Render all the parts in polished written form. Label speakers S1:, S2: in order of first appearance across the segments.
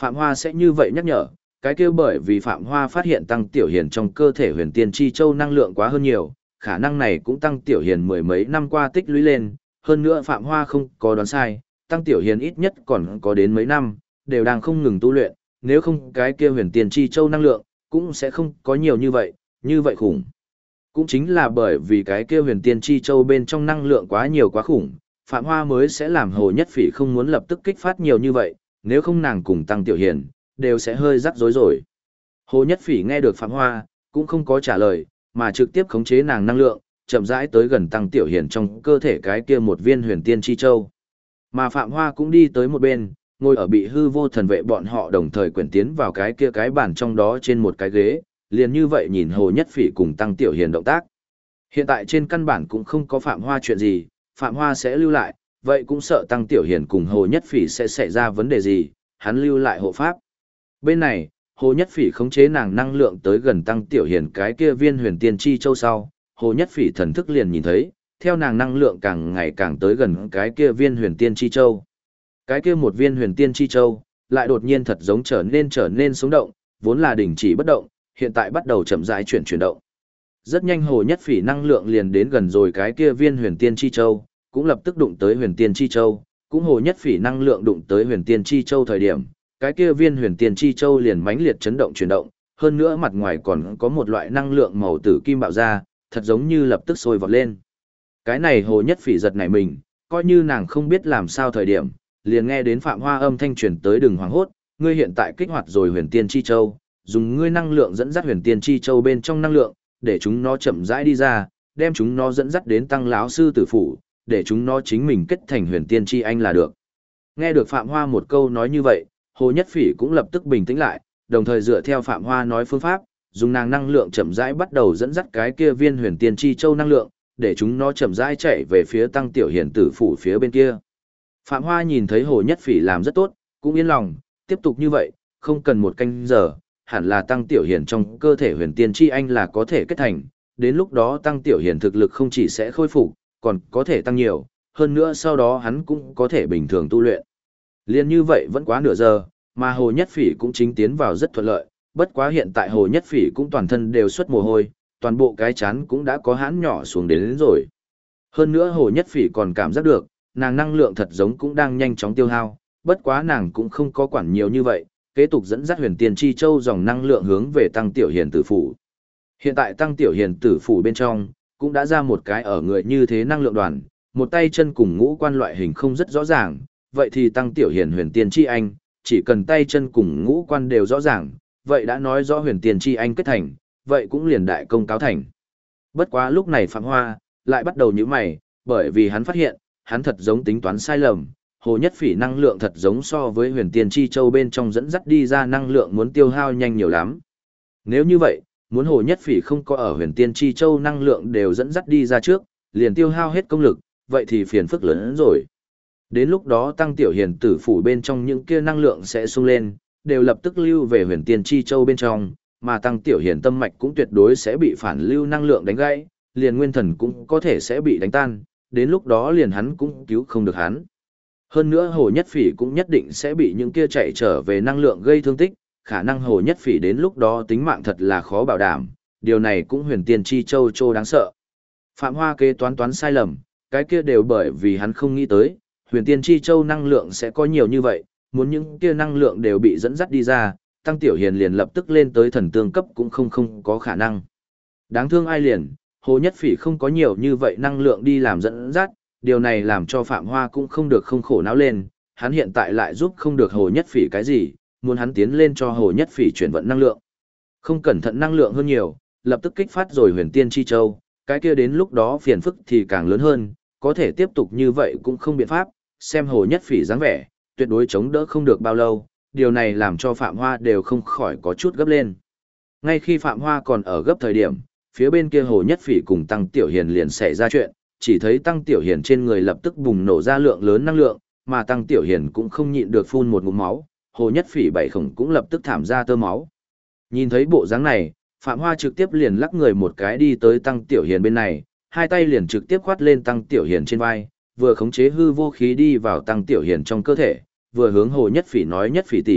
S1: Phạm Hoa sẽ như vậy nhắc nhở, cái kia bởi vì Phạm Hoa phát hiện Tăng Tiểu Hiền trong cơ thể huyền tiên chi châu năng lượng quá hơn nhiều, khả năng này cũng Tăng Tiểu Hiền mười mấy năm qua tích lũy lên, hơn nữa Phạm Hoa không có đoán sai, Tăng Tiểu Hiền ít nhất còn có đến mấy năm, đều đang không ngừng tu luyện, nếu không cái kia huyền tiên chi châu năng lượng, cũng sẽ không có nhiều như vậy khủng. Cũng chính là bởi vì cái kia huyền tiên chi châu bên trong năng lượng quá nhiều quá khủng, Phạm Hoa mới sẽ làm Hồ Nhất Phỉ không muốn lập tức kích phát nhiều như vậy, nếu không nàng cùng Tăng Tiểu Hiền, đều sẽ hơi rắc rối rồi. Hồ Nhất Phỉ nghe được Phạm Hoa, cũng không có trả lời, mà trực tiếp khống chế nàng năng lượng, chậm rãi tới gần Tăng Tiểu Hiền trong cơ thể cái kia một viên huyền tiên chi châu. Mà Phạm Hoa cũng đi tới một bên, ngồi ở bị hư vô thần vệ bọn họ đồng thời quyển tiến vào cái kia cái bàn trong đó trên một cái ghế, liền như vậy nhìn Hồ Nhất Phỉ cùng Tăng Tiểu Hiền động tác. Hiện tại trên căn bản cũng không có Phạm Hoa chuyện gì, Phạm Hoa sẽ lưu lại, vậy cũng sợ Tăng Tiểu Hiền cùng Hồ Nhất Phỉ sẽ xảy ra vấn đề gì, hắn lưu lại hộ pháp. Bên này, Hồ Nhất Phỉ khống chế nàng năng lượng tới gần Tăng Tiểu Hiền cái kia viên huyền tiên chi châu sau, Hồ Nhất Phỉ thần thức liền nhìn thấy, theo nàng năng lượng càng ngày càng tới gần cái kia viên huyền tiên chi châu. Cái kia một viên huyền tiên chi châu, lại đột nhiên thật giống trở nên sống động, vốn là đình chỉ bất động, hiện tại bắt đầu chậm rãi chuyển động. Rất nhanh Hồ Nhất Phỉ năng lượng liền đến gần rồi cái kia viên huyền tiên chi châu, cũng lập tức đụng tới huyền tiên chi châu, cũng Hồ Nhất Phỉ năng lượng đụng tới huyền tiên chi châu thời điểm, cái kia viên huyền tiên chi châu liền mãnh liệt chấn động chuyển động, hơn nữa mặt ngoài còn có một loại năng lượng màu tử kim bạo ra, thật giống như lập tức sôi vọt lên. Cái này Hồ Nhất Phỉ giật nảy mình, coi như nàng không biết làm sao thời điểm, liền nghe đến Phạm Hoa âm thanh truyền tới đừng hoảng hốt, ngươi hiện tại kích hoạt rồi huyền tiên chi châu, dùng ngươi năng lượng dẫn dắt huyền tiên chi châu bên trong năng lượng, để chúng nó chậm rãi đi ra, đem chúng nó dẫn dắt đến Tăng lão sư tử phủ, để chúng nó chính mình kết thành huyền tiên chi anh là được. Nghe được Phạm Hoa một câu nói như vậy, Hồ Nhất Phỉ cũng lập tức bình tĩnh lại, đồng thời dựa theo Phạm Hoa nói phương pháp, dùng nàng năng lượng chậm rãi bắt đầu dẫn dắt cái kia viên huyền tiên chi châu năng lượng, để chúng nó chậm rãi chạy về phía Tăng Tiểu Hiền tử phủ phía bên kia. Phạm Hoa nhìn thấy Hồ Nhất Phỉ làm rất tốt, cũng yên lòng, tiếp tục như vậy, không cần một canh giờ, hẳn là Tăng Tiểu Hiền trong cơ thể huyền tiên chi anh là có thể kết thành, đến lúc đó Tăng Tiểu Hiền thực lực không chỉ sẽ khôi phục, còn có thể tăng nhiều, hơn nữa sau đó hắn cũng có thể bình thường tu luyện. Liên như vậy vẫn quá nửa giờ, mà Hồ Nhất Phỉ cũng chính tiến vào rất thuận lợi, bất quá hiện tại Hồ Nhất Phỉ cũng toàn thân đều xuất mồ hôi, toàn bộ cái chán cũng đã có hãn nhỏ xuống đến rồi. Hơn nữa Hồ Nhất Phỉ còn cảm giác được, nàng năng lượng thật giống cũng đang nhanh chóng tiêu hao, bất quá nàng cũng không có quản nhiều như vậy, kế tục dẫn dắt huyền tiên chi châu dòng năng lượng hướng về Tăng Tiểu Hiền tử phủ. Hiện tại Tăng Tiểu Hiền tử phủ bên trong, cũng đã ra một cái ở người như thế năng lượng đoàn, một tay chân cùng ngũ quan loại hình không rất rõ ràng, vậy thì Tăng Tiểu Hiền huyền tiên chi anh, chỉ cần tay chân cùng ngũ quan đều rõ ràng, vậy đã nói rõ huyền tiên chi anh kết thành, vậy cũng liền đại công cáo thành. Bất quá lúc này Phạm Hoa, lại bắt đầu nhíu mày, bởi vì hắn phát hiện, hắn thật giống tính toán sai lầm, Hồ Nhất Phỉ năng lượng thật giống so với huyền tiên chi châu bên trong dẫn dắt đi ra năng lượng muốn tiêu hao nhanh nhiều lắm. Nếu như vậy, muốn Hồ Nhất Phỉ không có ở huyền tiên chi châu năng lượng đều dẫn dắt đi ra trước, liền tiêu hao hết công lực, vậy thì phiền phức lớn hơn rồi. Đến lúc đó Tăng Tiểu Hiền tử phủ bên trong những kia năng lượng sẽ sung lên, đều lập tức lưu về huyền tiên chi châu bên trong, mà Tăng Tiểu Hiền tâm mạch cũng tuyệt đối sẽ bị phản lưu năng lượng đánh gãy, liền nguyên thần cũng có thể sẽ bị đánh tan, đến lúc đó liền hắn cũng cứu không được hắn. Hơn nữa Hồ Nhất Phỉ cũng nhất định sẽ bị những kia chạy trở về năng lượng gây thương tích, khả năng Hồ Nhất Phỉ đến lúc đó tính mạng thật là khó bảo đảm, điều này cũng huyền tiên chi châu trô đáng sợ. Phạm Hoa kế toán sai lầm, cái kia đều bởi vì hắn không nghĩ tới, huyền tiên chi châu năng lượng sẽ có nhiều như vậy, muốn những kia năng lượng đều bị dẫn dắt đi ra, Tăng Tiểu Hiền liền lập tức lên tới thần tương cấp cũng không có khả năng. Đáng thương ai liền, Hồ Nhất Phỉ không có nhiều như vậy năng lượng đi làm dẫn dắt, điều này làm cho Phạm Hoa cũng không được không khổ não lên, hắn hiện tại lại giúp không được Hồ Nhất Phỉ cái gì, muốn hắn tiến lên cho Hồ Nhất Phỉ chuyển vận năng lượng. Không cẩn thận năng lượng hơn nhiều, lập tức kích phát rồi huyền tiên chi châu, cái kia đến lúc đó phiền phức thì càng lớn hơn, có thể tiếp tục như vậy cũng không biện pháp, xem Hồ Nhất Phỉ dáng vẻ, tuyệt đối chống đỡ không được bao lâu, điều này làm cho Phạm Hoa đều không khỏi có chút gấp lên. Ngay khi Phạm Hoa còn ở gấp thời điểm, phía bên kia Hồ Nhất Phỉ cùng Tăng Tiểu Hiền liền xảy ra chuyện, chỉ thấy Tăng Tiểu Hiền trên người lập tức bùng nổ ra lượng lớn năng lượng, mà Tăng Tiểu Hiền cũng không nhịn được phun một ngụm máu, Hồ Nhất Phỉ bảy khổng cũng lập tức thảm ra tơ máu. Nhìn thấy bộ dáng này, Phạm Hoa trực tiếp liền lắc người một cái đi tới Tăng Tiểu Hiền bên này, hai tay liền trực tiếp khoát lên Tăng Tiểu Hiền trên vai, vừa khống chế hư vô khí đi vào Tăng Tiểu Hiền trong cơ thể, vừa hướng Hồ Nhất Phỉ nói Nhất Phỉ tỷ,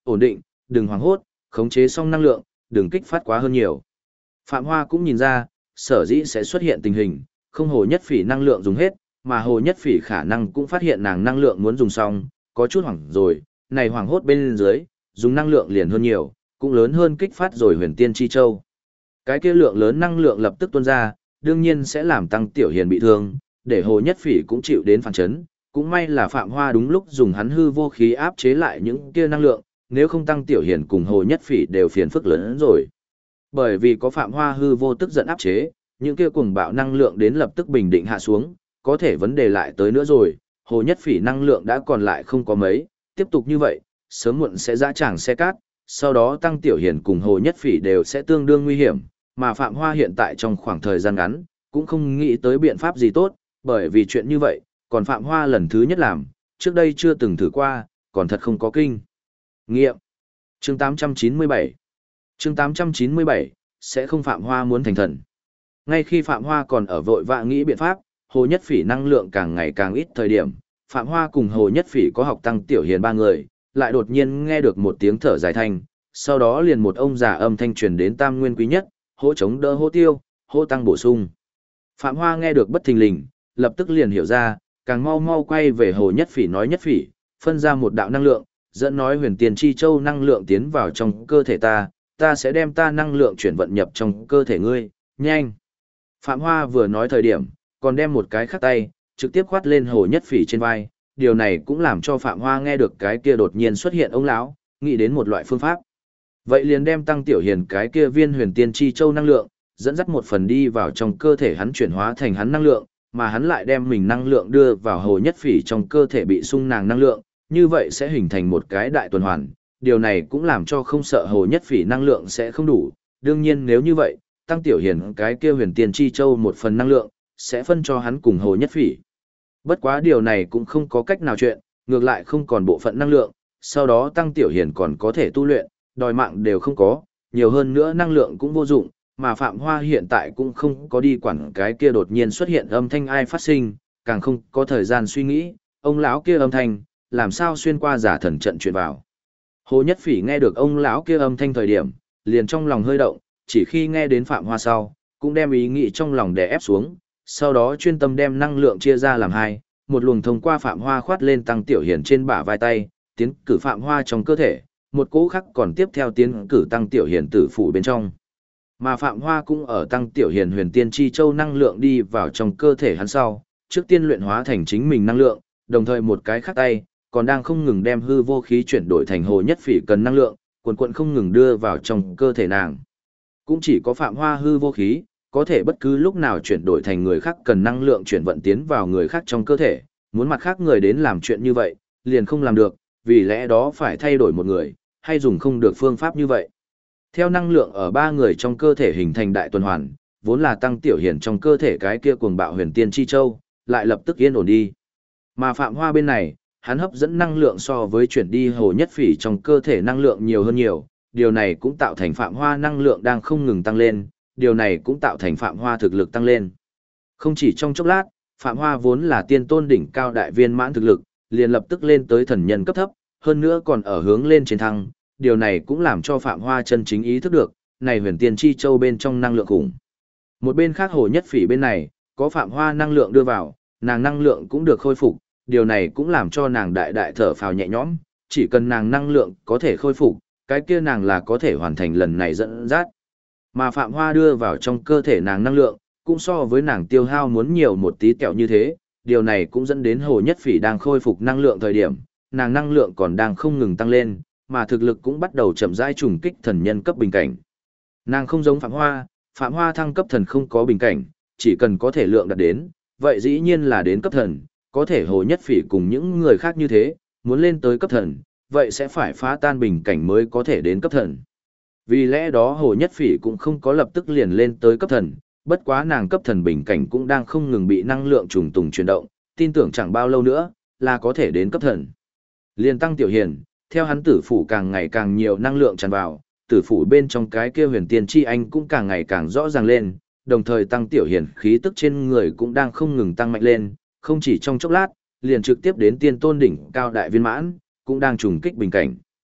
S1: ổn định, đừng hoảng hốt, khống chế xong năng lượng, đừng kích phát quá hơn nhiều. Phạm Hoa cũng nhìn ra, sở dĩ sẽ xuất hiện tình hình, không Hồ Nhất Phỉ năng lượng dùng hết, mà Hồ Nhất Phỉ khả năng cũng phát hiện nàng năng lượng muốn dùng xong, có chút hoảng rồi, này hoảng hốt bên dưới, dùng năng lượng liền hơn nhiều, cũng lớn hơn kích phát rồi Huyền Tiên Chi Châu. Cái kia lượng lớn năng lượng lập tức tuôn ra, đương nhiên sẽ làm Tăng Tiểu Hiền bị thương, để Hồ Nhất Phỉ cũng chịu đến phản chấn, cũng may là Phạm Hoa đúng lúc dùng hắn hư vô khí áp chế lại những kia năng lượng, nếu không Tăng Tiểu Hiền cùng Hồ Nhất Phỉ đều phiền phức lớn hơn rồi. Bởi vì có Phạm Hoa hư vô tức giận áp chế, những kia cuồng bạo năng lượng đến lập tức bình định hạ xuống, có thể vấn đề lại tới nữa rồi, Hồ Nhất Phỉ năng lượng đã còn lại không có mấy, tiếp tục như vậy, sớm muộn sẽ dã tràng xe cát, sau đó Tăng Tiểu Hiền cùng Hồ Nhất Phỉ đều sẽ tương đương nguy hiểm, mà Phạm Hoa hiện tại trong khoảng thời gian ngắn, cũng không nghĩ tới biện pháp gì tốt, bởi vì chuyện như vậy, còn Phạm Hoa lần thứ nhất làm, trước đây chưa từng thử qua, còn thật không có kinh nghiệm. Chương 897 Chương 897, sẽ không Phạm Hoa muốn thành thần. Ngay khi Phạm Hoa còn ở vội vã nghĩ biện pháp, Hồ Nhất Phỉ năng lượng càng ngày càng ít thời điểm, Phạm Hoa cùng Hồ Nhất Phỉ có học Tăng Tiểu Hiền ba người, lại đột nhiên nghe được một tiếng thở dài thanh, sau đó liền một ông già âm thanh truyền đến Tam Nguyên Quý Nhất, hỗ chống đỡ hỗ tiêu, hỗ tăng bổ sung. Phạm Hoa nghe được bất thình lình, lập tức liền hiểu ra, càng mau mau quay về Hồ Nhất Phỉ nói Nhất Phỉ, phân ra một đạo năng lượng, dẫn nói Huyền Tiên Chi Châu năng lượng tiến vào trong cơ thể ta sẽ đem ta năng lượng chuyển vận nhập trong cơ thể ngươi, nhanh. Phạm Hoa vừa nói thời điểm, còn đem một cái khác tay, trực tiếp khoát lên Hồ Nhất Phỉ trên vai, điều này cũng làm cho Phạm Hoa nghe được cái kia đột nhiên xuất hiện ông lão, nghĩ đến một loại phương pháp. Vậy liền đem Tăng Tiểu Hiền cái kia viên Huyền Tiên Chi Châu năng lượng, dẫn dắt một phần đi vào trong cơ thể hắn chuyển hóa thành hắn năng lượng, mà hắn lại đem mình năng lượng đưa vào Hồ Nhất Phỉ trong cơ thể bị sung nàng năng lượng, như vậy sẽ hình thành một cái đại tuần hoàn. Điều này cũng làm cho không sợ Hồ Nhất Phỉ năng lượng sẽ không đủ, đương nhiên nếu như vậy, Tăng Tiểu Hiền cái kia Huyền Tiên Chi Châu một phần năng lượng, sẽ phân cho hắn cùng Hồ Nhất Phỉ. Bất quá điều này cũng không có cách nào chuyện, ngược lại không còn bộ phận năng lượng, sau đó Tăng Tiểu Hiền còn có thể tu luyện, đòi mạng đều không có, nhiều hơn nữa năng lượng cũng vô dụng, mà Phạm Hoa hiện tại cũng không có đi quản cái kia đột nhiên xuất hiện âm thanh ai phát sinh, càng không có thời gian suy nghĩ, ông lão kia âm thanh, làm sao xuyên qua giả thần trận truyền vào. Hồ Nhất Phỉ nghe được ông lão kia âm thanh thời điểm, liền trong lòng hơi động, chỉ khi nghe đến Phạm Hoa sau, cũng đem ý nghĩ trong lòng đè ép xuống, sau đó chuyên tâm đem năng lượng chia ra làm hai, một luồng thông qua Phạm Hoa khoát lên Tăng Tiểu Hiền trên bả vai tay, tiến cử Phạm Hoa trong cơ thể, một cỗ khác còn tiếp theo tiến cử Tăng Tiểu Hiền tử phủ bên trong. Mà Phạm Hoa cũng ở Tăng Tiểu Hiền Huyền Tiên Chi Châu năng lượng đi vào trong cơ thể hắn sau, trước tiên luyện hóa thành chính mình năng lượng, đồng thời một cái khác tay, còn đang không ngừng đem hư vô khí chuyển đổi thành Hồ Nhất Phỉ cần năng lượng, quần quần không ngừng đưa vào trong cơ thể nàng. Cũng chỉ có Phạm Hoa hư vô khí, có thể bất cứ lúc nào chuyển đổi thành người khác cần năng lượng chuyển vận tiến vào người khác trong cơ thể, muốn mặt khác người đến làm chuyện như vậy, liền không làm được, vì lẽ đó phải thay đổi một người, hay dùng không được phương pháp như vậy. Theo năng lượng ở ba người trong cơ thể hình thành đại tuần hoàn, vốn là Tăng Tiểu Hiền trong cơ thể cái kia cuồng bạo Huyền Tiên Chi Châu, lại lập tức yên ổn đi. Mà Phạm Hoa bên này, hắn hấp dẫn năng lượng so với chuyển đi Hồ Nhất Phỉ trong cơ thể năng lượng nhiều hơn nhiều, điều này cũng tạo thành Phạm Hoa năng lượng đang không ngừng tăng lên, điều này cũng tạo thành Phạm Hoa thực lực tăng lên. Không chỉ trong chốc lát, Phạm Hoa vốn là tiên tôn đỉnh cao đại viên mãn thực lực, liền lập tức lên tới thần nhân cấp thấp, hơn nữa còn ở hướng lên trên thăng, điều này cũng làm cho Phạm Hoa chân chính ý thức được, này Huyền Tiên Chi Châu bên trong năng lượng khủng. Một bên khác Hồ Nhất Phỉ bên này, có Phạm Hoa năng lượng đưa vào, nàng năng lượng cũng được khôi phục, điều này cũng làm cho nàng đại đại thở phào nhẹ nhõm, chỉ cần nàng năng lượng có thể khôi phục, cái kia nàng là có thể hoàn thành lần này dẫn dắt. Mà Phạm Hoa đưa vào trong cơ thể nàng năng lượng, cũng so với nàng tiêu hao muốn nhiều một tí tẹo như thế, điều này cũng dẫn đến Hồ Nhất Phỉ đang khôi phục năng lượng thời điểm, nàng năng lượng còn đang không ngừng tăng lên, mà thực lực cũng bắt đầu chậm rãi trùng kích thần nhân cấp bình cảnh. Nàng không giống Phạm Hoa thăng cấp thần không có bình cảnh, chỉ cần có thể lượng đạt đến, vậy dĩ nhiên là đến cấp thần, có thể Hồ Nhất Phỉ cùng những người khác như thế, muốn lên tới cấp thần, vậy sẽ phải phá tan bình cảnh mới có thể đến cấp thần. Vì lẽ đó Hồ Nhất Phỉ cũng không có lập tức liền lên tới cấp thần, bất quá nàng cấp thần bình cảnh cũng đang không ngừng bị năng lượng trùng tùng chuyển động, tin tưởng chẳng bao lâu nữa, là có thể đến cấp thần. Liên Tăng Tiểu Hiền, theo hắn tử phủ càng ngày càng nhiều năng lượng tràn vào, tử phủ bên trong cái kia Huyền Tiên Chi Anh cũng càng ngày càng rõ ràng lên, đồng thời Tăng Tiểu Hiền khí tức trên người cũng đang không ngừng tăng mạnh lên, không chỉ trong chốc lát, liền trực tiếp đến tiên tôn đỉnh cao đại viên mãn, cũng đang trùng kích bình cảnh.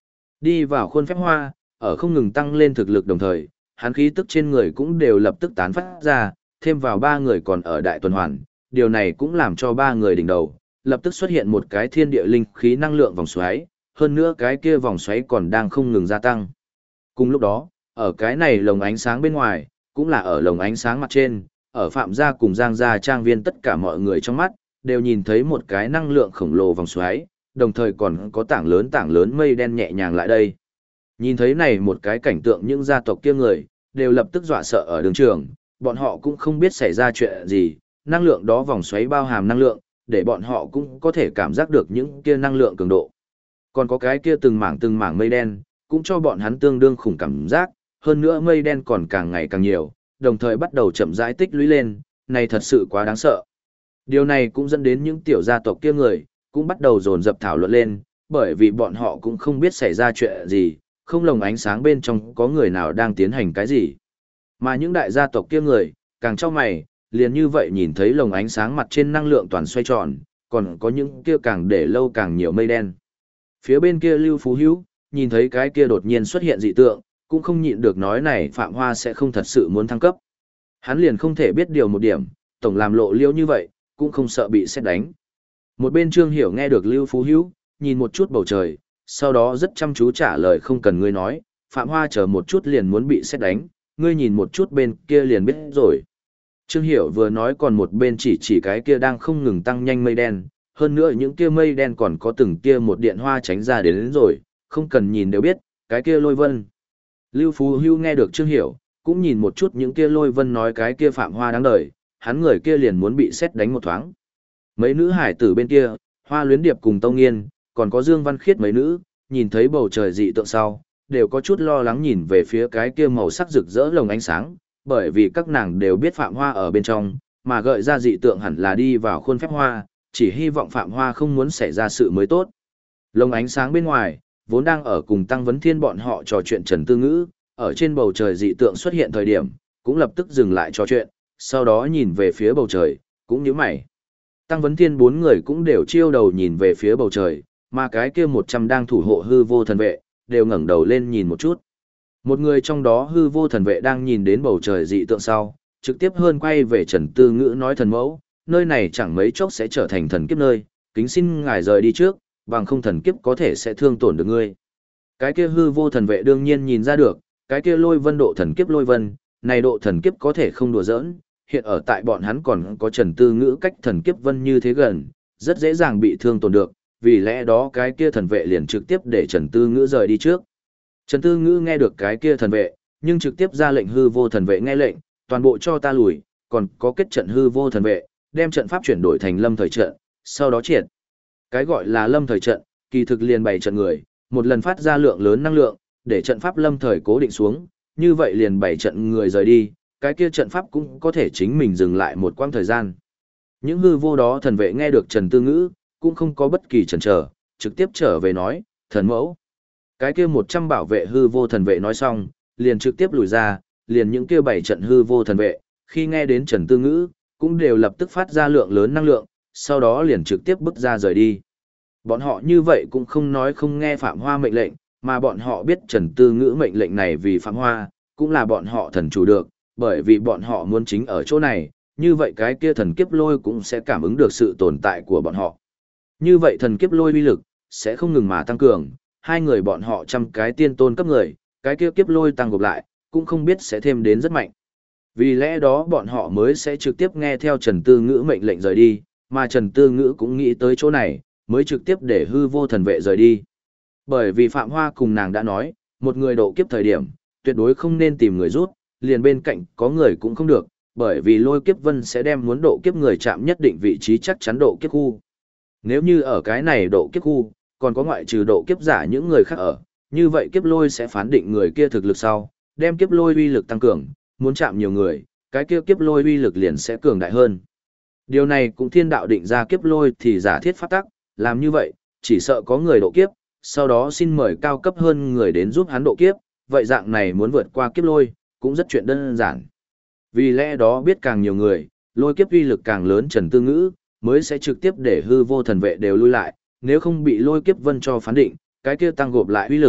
S1: Đi vào khuôn phép hoa, ở không ngừng tăng lên thực lực đồng thời, hắn khí tức trên người cũng đều lập tức tán phát ra, thêm vào ba người còn ở đại tuần hoàn, điều này cũng làm cho ba người đỉnh đầu, lập tức xuất hiện một cái thiên địa linh khí năng lượng vòng xoáy, hơn nữa cái kia vòng xoáy còn đang không ngừng gia tăng. Cùng lúc đó, ở cái này lồng ánh sáng bên ngoài, cũng là ở lồng ánh sáng mặt trên, ở Phạm gia cùng Giang gia trang viên tất cả mọi người trong mắt, đều nhìn thấy một cái năng lượng khổng lồ vòng xoáy, đồng thời còn có tảng lớn mây đen nhẹ nhàng lại đây. Nhìn thấy này một cái cảnh tượng những gia tộc kia người, đều lập tức dọa sợ ở đường trường, bọn họ cũng không biết xảy ra chuyện gì, năng lượng đó vòng xoáy bao hàm năng lượng, để bọn họ cũng có thể cảm giác được những kia năng lượng cường độ. Còn có cái kia từng mảng mây đen, cũng cho bọn hắn tương đương khủng cảm giác, hơn nữa mây đen còn càng ngày càng nhiều, đồng thời bắt đầu chậm rãi tích lũy lên, này thật sự quá đáng sợ. Điều này cũng dẫn đến những tiểu gia tộc kia người, cũng bắt đầu dồn dập thảo luận lên, bởi vì bọn họ cũng không biết xảy ra chuyện gì, không lồng ánh sáng bên trong có người nào đang tiến hành cái gì. Mà những đại gia tộc kia người, càng cho mày, liền như vậy nhìn thấy lồng ánh sáng mặt trên năng lượng toàn xoay tròn, còn có những kia càng để lâu càng nhiều mây đen. Phía bên kia Lưu Phú Hữu, nhìn thấy cái kia đột nhiên xuất hiện dị tượng, cũng không nhịn được nói này Phạm Hoa sẽ không thật sự muốn thăng cấp. Hắn liền không thể biết điều một điểm, tổng làm lộ liễu như vậy, cũng không sợ bị sét đánh. Một bên Trương Hiểu nghe được Lưu Phú Hữu, nhìn một chút bầu trời, sau đó rất chăm chú trả lời không cần ngươi nói, Phạm Hoa chờ một chút liền muốn bị sét đánh, ngươi nhìn một chút bên kia liền biết rồi. Trương Hiểu vừa nói còn một bên chỉ cái kia đang không ngừng tăng nhanh mây đen, hơn nữa những kia mây đen còn có từng kia một điện hoa tránh ra đến rồi, không cần nhìn đều biết, cái kia lôi vân. Lưu Phú Hưu nghe được Trương Hiểu, cũng nhìn một chút những kia lôi vân nói cái kia Phạm Hoa đáng đời, hắn người kia liền muốn bị sét đánh một thoáng. Mấy nữ hải tử bên kia, Hoa Luyến Điệp cùng Tông Nghiên, còn có Dương Văn Khiết mấy nữ, nhìn thấy bầu trời dị tượng sau, đều có chút lo lắng nhìn về phía cái kia màu sắc rực rỡ lồng ánh sáng, bởi vì các nàng đều biết Phạm Hoa ở bên trong, mà gợi ra dị tượng hẳn là đi vào khuôn phép Hoa, chỉ hy vọng Phạm Hoa không muốn xảy ra sự mới tốt. Lồng ánh sáng bên ngoài, vốn đang ở cùng Tăng Vấn Thiên bọn họ trò chuyện Trần Tư Ngữ, ở trên bầu trời dị tượng xuất hiện thời điểm, cũng lập tức dừng lại trò chuyện, sau đó nhìn về phía bầu trời, cũng nhíu mày. Tăng Vấn Thiên bốn người cũng đều chiêu đầu nhìn về phía bầu trời, mà cái kia 100 đang thủ hộ hư vô thần vệ, đều ngẩng đầu lên nhìn một chút. Một người trong đó hư vô thần vệ đang nhìn đến bầu trời dị tượng sau, trực tiếp hơn quay về Trần Tư Ngữ nói thần mẫu, nơi này chẳng mấy chốc sẽ trở thành thần kiếp nơi, kính xin ngài rời đi trước, bằng không thần kiếp có thể sẽ thương tổn được ngươi. Cái kia hư vô thần vệ đương nhiên nhìn ra được, cái kia lôi vân độ thần kiếp lôi vân, này độ thần kiếp có thể không đùa giỡn, hiện ở tại bọn hắn còn có Trần Tư Ngữ cách thần kiếp vân như thế gần, rất dễ dàng bị thương tổn được, vì lẽ đó cái kia thần vệ liền trực tiếp để Trần Tư Ngữ rời đi trước. Trần Tư Ngữ nghe được cái kia thần vệ, nhưng trực tiếp ra lệnh hư vô thần vệ nghe lệnh, toàn bộ cho ta lùi, còn có kết trận hư vô thần vệ, đem trận pháp chuyển đổi thành lâm thời trận, sau đó triệt. Cái gọi là lâm thời trận, kỳ thực liền bày trận người, một lần phát ra lượng lớn năng lượng, để trận pháp lâm thời cố định xuống, như vậy liền bày trận người rời đi, cái kia trận pháp cũng có thể chính mình dừng lại một quãng thời gian. Những hư vô đó thần vệ nghe được Trần Tư Ngữ, cũng không có bất kỳ chần chờ, trực tiếp trở về nói, thần mẫu. Cái kia 100 bảo vệ hư vô thần vệ nói xong, liền trực tiếp lùi ra, liền những kia bảy trận hư vô thần vệ, khi nghe đến Trần Tư Ngữ, cũng đều lập tức phát ra lượng lớn năng lượng, sau đó liền trực tiếp bước ra rời đi. Bọn họ như vậy cũng không nói không nghe Phạm Hoa mệnh lệnh, mà bọn họ biết Trần Tư Ngữ mệnh lệnh này vì Phạm Hoa, cũng là bọn họ thần chủ được, bởi vì bọn họ muốn chính ở chỗ này, như vậy cái kia thần kiếp lôi cũng sẽ cảm ứng được sự tồn tại của bọn họ. Như vậy thần kiếp lôi uy lực, sẽ không ngừng mà tăng cường, hai người bọn họ trăm cái tiên tôn cấp người, cái kia kiếp lôi tăng gộp lại, cũng không biết sẽ thêm đến rất mạnh. Vì lẽ đó bọn họ mới sẽ trực tiếp nghe theo Trần Tư Ngữ mệnh lệnh rời đi, mà Trần Tư Ngữ cũng nghĩ tới chỗ này, mới trực tiếp để hư vô thần vệ rời đi. Bởi vì Phạm Hoa cùng nàng đã nói, một người độ kiếp thời điểm, tuyệt đối không nên tìm người rút, liền bên cạnh có người cũng không được, bởi vì lôi kiếp vân sẽ đem muốn độ kiếp người chạm nhất định vị trí chắc chắn độ kiếp khu. Nếu như ở cái này độ kiếp khu, còn có ngoại trừ độ kiếp giả những người khác ở, như vậy kiếp lôi sẽ phán định người kia thực lực sau, đem kiếp lôi uy lực tăng cường, muốn chạm nhiều người, cái kia kiếp lôi uy lực liền sẽ cường đại hơn. Điều này cũng thiên đạo định ra kiếp lôi thì giả thiết pháp tắc, làm như vậy, chỉ sợ có người độ kiếp, sau đó xin mời cao cấp hơn người đến giúp hắn độ kiếp, vậy dạng này muốn vượt qua kiếp lôi, cũng rất chuyện đơn giản. Vì lẽ đó biết càng nhiều người, lôi kiếp uy lực càng lớn Trần Tư Ngữ, mới sẽ trực tiếp để hư vô thần vệ đều lui lại, nếu không bị lôi kiếp vân cho phán định, cái kia tăng gộp lại uy lực,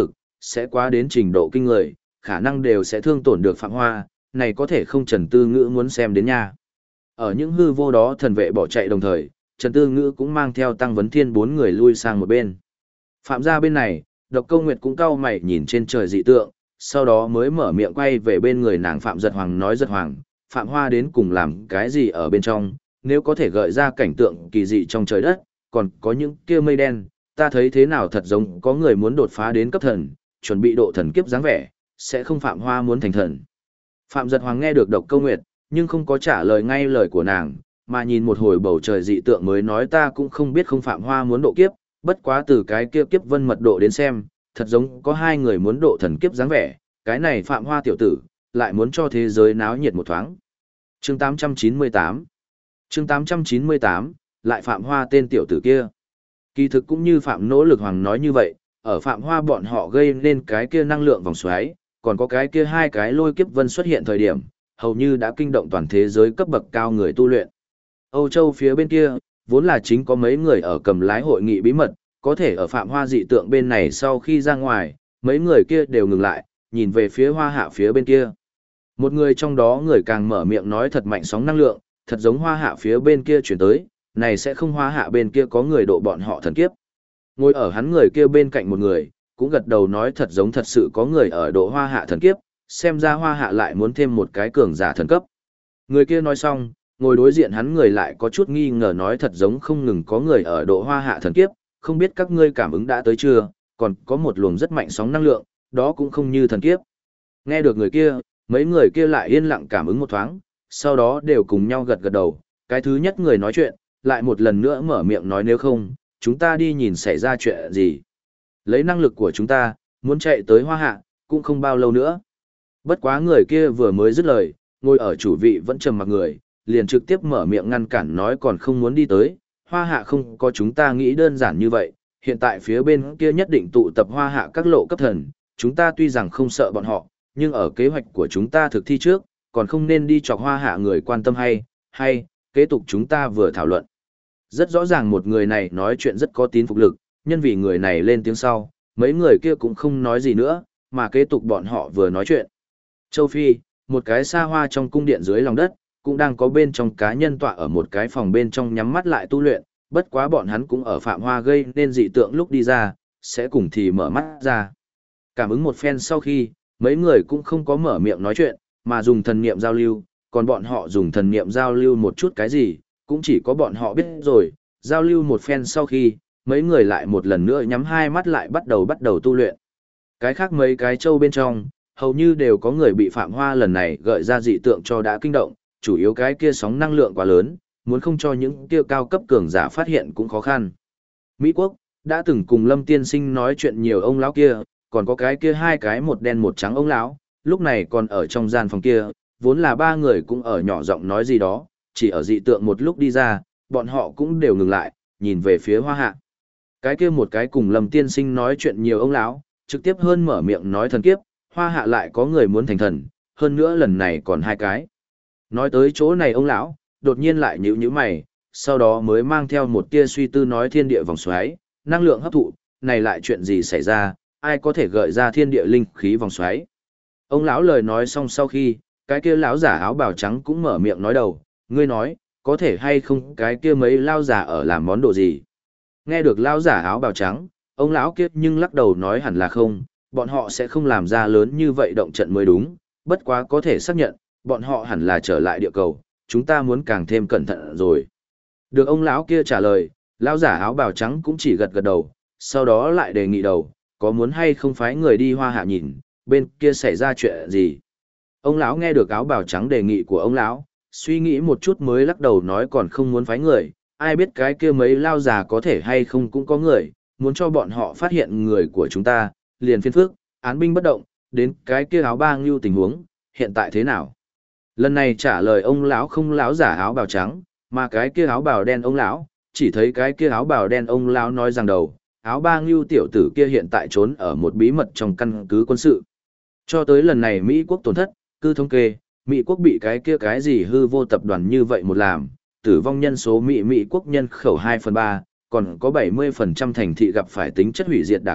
S1: sẽ quá đến trình độ kinh người, khả năng đều sẽ thương tổn được Phạm Hoa, này có thể không Trần Tư Ngữ muốn xem đến nha. Ở những hư vô đó thần vệ bỏ chạy đồng thời, Trần Tư Ngữ cũng mang theo Tăng Vấn Thiên 4 người lui sang một bên. Phạm gia bên này, Độc Câu Nguyệt cũng cau mày nhìn trên trời dị tượng, sau đó mới mở miệng quay về bên người nàng Phạm Giật Hoàng nói Giật Hoàng, Phạm Hoa đến cùng làm cái gì ở bên trong, nếu có thể gợi ra cảnh tượng kỳ dị trong trời đất, còn có những kia mây đen, ta thấy thế nào thật giống có người muốn đột phá đến cấp thần, chuẩn bị độ thần kiếp dáng vẻ, sẽ không Phạm Hoa muốn thành thần. Phạm Giật Hoàng nghe được Độc Câu Nguyệt, nhưng không có trả lời ngay lời của nàng, mà nhìn một hồi bầu trời dị tượng mới nói ta cũng không biết không Phạm Hoa muốn độ kiếp, bất quá từ cái kia kiếp vân mật độ đến xem, thật giống có hai người muốn độ thần kiếp dáng vẻ, cái này Phạm Hoa tiểu tử, lại muốn cho thế giới náo nhiệt một thoáng. Chương 898 Chương 898, lại Phạm Hoa tên tiểu tử kia. Kỳ thực cũng như Phạm Nỗ Lực Hoàng nói như vậy, ở Phạm Hoa bọn họ gây nên cái kia năng lượng vòng xoáy, còn có cái kia hai cái lôi kiếp vân xuất hiện thời điểm, hầu như đã kinh động toàn thế giới cấp bậc cao người tu luyện. Âu Châu phía bên kia, vốn là chính có mấy người ở cầm lái hội nghị bí mật, có thể ở Phạm Hoa dị tượng bên này sau khi ra ngoài, mấy người kia đều ngừng lại, nhìn về phía Hoa Hạ phía bên kia. Một người trong đó người càng mở miệng nói thật mạnh sóng năng lượng, thật giống Hoa Hạ phía bên kia chuyển tới, này sẽ không Hoa Hạ bên kia có người độ bọn họ thần kiếp. Ngồi ở hắn người kia bên cạnh một người, cũng gật đầu nói thật giống thật sự có người ở độ Hoa Hạ thần kiếp, xem ra Hoa Hạ lại muốn thêm một cái cường giả thần cấp. Người kia nói xong, ngồi đối diện hắn người lại có chút nghi ngờ nói thật giống không ngừng có người ở độ Hoa Hạ thần kiếp, không biết các ngươi cảm ứng đã tới chưa, còn có một luồng rất mạnh sóng năng lượng, đó cũng không như thần kiếp. Nghe được người kia, mấy người kia lại yên lặng cảm ứng một thoáng, sau đó đều cùng nhau gật gật đầu, cái thứ nhất người nói chuyện, lại một lần nữa mở miệng nói nếu không, chúng ta đi nhìn xảy ra chuyện gì. Lấy năng lực của chúng ta, muốn chạy tới Hoa Hạ, cũng không bao lâu nữa. Bất quá người kia vừa mới dứt lời, ngồi ở chủ vị vẫn trầm mặc người, liền trực tiếp mở miệng ngăn cản nói còn không muốn đi tới, Hoa Hạ không có chúng ta nghĩ đơn giản như vậy, hiện tại phía bên kia nhất định tụ tập Hoa Hạ các lộ cấp thần, chúng ta tuy rằng không sợ bọn họ, nhưng ở kế hoạch của chúng ta thực thi trước, còn không nên đi chọc Hoa Hạ người quan tâm hay, kế tục chúng ta vừa thảo luận. Rất rõ ràng một người này nói chuyện rất có tín phục lực, nhân vì người này lên tiếng sau, mấy người kia cũng không nói gì nữa, mà kế tục bọn họ vừa nói chuyện. Châu Phi, một cái xa hoa trong cung điện dưới lòng đất, cũng đang có bên trong cá nhân tọa ở một cái phòng bên trong nhắm mắt lại tu luyện, bất quá bọn hắn cũng ở Phạm Hoa gây nên dị tượng lúc đi ra, sẽ cùng thì mở mắt ra. Cảm ứng một phen sau khi, mấy người cũng không có mở miệng nói chuyện, mà dùng thần niệm giao lưu, còn bọn họ dùng thần niệm giao lưu một chút cái gì, cũng chỉ có bọn họ biết rồi, giao lưu một phen sau khi, mấy người lại một lần nữa nhắm hai mắt lại bắt đầu tu luyện. Cái khác mấy cái châu bên trong, hầu như đều có người bị Phạm Hoa lần này gợi ra dị tượng cho đã kinh động, chủ yếu cái kia sóng năng lượng quá lớn, muốn không cho những kia cao cấp cường giả phát hiện cũng khó khăn. Mỹ Quốc, đã từng cùng Lâm Tiên Sinh nói chuyện nhiều ông lão kia, còn có cái kia hai cái một đen một trắng ông lão, lúc này còn ở trong gian phòng kia, vốn là ba người cũng ở nhỏ giọng nói gì đó, chỉ ở dị tượng một lúc đi ra, bọn họ cũng đều ngừng lại, nhìn về phía Hoa Hạ. Cái kia một cái cùng Lâm Tiên Sinh nói chuyện nhiều ông lão, trực tiếp hơn mở miệng nói thần kiếp, Hoa Hạ lại có người muốn thành thần, hơn nữa lần này còn hai cái. Nói tới chỗ này ông lão, đột nhiên lại nhíu mày, sau đó mới mang theo một tia suy tư nói thiên địa vòng xoáy, năng lượng hấp thụ, này lại chuyện gì xảy ra, ai có thể gợi ra thiên địa linh khí vòng xoáy. Ông lão lời nói xong sau khi, cái kia lão giả áo bào trắng cũng mở miệng nói đầu, ngươi nói, có thể hay không cái kia mấy lao giả ở làm món đồ gì. Nghe được lão giả áo bào trắng, ông lão kia nhưng lắc đầu nói hẳn là không, bọn họ sẽ không làm ra lớn như vậy động trận mới đúng, bất quá có thể xác nhận, bọn họ hẳn là trở lại địa cầu, chúng ta muốn càng thêm cẩn thận rồi. Được ông lão kia trả lời, lão giả áo bào trắng cũng chỉ gật gật đầu, sau đó lại đề nghị đầu, có muốn hay không phái người đi Hoa Hạ nhìn, bên kia xảy ra chuyện gì. Ông lão nghe được áo bào trắng đề nghị của ông lão, suy nghĩ một chút mới lắc đầu nói còn không muốn phái người, ai biết cái kia mấy lao già có thể hay không cũng có người, muốn cho bọn họ phát hiện người của chúng ta, liền phiên phước, án binh bất động, đến cái kia áo ba ngưu tình huống, hiện tại thế nào. Lần này trả lời ông lão không lão giả áo bào trắng, mà cái kia áo bào đen ông lão, chỉ thấy cái kia áo bào đen ông lão nói rằng đầu, áo ba ngưu tiểu tử kia hiện tại trốn ở một bí mật trong căn cứ quân sự. Cho tới lần này Mỹ quốc tổn thất, cứ thống kê, Mỹ quốc bị cái kia cái gì hư vô tập đoàn như vậy một làm, tử vong nhân số Mỹ quốc nhân khẩu 2/3, còn có 70% thành thị gặp phải tính chất hủy diệt đả kích,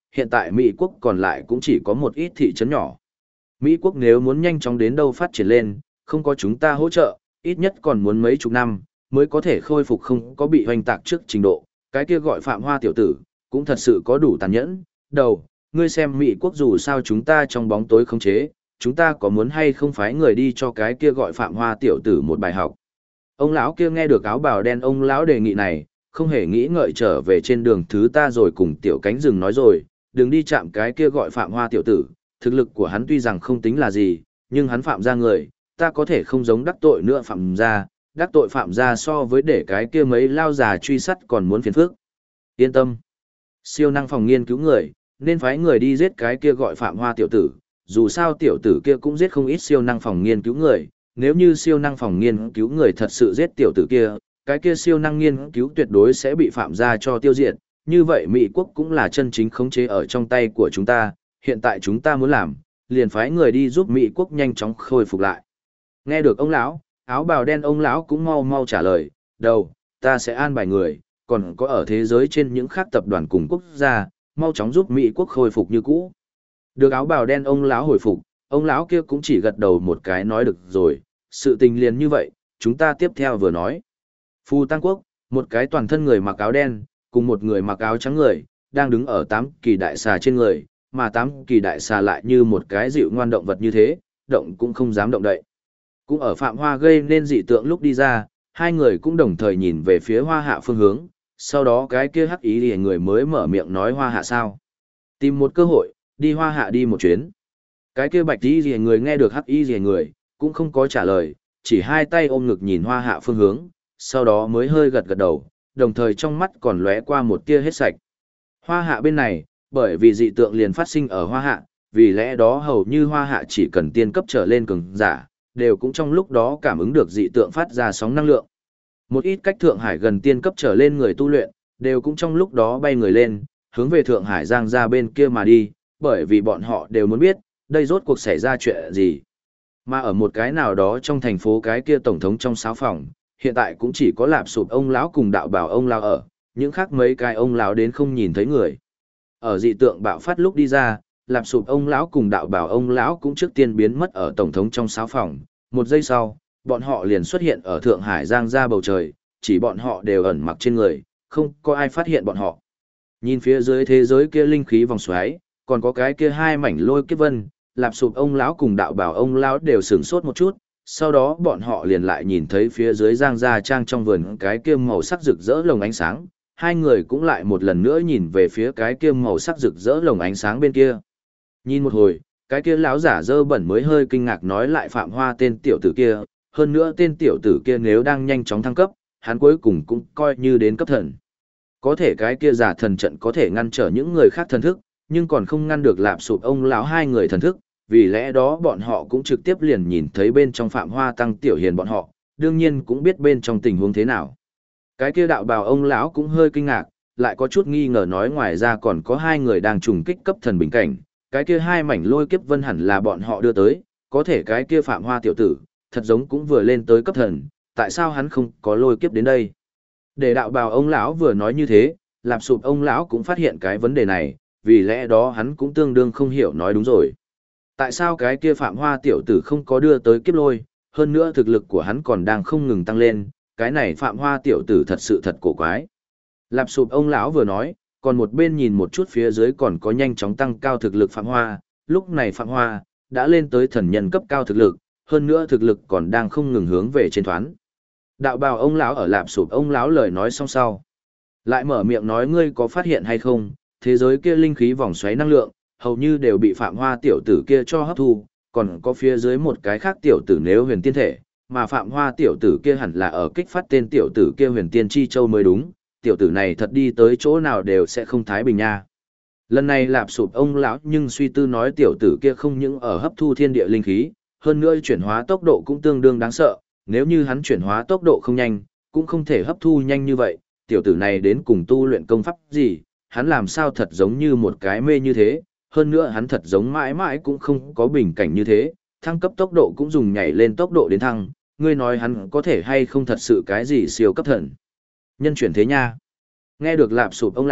S1: hiện tại Mỹ quốc còn lại cũng chỉ có một ít thị trấn nhỏ. Mỹ quốc nếu muốn nhanh chóng đến đâu phát triển lên, không có chúng ta hỗ trợ, ít nhất còn muốn mấy chục năm, mới có thể khôi phục không có bị hoành tạc trước trình độ. Cái kia gọi Phạm Hoa tiểu tử, cũng thật sự có đủ tàn nhẫn. Đầu, ngươi xem Mỹ quốc dù sao chúng ta trong bóng tối khống chế, chúng ta có muốn hay không phái người đi cho cái kia gọi Phạm Hoa tiểu tử một bài học. Ông lão kia nghe được áo bào đen ông lão đề nghị này, không hề nghĩ ngợi trở về trên đường thứ ta rồi cùng tiểu cánh rừng nói rồi, đừng đi chạm cái kia gọi Phạm Hoa tiểu tử, thực lực của hắn tuy rằng không tính là gì, nhưng hắn phạm ra người, ta có thể không giống đắc tội nữa phạm ra, đắc tội phạm ra so với để cái kia mấy lao già truy sát còn muốn phiền phức. Yên tâm. Siêu năng phòng nghiên cứu người, nên phái người đi giết cái kia gọi Phạm Hoa tiểu tử, dù sao tiểu tử kia cũng giết không ít siêu năng phòng nghiên cứu người, nếu như siêu năng phòng nghiên cứu người thật sự giết tiểu tử kia, cái kia siêu năng nghiên cứu tuyệt đối sẽ bị phạm ra cho tiêu diệt, như vậy Mỹ quốc cũng là chân chính khống chế ở trong tay của chúng ta, hiện tại chúng ta muốn làm, liền phái người đi giúp Mỹ quốc nhanh chóng khôi phục lại. Nghe được ông lão, áo bào đen ông lão cũng mau mau trả lời, đầu, ta sẽ an bài người, còn có ở thế giới trên những khác tập đoàn cùng quốc gia, mau chóng giúp Mỹ quốc khôi phục như cũ. Được áo bào đen ông lão hồi phục, ông lão kia cũng chỉ gật đầu một cái nói được rồi, sự tình liền như vậy, chúng ta tiếp theo vừa nói. Phù Tăng Quốc, một cái toàn thân người mặc áo đen, cùng một người mặc áo trắng người, đang đứng ở 8 kỳ đại xà trên người, mà 8 kỳ đại xà lại như một cái dịu ngoan động vật như thế, động cũng không dám động đậy. Cũng ở Phạm Hoa gây nên dị tượng lúc đi ra, hai người cũng đồng thời nhìn về phía Hoa Hạ phương hướng, sau đó cái kia hắc ý thì người mới mở miệng nói Hoa Hạ sao. Tìm một cơ hội, đi Hoa Hạ đi một chuyến. Cái kia bạch ý gì người nghe được hắc ý gì người, cũng không có trả lời, chỉ hai tay ôm ngực nhìn Hoa Hạ phương hướng, sau đó mới hơi gật gật đầu, đồng thời trong mắt còn lóe qua một tia hết sạch. Hoa Hạ bên này, bởi vì dị tượng liền phát sinh ở Hoa Hạ, vì lẽ đó hầu như Hoa Hạ chỉ cần tiên cấp trở lên cường giả, đều cũng trong lúc đó cảm ứng được dị tượng phát ra sóng năng lượng. Một ít cách Thượng Hải gần tiên cấp trở lên người tu luyện, đều cũng trong lúc đó bay người lên, hướng về Thượng Hải Giang ra bên kia mà đi, bởi vì bọn họ đều muốn biết, đây rốt cuộc xảy ra chuyện gì. Mà ở một cái nào đó trong thành phố cái kia tổng thống trong sáu phòng, hiện tại cũng chỉ có Lạp Sụp ông lão cùng Đạo Bảo ông lão ở, những khác mấy cái ông lão đến không nhìn thấy người. Ở dị tượng bạo phát lúc đi ra, Lạp Sụp ông lão cùng Đạo Bảo ông lão cũng trước tiên biến mất ở tổng thống trong sáu phòng, một giây sau, bọn họ liền xuất hiện ở Thượng Hải Giang ra bầu trời, chỉ bọn họ đều ẩn mặc trên người, không có ai phát hiện bọn họ. Nhìn phía dưới thế giới kia linh khí vòng xoáy, còn có cái kia hai mảnh lôi kiếp vân, Lạp Sụp ông lão cùng Đạo Bảo ông lão đều sửng sốt một chút, sau đó bọn họ liền lại nhìn thấy phía dưới Giang gia trang trong vườn cái kia màu sắc rực rỡ lồng ánh sáng, hai người cũng lại một lần nữa nhìn về phía cái kia màu sắc rực rỡ lồng ánh sáng bên kia. Nhìn một hồi, cái kia lão giả dơ bẩn mới hơi kinh ngạc nói lại Phạm Hoa tên tiểu tử kia, hơn nữa tên tiểu tử kia nếu đang nhanh chóng thăng cấp, hắn cuối cùng cũng coi như đến cấp thần. Có thể cái kia giả thần trận có thể ngăn trở những người khác thần thức, nhưng còn không ngăn được Lạp Sụp ông lão hai người thần thức, vì lẽ đó bọn họ cũng trực tiếp liền nhìn thấy bên trong Phạm Hoa Tăng Tiểu Hiền bọn họ, đương nhiên cũng biết bên trong tình huống thế nào. Cái kia Đạo Bào ông lão cũng hơi kinh ngạc, lại có chút nghi ngờ nói ngoài ra còn có hai người đang trùng kích cấp thần bình cảnh, cái kia hai mảnh lôi kiếp vân hẳn là bọn họ đưa tới, có thể cái kia Phạm Hoa tiểu tử, thật giống cũng vừa lên tới cấp thần, tại sao hắn không có lôi kiếp đến đây? Để Đạo Bào ông lão vừa nói như thế, Lạp Sụp ông lão cũng phát hiện cái vấn đề này, vì lẽ đó hắn cũng tương đương không hiểu nói đúng rồi. Tại sao cái kia Phạm Hoa tiểu tử không có đưa tới kiếp lôi, hơn nữa thực lực của hắn còn đang không ngừng tăng lên, cái này Phạm Hoa tiểu tử thật sự thật cổ quái. Lạp Sụp ông lão vừa nói, còn một bên nhìn một chút phía dưới còn có nhanh chóng tăng cao thực lực Phạm Hoa, lúc này Phạm Hoa đã lên tới thần nhân cấp cao thực lực, hơn nữa thực lực còn đang không ngừng hướng về trên thoán. Đạo Bào ông lão ở Lạp Sụp ông lão lời nói xong sau, lại mở miệng nói ngươi có phát hiện hay không, thế giới kia linh khí vòng xoáy năng lượng, hầu như đều bị Phạm Hoa tiểu tử kia cho hấp thu, còn có phía dưới một cái khác tiểu tử nếu huyền tiên thể, mà Phạm Hoa tiểu tử kia hẳn là ở kích phát tên tiểu tử kia huyền tiên chi châu mới đúng, tiểu tử này thật đi tới chỗ nào đều sẽ không thái bình nha. Lần này Lạp Sụp ông lão nhưng suy tư nói tiểu tử kia không những ở hấp thu thiên địa linh khí, hơn nữa chuyển hóa tốc độ cũng tương đương đáng sợ, nếu như hắn chuyển hóa tốc độ không nhanh, cũng không thể hấp thu nhanh như vậy, tiểu tử này đến cùng tu luyện công pháp gì, hắn làm sao thật giống như một cái mê như thế, hơn nữa hắn thật giống mãi mãi cũng không có bình cảnh như thế, thăng cấp tốc độ cũng dùng nhảy lên tốc độ đến thăng, ngươi nói hắn có thể hay không thật sự cái gì siêu cấp thần. Nhân chuyển thế nha. Nghe được Lạp Sụp ông lão,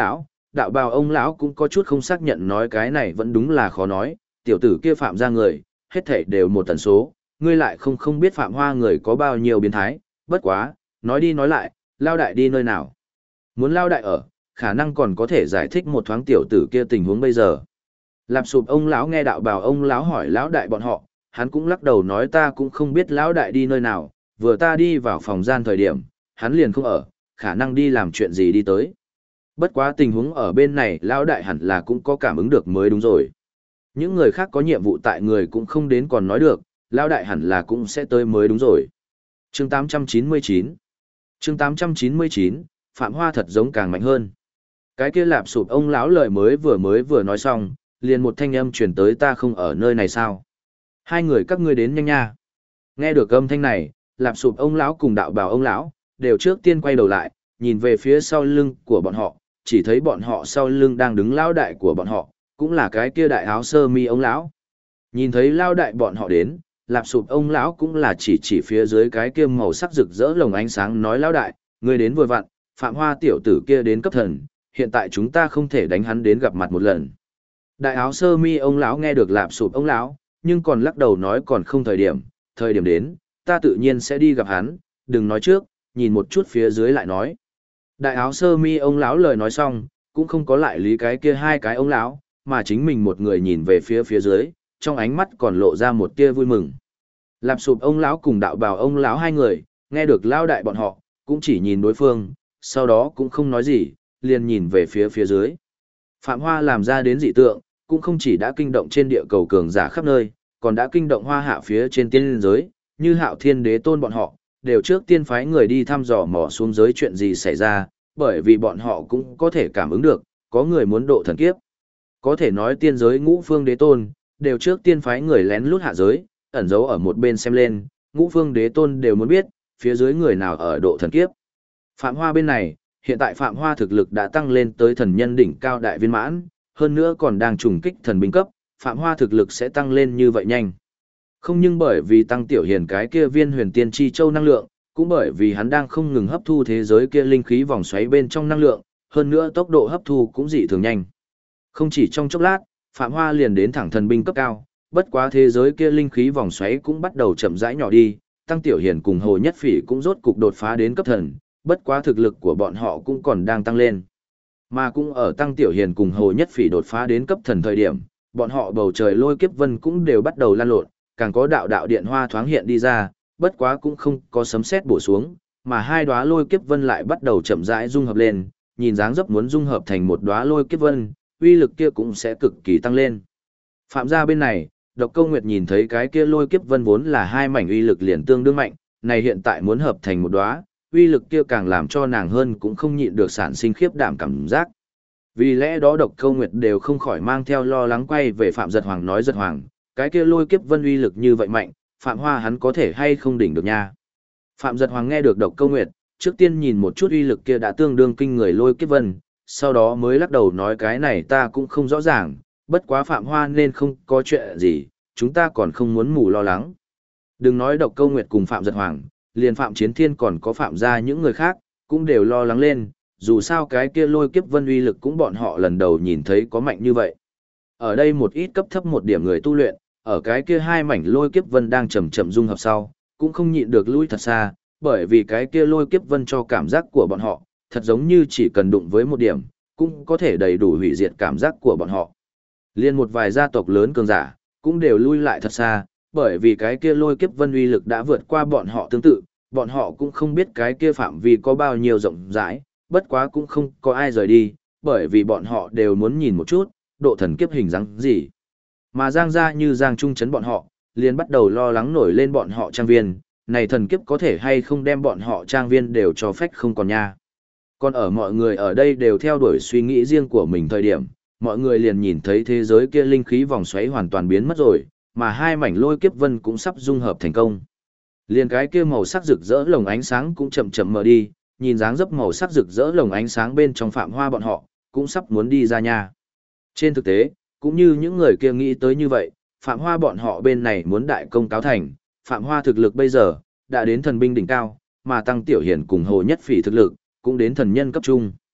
S1: đạo bào ông lão cũng có chút không xác nhận nói cái này vẫn đúng là khó nói, tiểu tử kia phạm ra người, hết thảy đều một tần số, ngươi lại không biết phạm hoa người có bao nhiêu biến thái, bất quá, nói đi nói lại, lao đại đi nơi nào. Muốn lao đại ở, khả năng còn có thể giải thích một thoáng tiểu tử kia tình huống bây giờ. Lạp sụp ông lão nghe đạo bào ông lão hỏi lão đại bọn họ, hắn cũng lắc đầu nói ta cũng không biết lão đại đi nơi nào, vừa ta đi vào phòng gian thời điểm, hắn liền không ở, khả năng đi làm chuyện gì đi tới. Bất quá tình huống ở bên này lão đại hẳn là cũng có cảm ứng được mới đúng rồi. Những người khác có nhiệm vụ tại người cũng không đến còn nói được, lão đại hẳn là cũng sẽ tới mới đúng rồi. Chương 899 Chương 899, Phạm Hoa thật giống càng mạnh hơn. Cái kia lạp sụp ông lão lời mới vừa nói xong, liền một thanh âm truyền tới ta không ở nơi này sao. Hai người các ngươi đến nhanh nha. Nghe được âm thanh này, lạp sụp ông lão cùng đạo bào ông lão đều trước tiên quay đầu lại, nhìn về phía sau lưng của bọn họ, chỉ thấy bọn họ sau lưng đang đứng lão đại của bọn họ, cũng là cái kia đại áo sơ mi ông lão. Nhìn thấy lão đại bọn họ đến, lạp sụp ông lão cũng là chỉ phía dưới cái kia màu sắc rực rỡ lồng ánh sáng nói lão đại, ngươi đến vừa vặn, Phạm Hoa tiểu tử kia đến cấp thần, hiện tại chúng ta không thể đánh hắn đến gặp mặt một lần. Đại áo sơ mi ông lão nghe được lạp sụp ông lão, nhưng còn lắc đầu nói còn không thời điểm đến, ta tự nhiên sẽ đi gặp hắn, đừng nói trước, nhìn một chút phía dưới lại nói. Đại áo sơ mi ông lão lời nói xong, cũng không có lại lý cái kia hai cái ông lão, mà chính mình một người nhìn về phía dưới, trong ánh mắt còn lộ ra một tia vui mừng. Lạp sụp ông lão cùng đạo bào ông lão hai người, nghe được lao đại bọn họ, cũng chỉ nhìn đối phương, sau đó cũng không nói gì, liền nhìn về phía dưới. Phạm Hoa làm ra đến dị tượng, cũng không chỉ đã kinh động trên địa cầu cường giả khắp nơi, còn đã kinh động Hoa Hạ phía trên tiên giới, như Hạo Thiên Đế Tôn bọn họ, đều trước tiên phái người đi thăm dò mò xuống giới chuyện gì xảy ra, bởi vì bọn họ cũng có thể cảm ứng được, có người muốn độ thần kiếp. Có thể nói tiên giới Ngũ Phương Đế Tôn, đều trước tiên phái người lén lút hạ giới, ẩn giấu ở một bên xem lên, Ngũ Phương Đế Tôn đều muốn biết, phía dưới người nào ở độ thần kiếp. Phạm Hoa bên này, hiện tại Phạm Hoa thực lực đã tăng lên tới thần nhân đỉnh cao đại viên mãn, hơn nữa còn đang trùng kích thần binh cấp, Phạm Hoa thực lực sẽ tăng lên như vậy nhanh. Không nhưng bởi vì tăng tiểu hiền cái kia viên huyền tiên chi châu năng lượng, cũng bởi vì hắn đang không ngừng hấp thu thế giới kia linh khí vòng xoáy bên trong năng lượng, hơn nữa tốc độ hấp thu cũng dị thường nhanh. Không chỉ trong chốc lát, Phạm Hoa liền đến thẳng thần binh cấp cao, bất quá thế giới kia linh khí vòng xoáy cũng bắt đầu chậm rãi nhỏ đi, tăng tiểu hiền cùng Hồ Nhất Phỉ cũng rốt cục đột phá đến cấp thần, bất quá thực lực của bọn họ cũng còn đang tăng lên. Mà cũng ở tăng tiểu hiền cùng Hồ Nhất Phỉ đột phá đến cấp thần thời điểm, bọn họ bầu trời lôi kiếp vân cũng đều bắt đầu lan lộn, càng có đạo đạo điện hoa thoáng hiện đi ra, bất quá cũng không có sấm sét bổ xuống, mà hai đóa lôi kiếp vân lại bắt đầu chậm rãi dung hợp lên, nhìn dáng dấp muốn dung hợp thành một đóa lôi kiếp vân, uy lực kia cũng sẽ cực kỳ tăng lên. Phạm gia bên này, Độc Câu Nguyệt nhìn thấy cái kia lôi kiếp vân vốn là hai mảnh uy lực liền tương đương mạnh, này hiện tại muốn hợp thành một đóa, uy lực kia càng làm cho nàng hơn cũng không nhịn được sản sinh khiếp đảm cảm giác. Vì lẽ đó Độc Câu Nguyệt đều không khỏi mang theo lo lắng quay về Phạm Giật Hoàng nói Giật Hoàng, cái kia lôi kiếp vân uy lực như vậy mạnh, Phạm Hoa hắn có thể hay không đỉnh được nha. Phạm Giật Hoàng nghe được Độc Câu Nguyệt, trước tiên nhìn một chút uy lực kia đã tương đương kinh người lôi kiếp vân, sau đó mới lắc đầu nói cái này ta cũng không rõ ràng, bất quá Phạm Hoa nên không có chuyện gì, chúng ta còn không muốn mù lo lắng. Đừng nói Độc Câu Nguyệt cùng Phạm Giật Hoàng, liền Phạm Chiến Thiên còn có Phạm gia những người khác, cũng đều lo lắng lên, dù sao cái kia lôi kiếp vân uy lực cũng bọn họ lần đầu nhìn thấy có mạnh như vậy. Ở đây một ít cấp thấp một điểm người tu luyện, ở cái kia hai mảnh lôi kiếp vân đang chậm chậm dung hợp sau, cũng không nhịn được lui thật xa, bởi vì cái kia lôi kiếp vân cho cảm giác của bọn họ, thật giống như chỉ cần đụng với một điểm, cũng có thể đầy đủ hủy diệt cảm giác của bọn họ. Liên một vài gia tộc lớn cường giả, cũng đều lui lại thật xa, bởi vì cái kia lôi kiếp vân uy lực đã vượt qua bọn họ tương tự, bọn họ cũng không biết cái kia phạm vi có bao nhiêu rộng rãi, bất quá cũng không có ai rời đi, bởi vì bọn họ đều muốn nhìn một chút, độ thần kiếp hình dáng gì. Mà Giang gia như Giang Trung chấn bọn họ, liền bắt đầu lo lắng nổi lên bọn họ trang viên, này thần kiếp có thể hay không đem bọn họ trang viên đều cho phách không còn nha. Còn ở mọi người ở đây đều theo đuổi suy nghĩ riêng của mình thời điểm, mọi người liền nhìn thấy thế giới kia linh khí vòng xoáy hoàn toàn biến mất rồi, mà hai mảnh lôi kiếp vân cũng sắp dung hợp thành công. Liền cái kia màu sắc rực rỡ lồng ánh sáng cũng chậm chậm mở đi, nhìn dáng dấp màu sắc rực rỡ lồng ánh sáng bên trong Phạm Hoa bọn họ, cũng sắp muốn đi ra nha. Trên thực tế, cũng như những người kia nghĩ tới như vậy, Phạm Hoa bọn họ bên này muốn đại công cáo thành, Phạm Hoa thực lực bây giờ, đã đến thần binh đỉnh cao, mà Tăng Tiểu Hiển cùng Hồ Nhất Phỉ thực lực, cũng đến thần nhân cấp trung.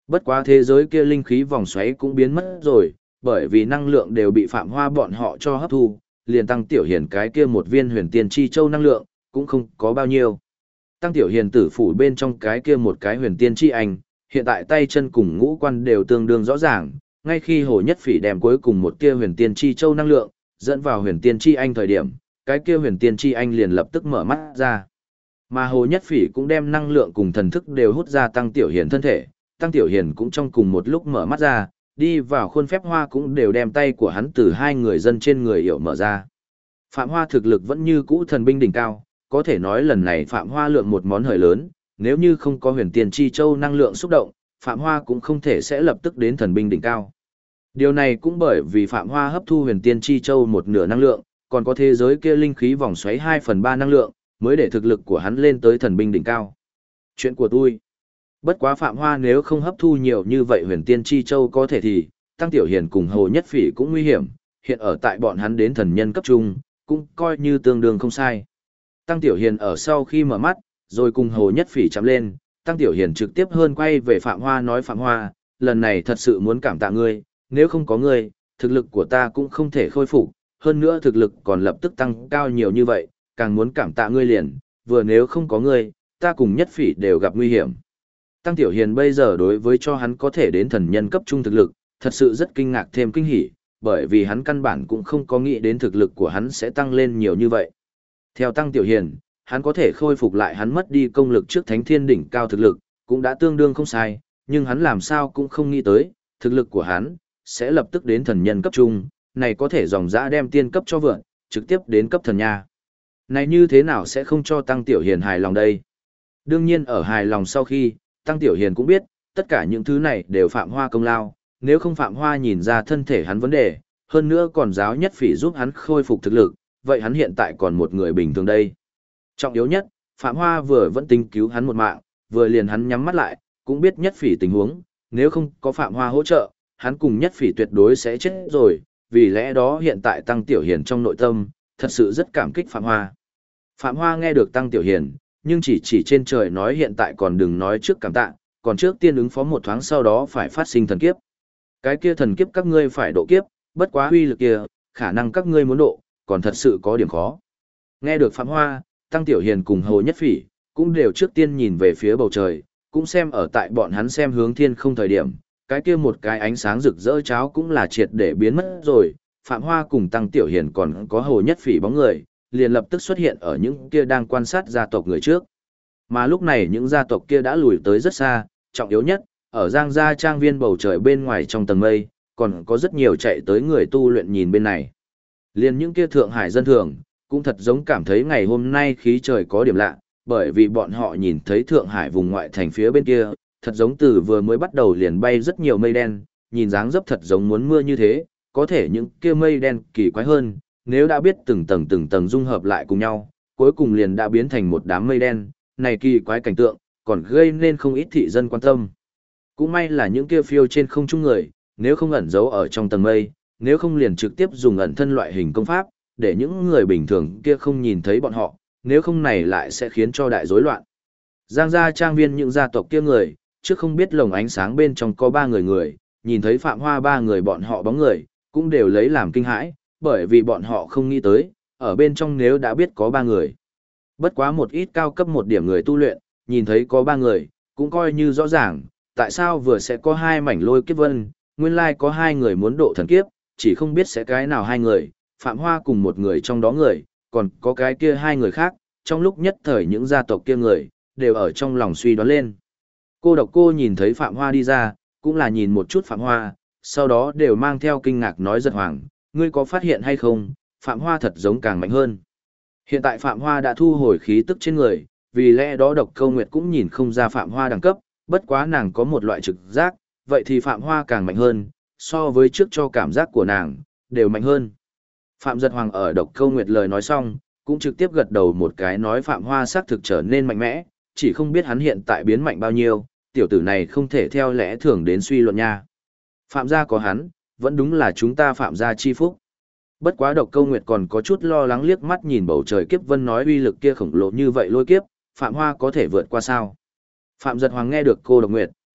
S1: Bất quá thế giới kia linh khí vòng xoáy cũng biến mất rồi, bởi vì năng lượng đều bị Phạm Hoa bọn họ cho hấp thu, liền Tăng Tiểu Hiền cái kia một viên huyền tiên chi châu năng lượng, cũng không có bao nhiêu. Tăng Tiểu Hiền tử phủ bên trong cái kia một cái huyền tiên chi anh, hiện tại tay chân cùng ngũ quan đều tương đương rõ ràng, ngay khi Hồ Nhất Phỉ đem cuối cùng một kia huyền tiên chi châu năng lượng dẫn vào huyền tiên chi anh thời điểm, cái kia huyền tiên chi anh liền lập tức mở mắt ra. Mà Hồ Nhất Phỉ cũng đem năng lượng cùng thần thức đều hút ra Tăng Tiểu Hiền thân thể, Tăng Tiểu Hiền cũng trong cùng một lúc mở mắt ra, đi vào khuôn phép Hoa cũng đều đem tay của hắn từ hai người dân trên người hiểu mở ra. Phạm Hoa thực lực vẫn như cũ thần binh đỉnh cao, có thể nói lần này Phạm Hoa lượng một món hời lớn, nếu như không có huyền tiền chi châu năng lượng xúc động, Phạm Hoa cũng không thể sẽ lập tức đến thần binh đỉnh cao. Điều này cũng bởi vì Phạm Hoa hấp thu huyền tiên chi châu một nửa năng lượng, còn có thế giới kia linh khí vòng xoáy 2/3 năng lượng, mới để thực lực của hắn lên tới thần binh đỉnh cao. Chuyện của tôi. Bất quá Phạm Hoa nếu không hấp thu nhiều như vậy huyền tiên chi châu có thể thì, Tăng Tiểu Hiền cùng Hồ Nhất Phỉ cũng nguy hiểm, hiện ở tại bọn hắn đến thần nhân cấp trung, cũng coi như tương đương không sai. Tăng Tiểu Hiền ở sau khi mở mắt, rồi cùng Hồ Nhất Phỉ chạm lên, Tăng Tiểu Hiền trực tiếp hơn quay về Phạm Hoa nói Phạm Hoa, lần này thật sự muốn cảm tạ ngươi, nếu không có ngươi, thực lực của ta cũng không thể khôi phục, hơn nữa thực lực còn lập tức tăng cao nhiều như vậy, càng muốn cảm tạ ngươi liền, vừa nếu không có ngươi, ta cùng Nhất Phỉ đều gặp nguy hiểm. Tăng Tiểu Hiền bây giờ đối với cho hắn có thể đến thần nhân cấp trung thực lực, thật sự rất kinh ngạc thêm kinh hỉ, bởi vì hắn căn bản cũng không có nghĩ đến thực lực của hắn sẽ tăng lên nhiều như vậy. Theo Tăng Tiểu Hiền, hắn có thể khôi phục lại hắn mất đi công lực trước thánh thiên đỉnh cao thực lực, cũng đã tương đương không sai, nhưng hắn làm sao cũng không nghĩ tới, thực lực của hắn sẽ lập tức đến thần nhân cấp trung, này có thể dòng dã đem tiên cấp cho vượn, trực tiếp đến cấp thần nha. Này như thế nào sẽ không cho Tăng Tiểu Hiền hài lòng đây? Đương nhiên ở hài lòng sau khi, Tăng Tiểu Hiền cũng biết, tất cả những thứ này đều Phạm Hoa công lao, nếu không Phạm Hoa nhìn ra thân thể hắn vấn đề, hơn nữa còn giáo Nhất Phỉ giúp hắn khôi phục thực lực, vậy hắn hiện tại còn một người bình thường đây. Trọng yếu nhất, Phạm Hoa vừa vẫn tính cứu hắn một mạng, vừa liền hắn nhắm mắt lại, cũng biết Nhất Phỉ tình huống, nếu không có Phạm Hoa hỗ trợ, hắn cùng Nhất Phỉ tuyệt đối sẽ chết rồi, vì lẽ đó hiện tại Tăng Tiểu Hiền trong nội tâm, thật sự rất cảm kích Phạm Hoa. Phạm Hoa nghe được Tăng Tiểu Hiền, nhưng chỉ trên trời nói hiện tại còn đừng nói trước cảm tạ, còn trước tiên ứng phó một thoáng sau đó phải phát sinh thần kiếp. Cái kia thần kiếp các ngươi phải độ kiếp, bất quá huy lực kia, khả năng các ngươi muốn độ, còn thật sự có điểm khó. Nghe được Phạm Hoa, Tăng Tiểu Hiền cùng Hồ Nhất Phỉ, cũng đều trước tiên nhìn về phía bầu trời, cũng xem ở tại bọn hắn xem hướng thiên không thời điểm, cái kia một cái ánh sáng rực rỡ cháo cũng là triệt để biến mất rồi, Phạm Hoa cùng Tăng Tiểu Hiền còn có Hồ Nhất Phỉ bóng người, liền lập tức xuất hiện ở những kia đang quan sát gia tộc người trước. Mà lúc này những gia tộc kia đã lùi tới rất xa, trọng yếu nhất, ở Giang Gia trang viên bầu trời bên ngoài trong tầng mây, còn có rất nhiều chạy tới người tu luyện nhìn bên này. Liền những kia Thượng Hải dân thường, cũng thật giống cảm thấy ngày hôm nay khí trời có điểm lạ, bởi vì bọn họ nhìn thấy Thượng Hải vùng ngoại thành phía bên kia, thật giống từ vừa mới bắt đầu liền bay rất nhiều mây đen, nhìn dáng dấp thật giống muốn mưa như thế, có thể những kia mây đen kỳ quái hơn, nếu đã biết từng tầng dung hợp lại cùng nhau, cuối cùng liền đã biến thành một đám mây đen, này kỳ quái cảnh tượng, còn gây nên không ít thị dân quan tâm. Cũng may là những kia phiêu trên không trung người, nếu không ẩn giấu ở trong tầng mây, nếu không liền trực tiếp dùng ẩn thân loại hình công pháp, để những người bình thường kia không nhìn thấy bọn họ, nếu không này lại sẽ khiến cho đại rối loạn. Giang Gia trang viên những gia tộc kia người, trước không biết lồng ánh sáng bên trong có 3 người, nhìn thấy Phạm Hoa 3 người bọn họ bóng người, cũng đều lấy làm kinh hãi, bởi vì bọn họ không nghĩ tới, ở bên trong nếu đã biết có 3 người. Bất quá một ít cao cấp một điểm người tu luyện, nhìn thấy có 3 người, cũng coi như rõ ràng, tại sao vừa sẽ có 2 mảnh lôi kiếp vân, nguyên lai có 2 người muốn độ thần kiếp, chỉ không biết sẽ cái nào 2 người, Phạm Hoa cùng một người trong đó người, còn có cái kia 2 người khác, trong lúc nhất thời những gia tộc kia người, đều ở trong lòng suy đoán lên. Cô độc cô nhìn thấy Phạm Hoa đi ra, cũng là nhìn một chút Phạm Hoa, sau đó đều mang theo kinh ngạc nói giật hoàng, ngươi có phát hiện hay không, Phạm Hoa thật giống càng mạnh hơn. Hiện tại Phạm Hoa đã thu hồi khí tức trên người, vì lẽ đó Độc Câu Nguyệt cũng nhìn không ra Phạm Hoa đẳng cấp, bất quá nàng có một loại trực giác, vậy thì Phạm Hoa càng mạnh hơn, so với trước cho cảm giác của nàng, đều mạnh hơn. Phạm Giật Hoàng ở Độc Câu Nguyệt lời nói xong, cũng trực tiếp gật đầu một cái nói Phạm Hoa xác thực trở nên mạnh mẽ, chỉ không biết hắn hiện tại biến mạnh bao nhiêu, tiểu tử này không thể theo lẽ thường đến suy luận nha. Phạm gia có hắn, vẫn đúng là chúng ta Phạm gia chi phúc. Bất quá Độc Câu Nguyệt còn có chút lo lắng liếc mắt nhìn bầu trời kiếp vân nói uy lực kia khổng lồ như vậy lôi kiếp, Phạm Hoa có thể vượt qua sao? Phạm Giật Hoàng nghe được cô Độc Nguyệt,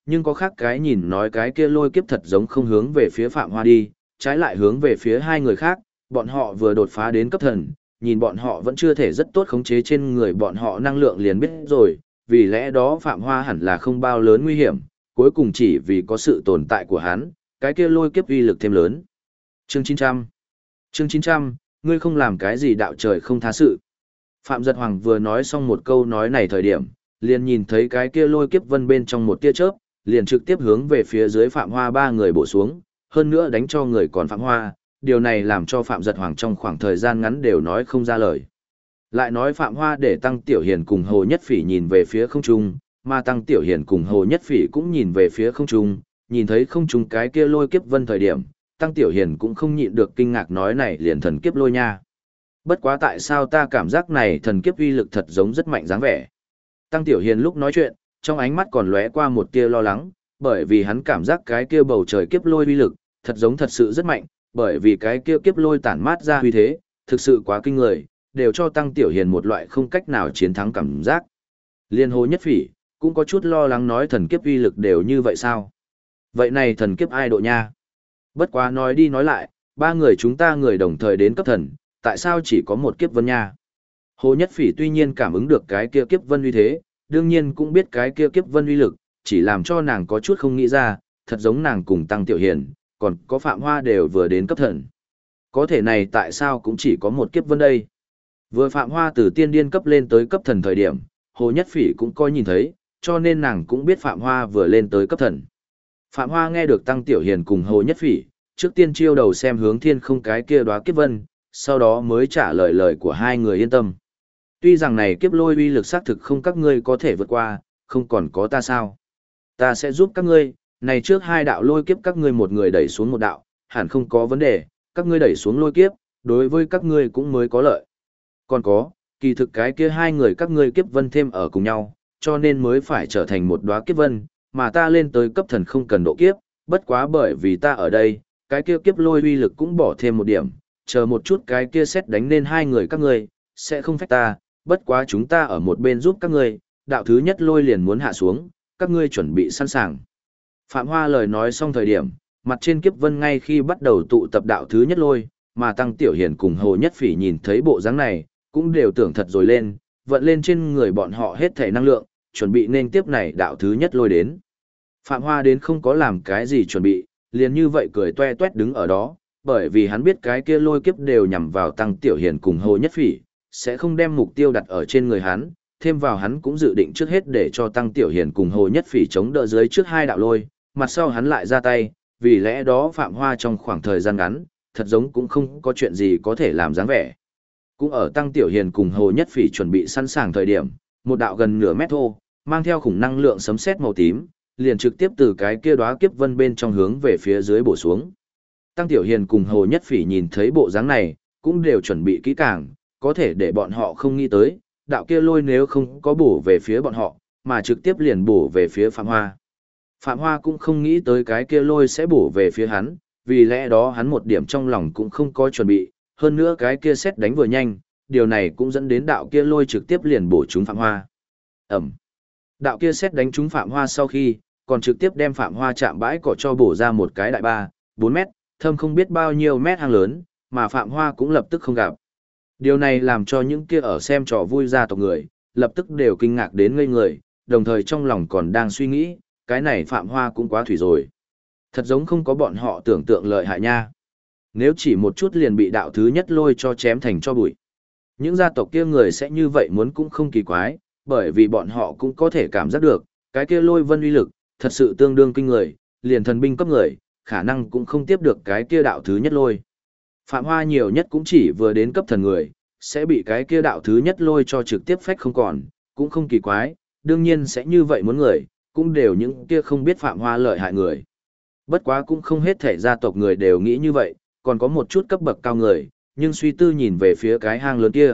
S1: nhưng có khác cái nhìn nói cái kia lôi kiếp thật giống không hướng về phía Phạm Hoa đi, trái lại hướng về phía hai người khác, bọn họ vừa đột phá đến cấp thần, nhìn bọn họ vẫn chưa thể rất tốt khống chế trên người bọn họ năng lượng liền biết rồi, vì lẽ đó Phạm Hoa hẳn là không bao lớn nguy hiểm, cuối cùng chỉ vì có sự tồn tại của hắn, cái kia lôi kiếp uy lực thêm lớn. Chương 900 Chương 900, ngươi không làm cái gì đạo trời không tha sự. Phạm Giật Hoàng vừa nói xong một câu nói này thời điểm, liền nhìn thấy cái kia lôi kiếp vân bên trong một tia chớp, liền trực tiếp hướng về phía dưới Phạm Hoa ba người bổ xuống, hơn nữa đánh cho người còn Phạm Hoa, điều này làm cho Phạm Giật Hoàng trong khoảng thời gian ngắn đều nói không ra lời. Lại nói Phạm Hoa để Tăng Tiểu Hiền cùng Hồ Nhất Phỉ nhìn về phía không trung, mà Tăng Tiểu Hiền cùng Hồ Nhất Phỉ cũng nhìn về phía không trung, nhìn thấy không trung cái kia lôi kiếp vân thời điểm, Tăng Tiểu Hiền cũng không nhịn được kinh ngạc nói này liền thần kiếp lôi nha. Bất quá tại sao ta cảm giác này thần kiếp uy lực thật giống rất mạnh dáng vẻ. Tăng Tiểu Hiền lúc nói chuyện, trong ánh mắt còn lóe qua một tia lo lắng, bởi vì hắn cảm giác cái kia bầu trời kiếp lôi uy lực, thật giống thật sự rất mạnh, bởi vì cái kia kiếp lôi tản mát ra uy thế, thực sự quá kinh người, đều cho Tăng Tiểu Hiền một loại không cách nào chiến thắng cảm giác. Liên Hồ Nhất Phỉ cũng có chút lo lắng nói thần kiếp uy lực đều như vậy sao? Vậy này thần kiếp ai độ nha? Bất quá nói đi nói lại, ba người chúng ta người đồng thời đến cấp thần, tại sao chỉ có một kiếp vân nha? Hồ Nhất Phỉ tuy nhiên cảm ứng được cái kia kiếp vân uy thế, đương nhiên cũng biết cái kia kiếp vân uy lực, chỉ làm cho nàng có chút không nghĩ ra, thật giống nàng cùng Tăng Tiểu Hiền, còn có Phạm Hoa đều vừa đến cấp thần. Có thể này tại sao cũng chỉ có một kiếp vân đây? Vừa Phạm Hoa từ tiên điên cấp lên tới cấp thần thời điểm, Hồ Nhất Phỉ cũng coi nhìn thấy, cho nên nàng cũng biết Phạm Hoa vừa lên tới cấp thần. Phạm Hoa nghe được Tăng Tiểu Hiền cùng Hồ Nhất Phỉ, trước tiên chiêu đầu xem hướng thiên không cái kia đóa kiếp vân, sau đó mới trả lời lời của hai người yên tâm. Tuy rằng này kiếp lôi uy lực xác thực không các ngươi có thể vượt qua, không còn có ta sao. Ta sẽ giúp các ngươi, này trước hai đạo lôi kiếp các ngươi một người đẩy xuống một đạo, hẳn không có vấn đề, các ngươi đẩy xuống lôi kiếp, đối với các ngươi cũng mới có lợi. Còn có, kỳ thực cái kia hai người các ngươi kiếp vân thêm ở cùng nhau, cho nên mới phải trở thành một đóa kiếp vân, mà ta lên tới cấp thần không cần độ kiếp, bất quá bởi vì ta ở đây, cái kia kiếp lôi uy lực cũng bỏ thêm một điểm, chờ một chút cái kia xét đánh nên hai người các ngươi, sẽ không phách ta, bất quá chúng ta ở một bên giúp các ngươi, đạo thứ nhất lôi liền muốn hạ xuống, các ngươi chuẩn bị sẵn sàng. Phạm Hoa lời nói xong thời điểm, mặt trên kiếp vân ngay khi bắt đầu tụ tập đạo thứ nhất lôi, mà Tăng Tiểu Hiền cùng Hồ Nhất Phỉ nhìn thấy bộ dáng này, cũng đều tưởng thật rồi lên, vận lên trên người bọn họ hết thể năng lượng, chuẩn bị nên tiếp này đạo thứ nhất lôi đến. Phạm Hoa đến không có làm cái gì chuẩn bị, liền như vậy cười toe toét đứng ở đó, bởi vì hắn biết cái kia lôi kiếp đều nhằm vào Tăng Tiểu Hiền cùng Hồ Nhất Phỉ, sẽ không đem mục tiêu đặt ở trên người hắn, thêm vào hắn cũng dự định trước hết để cho Tăng Tiểu Hiền cùng Hồ Nhất Phỉ chống đỡ dưới trước hai đạo lôi, mặt sau hắn lại ra tay, vì lẽ đó Phạm Hoa trong khoảng thời gian ngắn, thật giống cũng không có chuyện gì có thể làm dáng vẻ. Cũng ở Tăng Tiểu Hiền cùng Hồ Nhất Phỉ chuẩn bị sẵn sàng thời điểm, một đạo gần nửa mét thô, mang theo khủng năng lượng sấm sét màu tím, liền trực tiếp từ cái kia đóa kiếp vân bên trong hướng về phía dưới bổ xuống. Tăng Tiểu Hiền cùng Hồ Nhất Phỉ nhìn thấy bộ dáng này, cũng đều chuẩn bị kỹ càng, có thể để bọn họ không nghĩ tới, đạo kia lôi nếu không có bổ về phía bọn họ, mà trực tiếp liền bổ về phía Phạm Hoa. Phạm Hoa cũng không nghĩ tới cái kia lôi sẽ bổ về phía hắn, vì lẽ đó hắn một điểm trong lòng cũng không có chuẩn bị, hơn nữa cái kia xét đánh vừa nhanh, điều này cũng dẫn đến đạo kia lôi trực tiếp liền bổ trúng Phạm Hoa. Ẩm. Đạo kia xét đánh trúng Phạm Hoa sau khi, còn trực tiếp đem Phạm Hoa chạm bãi cỏ cho bổ ra một cái đại 3-4 mét, thâm không biết bao nhiêu mét hang lớn, mà Phạm Hoa cũng lập tức không gặp. Điều này làm cho những kia ở xem trò vui gia tộc người, lập tức đều kinh ngạc đến ngây người, đồng thời trong lòng còn đang suy nghĩ, cái này Phạm Hoa cũng quá thủy rồi. Thật giống không có bọn họ tưởng tượng lợi hại nha. Nếu chỉ một chút liền bị đạo thứ nhất lôi cho chém thành cho bụi. Những gia tộc kia người sẽ như vậy muốn cũng không kỳ quái, bởi vì bọn họ cũng có thể cảm giác được, cái kia lôi vân uy lực, thật sự tương đương kinh người, liền thần binh cấp người, khả năng cũng không tiếp được cái kia đạo thứ nhất lôi. Phạm Hoa nhiều nhất cũng chỉ vừa đến cấp thần người, sẽ bị cái kia đạo thứ nhất lôi cho trực tiếp phách không còn, cũng không kỳ quái, đương nhiên sẽ như vậy muốn người, cũng đều những kia không biết Phạm Hoa lợi hại người. Bất quá cũng không hết thể gia tộc người đều nghĩ như vậy, còn có một chút cấp bậc cao người, nhưng suy tư nhìn về phía cái hang lớn kia.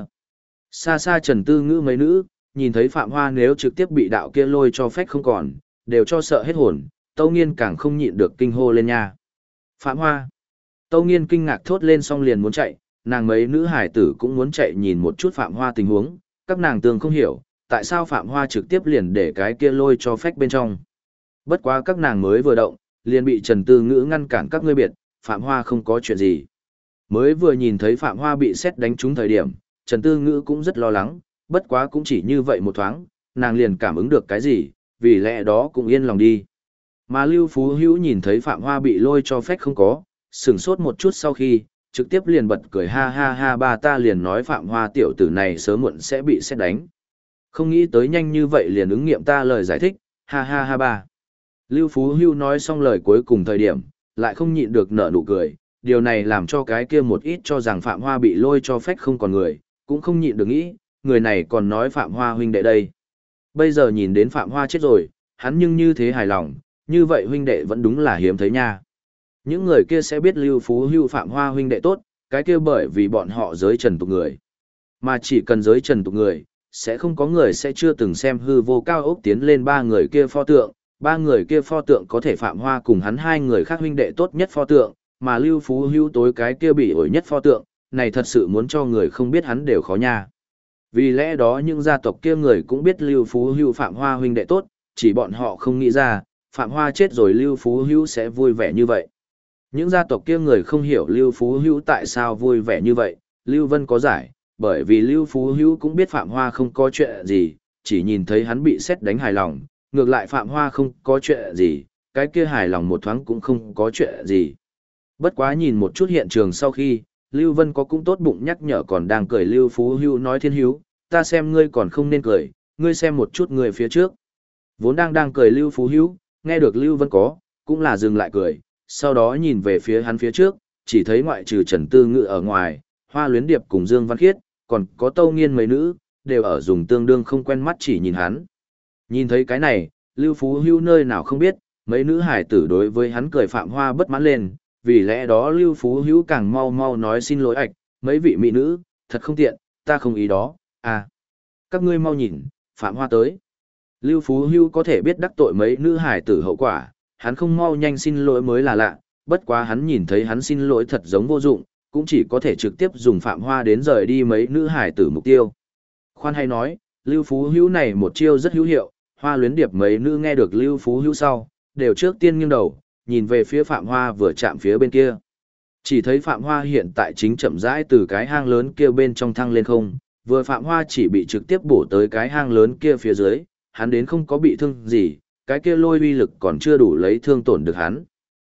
S1: Xa xa Trần Tư Ngữ mấy nữ, nhìn thấy Phạm Hoa nếu trực tiếp bị đạo kia lôi cho phách không còn, đều cho sợ hết hồn, Tâu Nghiên càng không nhịn được kinh hô lên nha. Phạm Hoa. Tâu Nghiên kinh ngạc thốt lên xong liền muốn chạy, nàng mấy nữ hải tử cũng muốn chạy nhìn một chút Phạm Hoa tình huống, các nàng tương không hiểu, tại sao Phạm Hoa trực tiếp liền để cái kia lôi cho phách bên trong. Bất quá các nàng mới vừa động, liền bị Trần Tư Ngữ ngăn cản các ngươi biệt, Phạm Hoa không có chuyện gì. Mới vừa nhìn thấy Phạm Hoa bị sét đánh trúng thời điểm, Trần Tư Ngữ cũng rất lo lắng, bất quá cũng chỉ như vậy một thoáng, nàng liền cảm ứng được cái gì, vì lẽ đó cũng yên lòng đi. Mà Lưu Phú Hữu nhìn thấy Phạm Hoa bị lôi cho phách không có, sửng sốt một chút sau khi, trực tiếp liền bật cười ha ha ha ba ta liền nói Phạm Hoa tiểu tử này sớm muộn sẽ bị sét đánh. Không nghĩ tới nhanh như vậy liền ứng nghiệm ta lời giải thích, ha ha ha ba. Lưu Phú Hưu nói xong lời cuối cùng thời điểm, lại không nhịn được nở nụ cười, điều này làm cho cái kia một ít cho rằng Phạm Hoa bị lôi cho phách không còn người, cũng không nhịn được nghĩ, người này còn nói Phạm Hoa huynh đệ đây. Bây giờ nhìn đến Phạm Hoa chết rồi, hắn nhưng như thế hài lòng, như vậy huynh đệ vẫn đúng là hiếm thấy nha. Những người kia sẽ biết Lưu Phú Hưu Phạm Hoa huynh đệ tốt, cái kia bởi vì bọn họ giới trần tục người. Mà chỉ cần giới trần tục người, sẽ không có người sẽ chưa từng xem hư vô cao ốc tiến lên ba người kia pho tượng, ba người kia pho tượng có thể Phạm Hoa cùng hắn hai người khác huynh đệ tốt nhất pho tượng, mà Lưu Phú Hưu tối cái kia bị ổi nhất pho tượng, này thật sự muốn cho người không biết hắn đều khó nha. Vì lẽ đó những gia tộc kia người cũng biết Lưu Phú Hưu Phạm Hoa huynh đệ tốt, chỉ bọn họ không nghĩ ra, Phạm Hoa chết rồi Lưu Phú Hưu sẽ vui vẻ như vậy. Những gia tộc kia người không hiểu Lưu Phú Hưu tại sao vui vẻ như vậy, Lưu Vân có giải, bởi vì Lưu Phú Hưu cũng biết Phạm Hoa không có chuyện gì, chỉ nhìn thấy hắn bị sét đánh hài lòng, ngược lại Phạm Hoa không có chuyện gì, cái kia hài lòng một thoáng cũng không có chuyện gì. Bất quá nhìn một chút hiện trường sau khi, Lưu Vân có cũng tốt bụng nhắc nhở còn đang cười Lưu Phú Hưu nói thiên hữu, ta xem ngươi còn không nên cười, ngươi xem một chút người phía trước. Vốn đang cười Lưu Phú Hưu, nghe được Lưu Vân có, cũng là dừng lại cười, sau đó nhìn về phía hắn phía trước, chỉ thấy ngoại trừ Trần Tư Ngự ở ngoài, Hoa Luyến Điệp cùng Dương Văn Khiết, còn có Tâu Nghiên mấy nữ, đều ở dùng tương đương không quen mắt chỉ nhìn hắn. Nhìn thấy cái này, Lưu Phú Hưu nơi nào không biết, mấy nữ hải tử đối với hắn cười Phạm Hoa bất mãn lên, vì lẽ đó Lưu Phú Hữu càng mau mau nói xin lỗi ạch, mấy vị mỹ nữ, thật không tiện, ta không ý đó, à. Các ngươi mau nhìn, Phạm Hoa tới. Lưu Phú Hữu có thể biết đắc tội mấy nữ hải tử hậu quả, hắn không mau nhanh xin lỗi mới là lạ, bất quá hắn nhìn thấy hắn xin lỗi thật giống vô dụng, cũng chỉ có thể trực tiếp dùng Phạm Hoa đến rời đi mấy nữ hải tử mục tiêu. Khoan hay nói, Lưu Phú Hữu này một chiêu rất hữu hiệu, Hoa Luyến Điệp mấy nữ nghe được Lưu Phú Hữu sau, đều trước tiên nghiêng đầu, nhìn về phía Phạm Hoa vừa chạm phía bên kia. Chỉ thấy Phạm Hoa hiện tại chính chậm rãi từ cái hang lớn kia bên trong thăng lên không, vừa Phạm Hoa chỉ bị trực tiếp bổ tới cái hang lớn kia phía dưới, hắn đến không có bị thương gì, cái kia lôi uy lực còn chưa đủ lấy thương tổn được hắn.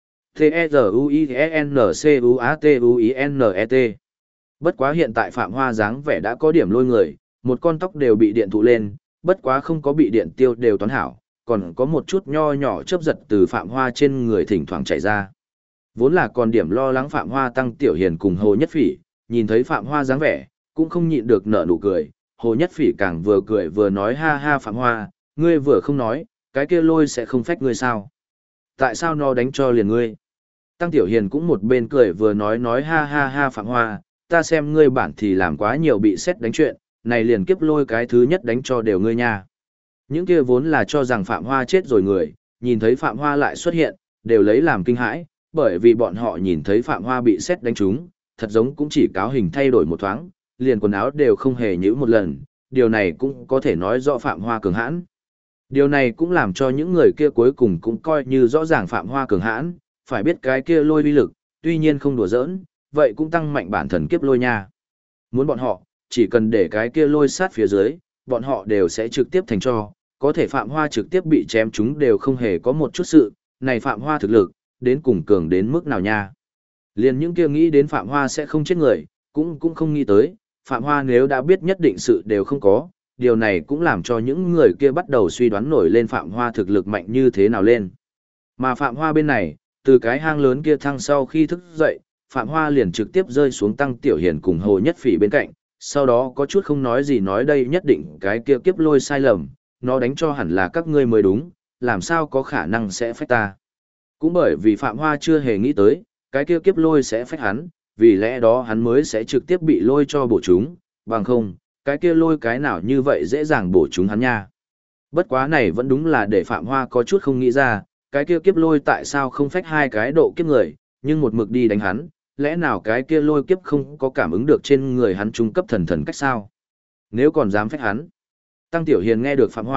S1: T-E-Z-U-I-N-C-U-A-T-U-I-N-E-T. Bất quá hiện tại Phạm Hoa dáng vẻ đã có điểm lôi người, một con tóc đều bị điện thụ lên, bất quá không có bị điện tiêu đều toán hảo, còn có một chút nho nhỏ chớp giật từ Phạm Hoa trên người thỉnh thoảng chảy ra. Vốn là còn điểm lo lắng Phạm Hoa Tăng Tiểu Hiền cùng Hồ Nhất Phỉ, nhìn thấy Phạm Hoa dáng vẻ, cũng không nhịn được nở nụ cười, Hồ Nhất Phỉ càng vừa cười vừa nói ha ha Phạm Hoa, ngươi vừa không nói, cái kia lôi sẽ không phách ngươi sao? Tại sao nó đánh cho liền ngươi? Tăng Tiểu Hiền cũng một bên cười vừa nói ha ha ha Phạm Hoa, ta xem ngươi bản thì làm quá nhiều bị xét đánh chuyện, này liền kiếp lôi cái thứ nhất đánh cho đều ngươi nha. Những kia vốn là cho rằng Phạm Hoa chết rồi người, nhìn thấy Phạm Hoa lại xuất hiện, đều lấy làm kinh hãi, bởi vì bọn họ nhìn thấy Phạm Hoa bị xét đánh trúng, thật giống cũng chỉ cáo hình thay đổi một thoáng, liền quần áo đều không hề nhữ một lần, điều này cũng có thể nói rõ Phạm Hoa cường hãn. Điều này cũng làm cho những người kia cuối cùng cũng coi như rõ ràng Phạm Hoa cường hãn, phải biết cái kia lôi uy lực, tuy nhiên không đùa giỡn, vậy cũng tăng mạnh bản thần kiếp lôi nha. Muốn bọn họ, chỉ cần để cái kia lôi sát phía dưới, bọn họ đều sẽ trực tiếp thành cho, có thể Phạm Hoa trực tiếp bị chém chúng đều không hề có một chút sự, này Phạm Hoa thực lực, đến cùng cường đến mức nào nha. Liền những kia nghĩ đến Phạm Hoa sẽ không chết người, cũng không nghĩ tới, Phạm Hoa nếu đã biết nhất định sự đều không có, điều này cũng làm cho những người kia bắt đầu suy đoán nổi lên Phạm Hoa thực lực mạnh như thế nào lên. Mà Phạm Hoa bên này, từ cái hang lớn kia thăng sau khi thức dậy, Phạm Hoa liền trực tiếp rơi xuống Tăng Tiểu Hiền cùng Hồ Nhất Phỉ bên cạnh, sau đó có chút không nói gì nói đây nhất định cái kia kiếp lôi sai lầm, nó đánh cho hẳn là các ngươi mới đúng, làm sao có khả năng sẽ phách ta. Cũng bởi vì Phạm Hoa chưa hề nghĩ tới, cái kia kiếp lôi sẽ phách hắn, vì lẽ đó hắn mới sẽ trực tiếp bị lôi cho bổ chúng, bằng không, cái kia lôi cái nào như vậy dễ dàng bổ chúng hắn nha. Bất quá này vẫn đúng là để Phạm Hoa có chút không nghĩ ra, cái kia kiếp lôi tại sao không phách hai cái độ kiếp người, nhưng một mực đi đánh hắn, lẽ nào cái kia lôi kiếp không có cảm ứng được trên người hắn trung cấp thần cách sao? Nếu còn dám phách hắn. Tăng Tiểu Hiền nghe được Phạm Hoa,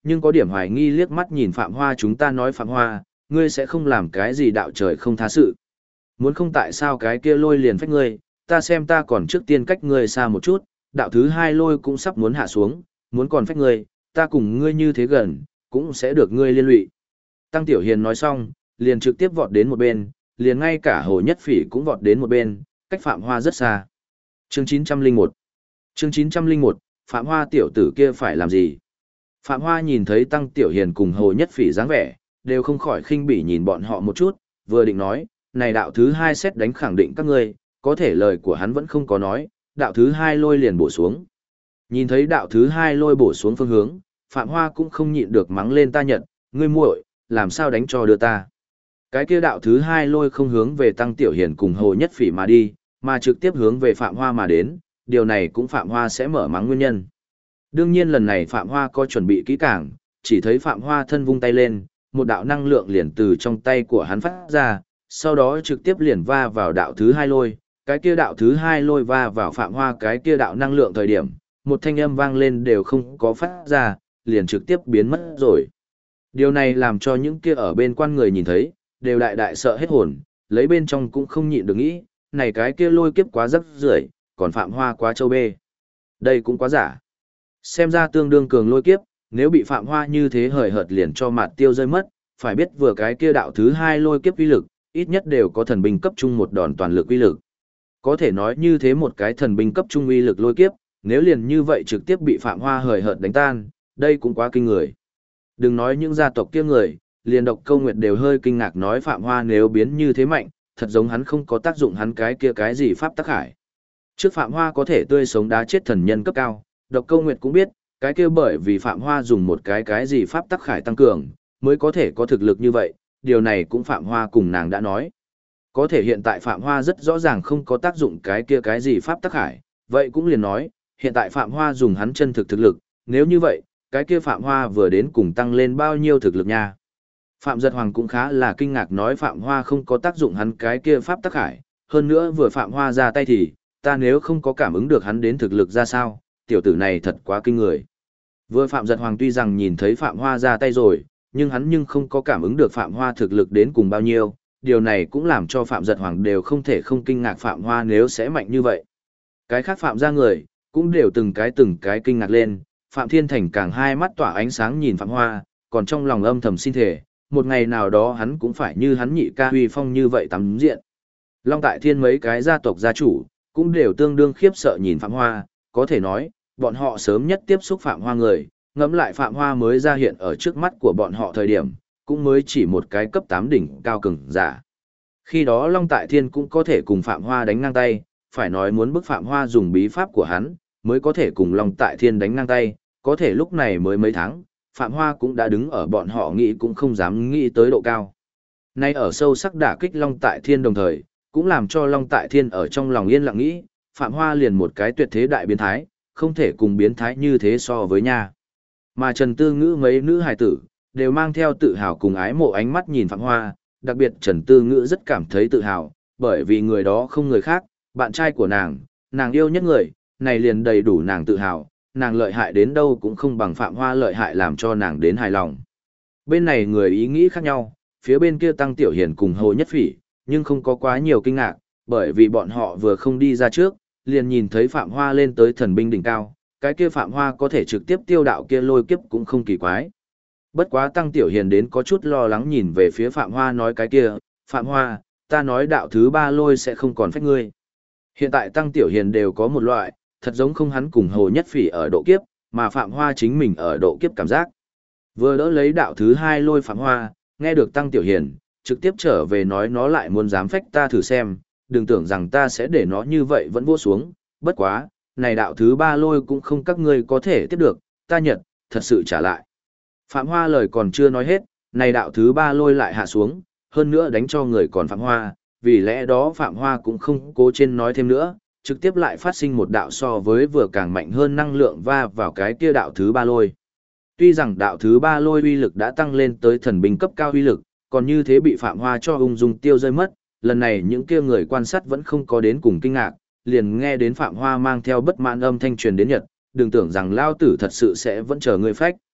S1: nhưng có điểm hoài nghi liếc mắt nhìn Phạm Hoa. Chúng ta nói Phạm Hoa, ngươi sẽ không làm cái gì đạo trời không tha sự. Muốn không tại sao cái kia lôi liền phách ngươi, ta xem ta còn trước tiên cách ngươi xa một chút, đạo thứ hai lôi cũng sắp muốn hạ xuống, muốn còn phách ngươi, ta cùng ngươi như thế gần, cũng sẽ được ngươi liên lụy. Tăng Tiểu Hiền nói xong, liền trực tiếp vọt đến một bên, liền ngay cả Hồ Nhất Phỉ cũng vọt đến một bên, cách Phạm Hoa rất xa. Chương 901 Chương 901, Phạm Hoa tiểu tử kia phải làm gì? Phạm Hoa nhìn thấy Tăng Tiểu Hiền cùng Hồ Nhất Phỉ dáng vẻ, đều không khỏi khinh bỉ nhìn bọn họ một chút, vừa định nói, này đạo thứ hai xét đánh khẳng định các ngươi, có thể lời của hắn vẫn không có nói, đạo thứ hai lôi liền bổ xuống. Nhìn thấy đạo thứ hai lôi bổ xuống phương hướng, Phạm Hoa cũng không nhịn được mắng lên ta Nhật, ngươi muội, làm sao đánh cho đưa ta. Cái kia đạo thứ hai lôi không hướng về Tăng Tiểu Hiền cùng Hồ Nhất Phỉ mà đi, mà trực tiếp hướng về Phạm Hoa mà đến, điều này cũng Phạm Hoa sẽ mở mắng nguyên nhân. Đương nhiên lần này Phạm Hoa có chuẩn bị kỹ càng, chỉ thấy Phạm Hoa thân vung tay lên, một đạo năng lượng liền từ trong tay của hắn phát ra, sau đó trực tiếp liền va vào đạo thứ hai lôi, cái kia đạo thứ hai lôi va vào Phạm Hoa cái kia đạo năng lượng thời điểm, một thanh âm vang lên đều không có phát ra, liền trực tiếp biến mất rồi. Điều này làm cho những kia ở bên quan người nhìn thấy, đều đại đại sợ hết hồn, lấy bên trong cũng không nhịn được nghĩ, này cái kia lôi kiếp quá rắc rưởi, còn Phạm Hoa quá châu bê. Đây cũng quá giả. Xem ra tương đương cường lôi kiếp, nếu bị Phạm Hoa như thế hời hợt liền cho mạt tiêu rơi mất, phải biết vừa cái kia đạo thứ hai lôi kiếp uy lực, ít nhất đều có thần binh cấp trung một đòn toàn lực uy lực. Có thể nói như thế một cái thần binh cấp trung uy lực lôi kiếp, nếu liền như vậy trực tiếp bị Phạm Hoa hời hợt đánh tan, đây cũng quá kinh người. Đừng nói những gia tộc kia người, liền Độc Câu Nguyệt đều hơi kinh ngạc nói Phạm Hoa nếu biến như thế mạnh, thật giống hắn không có tác dụng hắn cái kia cái gì pháp tắc hải. Trước Phạm Hoa có thể tươi sống đá chết thần nhân cấp cao, Độc Câu Nguyệt cũng biết, cái kia bởi vì Phạm Hoa dùng một cái gì pháp tắc khải tăng cường, mới có thể có thực lực như vậy, điều này cũng Phạm Hoa cùng nàng đã nói. Có thể hiện tại Phạm Hoa rất rõ ràng không có tác dụng cái kia cái gì pháp tắc khải, vậy cũng liền nói, hiện tại Phạm Hoa dùng hắn chân thực lực, nếu như vậy, cái kia Phạm Hoa vừa đến cùng tăng lên bao nhiêu thực lực nha. Phạm Giật Hoàng cũng khá là kinh ngạc nói Phạm Hoa không có tác dụng hắn cái kia pháp tắc khải, hơn nữa vừa Phạm Hoa ra tay thì, ta nếu không có cảm ứng được hắn đến thực lực ra sao, tiểu tử này thật quá kinh người. Vừa Phạm Giật Hoàng tuy rằng nhìn thấy Phạm Hoa ra tay rồi, nhưng hắn không có cảm ứng được Phạm Hoa thực lực đến cùng bao nhiêu, điều này cũng làm cho Phạm Giật Hoàng đều không thể không kinh ngạc Phạm Hoa nếu sẽ mạnh như vậy. Cái khác Phạm ra người, cũng đều từng cái kinh ngạc lên, Phạm Thiên Thành càng hai mắt tỏa ánh sáng nhìn Phạm Hoa, còn trong lòng âm thầm xin thề, một ngày nào đó hắn cũng phải như hắn nhị ca huy phong như vậy tắm diện. Long Tại Thiên mấy cái gia tộc gia chủ, cũng đều tương đương khiếp sợ nhìn Phạm Hoa, có thể nói, bọn họ sớm nhất tiếp xúc Phạm Hoa người, ngẫm lại Phạm Hoa mới ra hiện ở trước mắt của bọn họ thời điểm, cũng mới chỉ một cái cấp 8 đỉnh cao cường giả. Khi đó Long Tại Thiên cũng có thể cùng Phạm Hoa đánh ngang tay, phải nói muốn bức Phạm Hoa dùng bí pháp của hắn, mới có thể cùng Long Tại Thiên đánh ngang tay, có thể lúc này mới mấy tháng, Phạm Hoa cũng đã đứng ở bọn họ nghĩ cũng không dám nghĩ tới độ cao. Nay ở sâu sắc đả kích Long Tại Thiên đồng thời, cũng làm cho Long Tại Thiên ở trong lòng yên lặng nghĩ, Phạm Hoa liền một cái tuyệt thế đại biến thái, không thể cùng biến thái như thế so với nha. Mà Trần Tư Ngữ mấy nữ hài tử, đều mang theo tự hào cùng ái mộ ánh mắt nhìn Phạm Hoa, đặc biệt Trần Tư Ngữ rất cảm thấy tự hào, bởi vì người đó không người khác, bạn trai của nàng yêu nhất người, này liền đầy đủ nàng tự hào, nàng lợi hại đến đâu cũng không bằng Phạm Hoa lợi hại làm cho nàng đến hài lòng. Bên này người ý nghĩ khác nhau, phía bên kia Tăng Tiểu Hiền cùng Hồ Nhất Phỉ, nhưng không có quá nhiều kinh ngạc, bởi vì bọn họ vừa không đi ra trước, liền nhìn thấy Phạm Hoa lên tới thần binh đỉnh cao, cái kia Phạm Hoa có thể trực tiếp tiêu đạo kia lôi kiếp cũng không kỳ quái. Bất quá Tăng Tiểu Hiền đến có chút lo lắng nhìn về phía Phạm Hoa nói cái kia, Phạm Hoa, ta nói đạo thứ 3 lôi sẽ không còn phách ngươi. Hiện tại Tăng Tiểu Hiền đều có một loại, thật giống không hắn cùng Hồ Nhất Phỉ ở độ kiếp, mà Phạm Hoa chính mình ở độ kiếp cảm giác. Vừa đỡ lấy đạo thứ 2 lôi Phạm Hoa, nghe được Tăng Tiểu Hiền, trực tiếp trở về nói nó lại muốn dám phách ta thử xem, đừng tưởng rằng ta sẽ để nó như vậy vẫn vô xuống, bất quá, này đạo thứ 3 lôi cũng không các ngươi có thể tiếp được, ta Nhật, thật sự trả lại. Phạm Hoa lời còn chưa nói hết, này đạo thứ 3 lôi lại hạ xuống, hơn nữa đánh cho người còn Phạm Hoa, vì lẽ đó Phạm Hoa cũng không cố trên nói thêm nữa, trực tiếp lại phát sinh một đạo so với vừa càng mạnh hơn năng lượng va vào cái kia đạo thứ 3 lôi. Tuy rằng đạo thứ 3 lôi uy lực đã tăng lên tới thần binh cấp cao uy lực, còn như thế bị Phạm Hoa cho ung dung tiêu rơi mất, lần này những kia người quan sát vẫn không có đến cùng kinh ngạc, liền nghe đến Phạm Hoa mang theo bất mãn âm thanh truyền đến Nhật, đừng tưởng rằng lao tử thật sự sẽ vẫn chờ ngươi phách.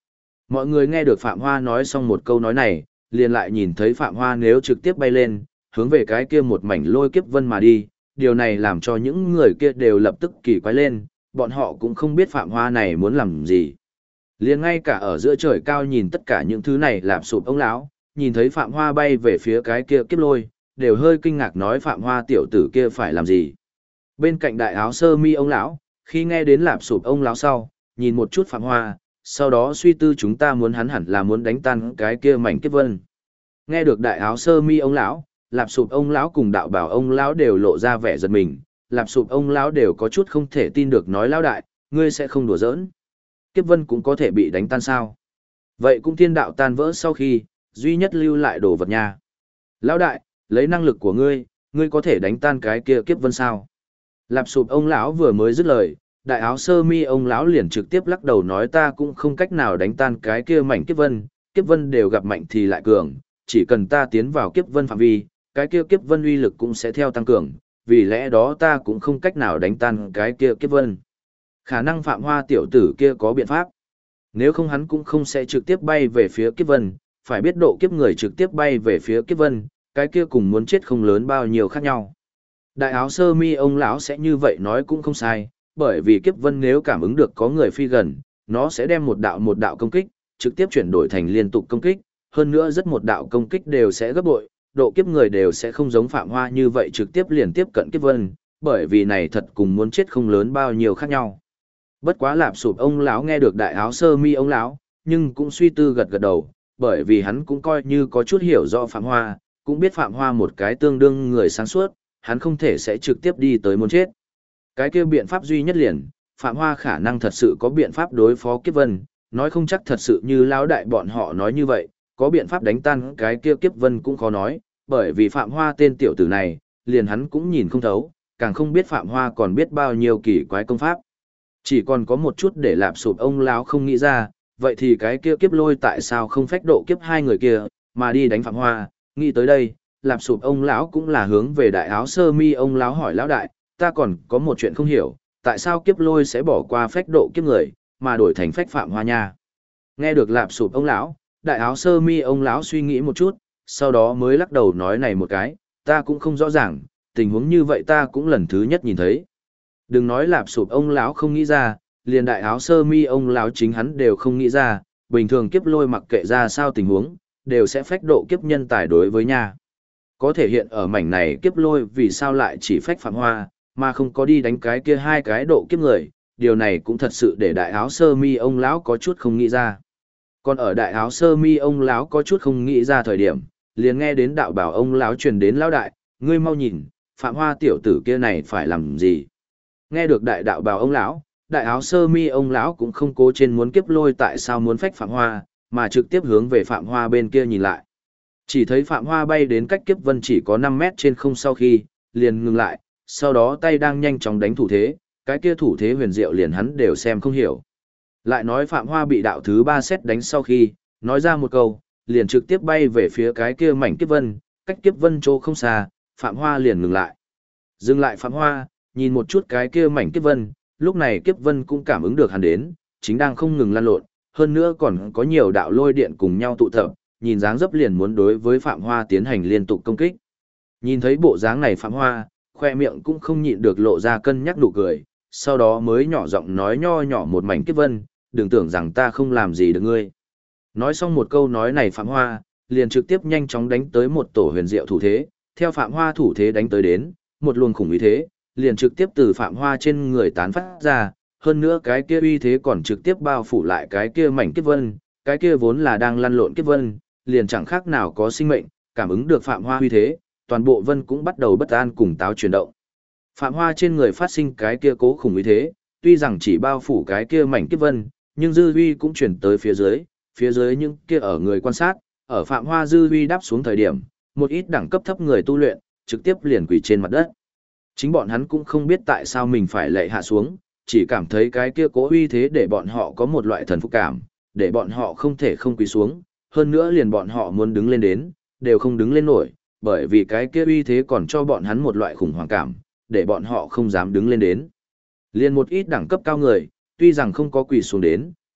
S1: Mọi người nghe được Phạm Hoa nói xong một câu nói này, liền lại nhìn thấy Phạm Hoa nếu trực tiếp bay lên, hướng về cái kia một mảnh lôi kiếp vân mà đi, điều này làm cho những người kia đều lập tức kỳ quái lên, bọn họ cũng không biết Phạm Hoa này muốn làm gì. Liền ngay cả ở giữa trời cao nhìn tất cả những thứ này lạp sụp ông lão, nhìn thấy Phạm Hoa bay về phía cái kia kiếp lôi, đều hơi kinh ngạc nói Phạm Hoa tiểu tử kia phải làm gì. Bên cạnh đại áo sơ mi ông lão, khi nghe đến lạp sụp ông lão sau, nhìn một chút Phạm Hoa, sau đó suy tư chúng ta muốn hắn hẳn là muốn đánh tan cái kia mảnh kiếp vân. Nghe được đại áo sơ mi ông lão, lạp sụp ông lão cùng đạo bảo ông lão đều lộ ra vẻ giật mình, lạp sụp ông lão đều có chút không thể tin được nói lão đại, ngươi sẽ không đùa giỡn. Kiếp vân cũng có thể bị đánh tan sao? Vậy cũng thiên đạo tan vỡ sau khi, duy nhất lưu lại đồ vật nha. Lão đại, lấy năng lực của ngươi, ngươi có thể đánh tan cái kia kiếp vân sao? Lạp sụp ông lão vừa mới dứt lời, đại áo sơ mi ông lão liền trực tiếp lắc đầu nói ta cũng không cách nào đánh tan cái kia mảnh kiếp vân đều gặp mạnh thì lại cường, chỉ cần ta tiến vào kiếp vân phạm vi, cái kia kiếp vân uy lực cũng sẽ theo tăng cường, vì lẽ đó ta cũng không cách nào đánh tan cái kia kiếp vân. Khả năng Phạm Hoa tiểu tử kia có biện pháp. Nếu không hắn cũng không sẽ trực tiếp bay về phía kiếp vân, phải biết độ kiếp người trực tiếp bay về phía kiếp vân, cái kia cùng muốn chết không lớn bao nhiêu khác nhau. Đại áo sơ mi ông lão sẽ như vậy nói cũng không sai, bởi vì kiếp vân nếu cảm ứng được có người phi gần, nó sẽ đem một đạo công kích, trực tiếp chuyển đổi thành liên tục công kích, hơn nữa rất một đạo công kích đều sẽ gấp bội, độ kiếp người đều sẽ không giống Phạm Hoa như vậy trực tiếp liền tiếp cận kiếp vân, bởi vì này thật cùng muốn chết không lớn bao nhiêu khác nhau. Bất quá lạp sụp ông lão nghe được đại áo sơ mi ông lão, nhưng cũng suy tư gật gật đầu, bởi vì hắn cũng coi như có chút hiểu rõ Phạm Hoa, cũng biết Phạm Hoa một cái tương đương người sáng suốt, hắn không thể sẽ trực tiếp đi tới muốn chết. Cái kia biện pháp duy nhất liền, Phạm Hoa khả năng thật sự có biện pháp đối phó kiếp vân, nói không chắc thật sự như lão đại bọn họ nói như vậy, có biện pháp đánh tan cái kia kiếp vân cũng khó nói, bởi vì Phạm Hoa tên tiểu tử này, liền hắn cũng nhìn không thấu, càng không biết Phạm Hoa còn biết bao nhiêu kỳ quái công pháp. Chỉ còn có một chút để lạp sụp ông lão không nghĩ ra, vậy thì cái kia kiếp lôi tại sao không phách độ kiếp hai người kia, mà đi đánh Phạm Hoa, nghĩ tới đây, lạp sụp ông lão cũng là hướng về đại áo sơ mi ông lão hỏi lão đại, ta còn có một chuyện không hiểu, tại sao kiếp lôi sẽ bỏ qua phách độ kiếp người, mà đổi thành phách Phạm Hoa nha. Nghe được lạp sụp ông lão, đại áo sơ mi ông lão suy nghĩ một chút, sau đó mới lắc đầu nói này một cái, ta cũng không rõ ràng, tình huống như vậy ta cũng lần thứ nhất nhìn thấy. Đừng nói lạp sụp ông lão không nghĩ ra, liền đại áo sơ mi ông lão chính hắn đều không nghĩ ra, bình thường kiếp lôi mặc kệ ra sao tình huống, đều sẽ phách độ kiếp nhân tài đối với nha. Có thể hiện ở mảnh này kiếp lôi vì sao lại chỉ phách Phạm Hoa, mà không có đi đánh cái kia hai cái độ kiếp người, điều này cũng thật sự để đại áo sơ mi ông lão có chút không nghĩ ra. Còn ở đại áo sơ mi ông lão có chút không nghĩ ra thời điểm, liền nghe đến đạo bảo ông lão truyền đến lão đại, ngươi mau nhìn, Phạm Hoa tiểu tử kia này phải làm gì? Nghe được đại đạo bảo ông lão, đại áo sơ mi ông lão cũng không cố trên muốn kiếp lôi tại sao muốn phách Phạm Hoa, mà trực tiếp hướng về Phạm Hoa bên kia nhìn lại. Chỉ thấy Phạm Hoa bay đến cách kiếp vân chỉ có 5 mét trên không sau khi, liền ngừng lại, sau đó tay đang nhanh chóng đánh thủ thế, cái kia thủ thế huyền diệu liền hắn đều xem không hiểu. Lại nói Phạm Hoa bị đạo thứ 3 xét đánh sau khi, nói ra một câu, liền trực tiếp bay về phía cái kia mảnh kiếp vân, cách kiếp vân chỗ không xa, Phạm Hoa liền ngừng lại. Dừng lại Phạm Hoa, nhìn một chút cái kia mảnh kiếp vân, lúc này kiếp vân cũng cảm ứng được hắn đến, chính đang không ngừng lan lộn, hơn nữa còn có nhiều đạo lôi điện cùng nhau tụ tập, nhìn dáng dấp liền muốn đối với Phạm Hoa tiến hành liên tục công kích. Nhìn thấy bộ dáng này Phạm Hoa, khoe miệng cũng không nhịn được lộ ra cân nhắc nụ cười, sau đó mới nhỏ giọng nói nho nhỏ một mảnh kiếp vân, đừng tưởng rằng ta không làm gì được ngươi. Nói xong một câu nói này Phạm Hoa, liền trực tiếp nhanh chóng đánh tới một tổ huyền diệu thủ thế, theo Phạm Hoa thủ thế đánh tới đến, một luồng khủng uy thế, liền trực tiếp từ Phạm Hoa trên người tán phát ra, hơn nữa cái kia uy thế còn trực tiếp bao phủ lại cái kia mảnh kiếp vân, cái kia vốn là đang lăn lộn kiếp vân, liền chẳng khác nào có sinh mệnh, cảm ứng được Phạm Hoa uy thế, toàn bộ vân cũng bắt đầu bất an cùng táo chuyển động. Phạm Hoa trên người phát sinh cái kia cố khủng uy thế, tuy rằng chỉ bao phủ cái kia mảnh kiếp vân, nhưng dư uy cũng chuyển tới phía dưới những kia ở người quan sát, ở Phạm Hoa dư uy đáp xuống thời điểm, một ít đẳng cấp thấp người tu luyện, trực tiếp liền quỳ trên mặt đất. Chính bọn hắn cũng không biết tại sao mình phải lạy hạ xuống, chỉ cảm thấy cái kia cố uy thế để bọn họ có một loại thần phục cảm, để bọn họ không thể không quỳ xuống, hơn nữa liền bọn họ muốn đứng lên đến, đều không đứng lên nổi, bởi vì cái kia uy thế còn cho bọn hắn một loại khủng hoảng cảm, để bọn họ không dám đứng lên đến. Liền một ít đẳng cấp cao người, tuy rằng không có quỳ xuống đến,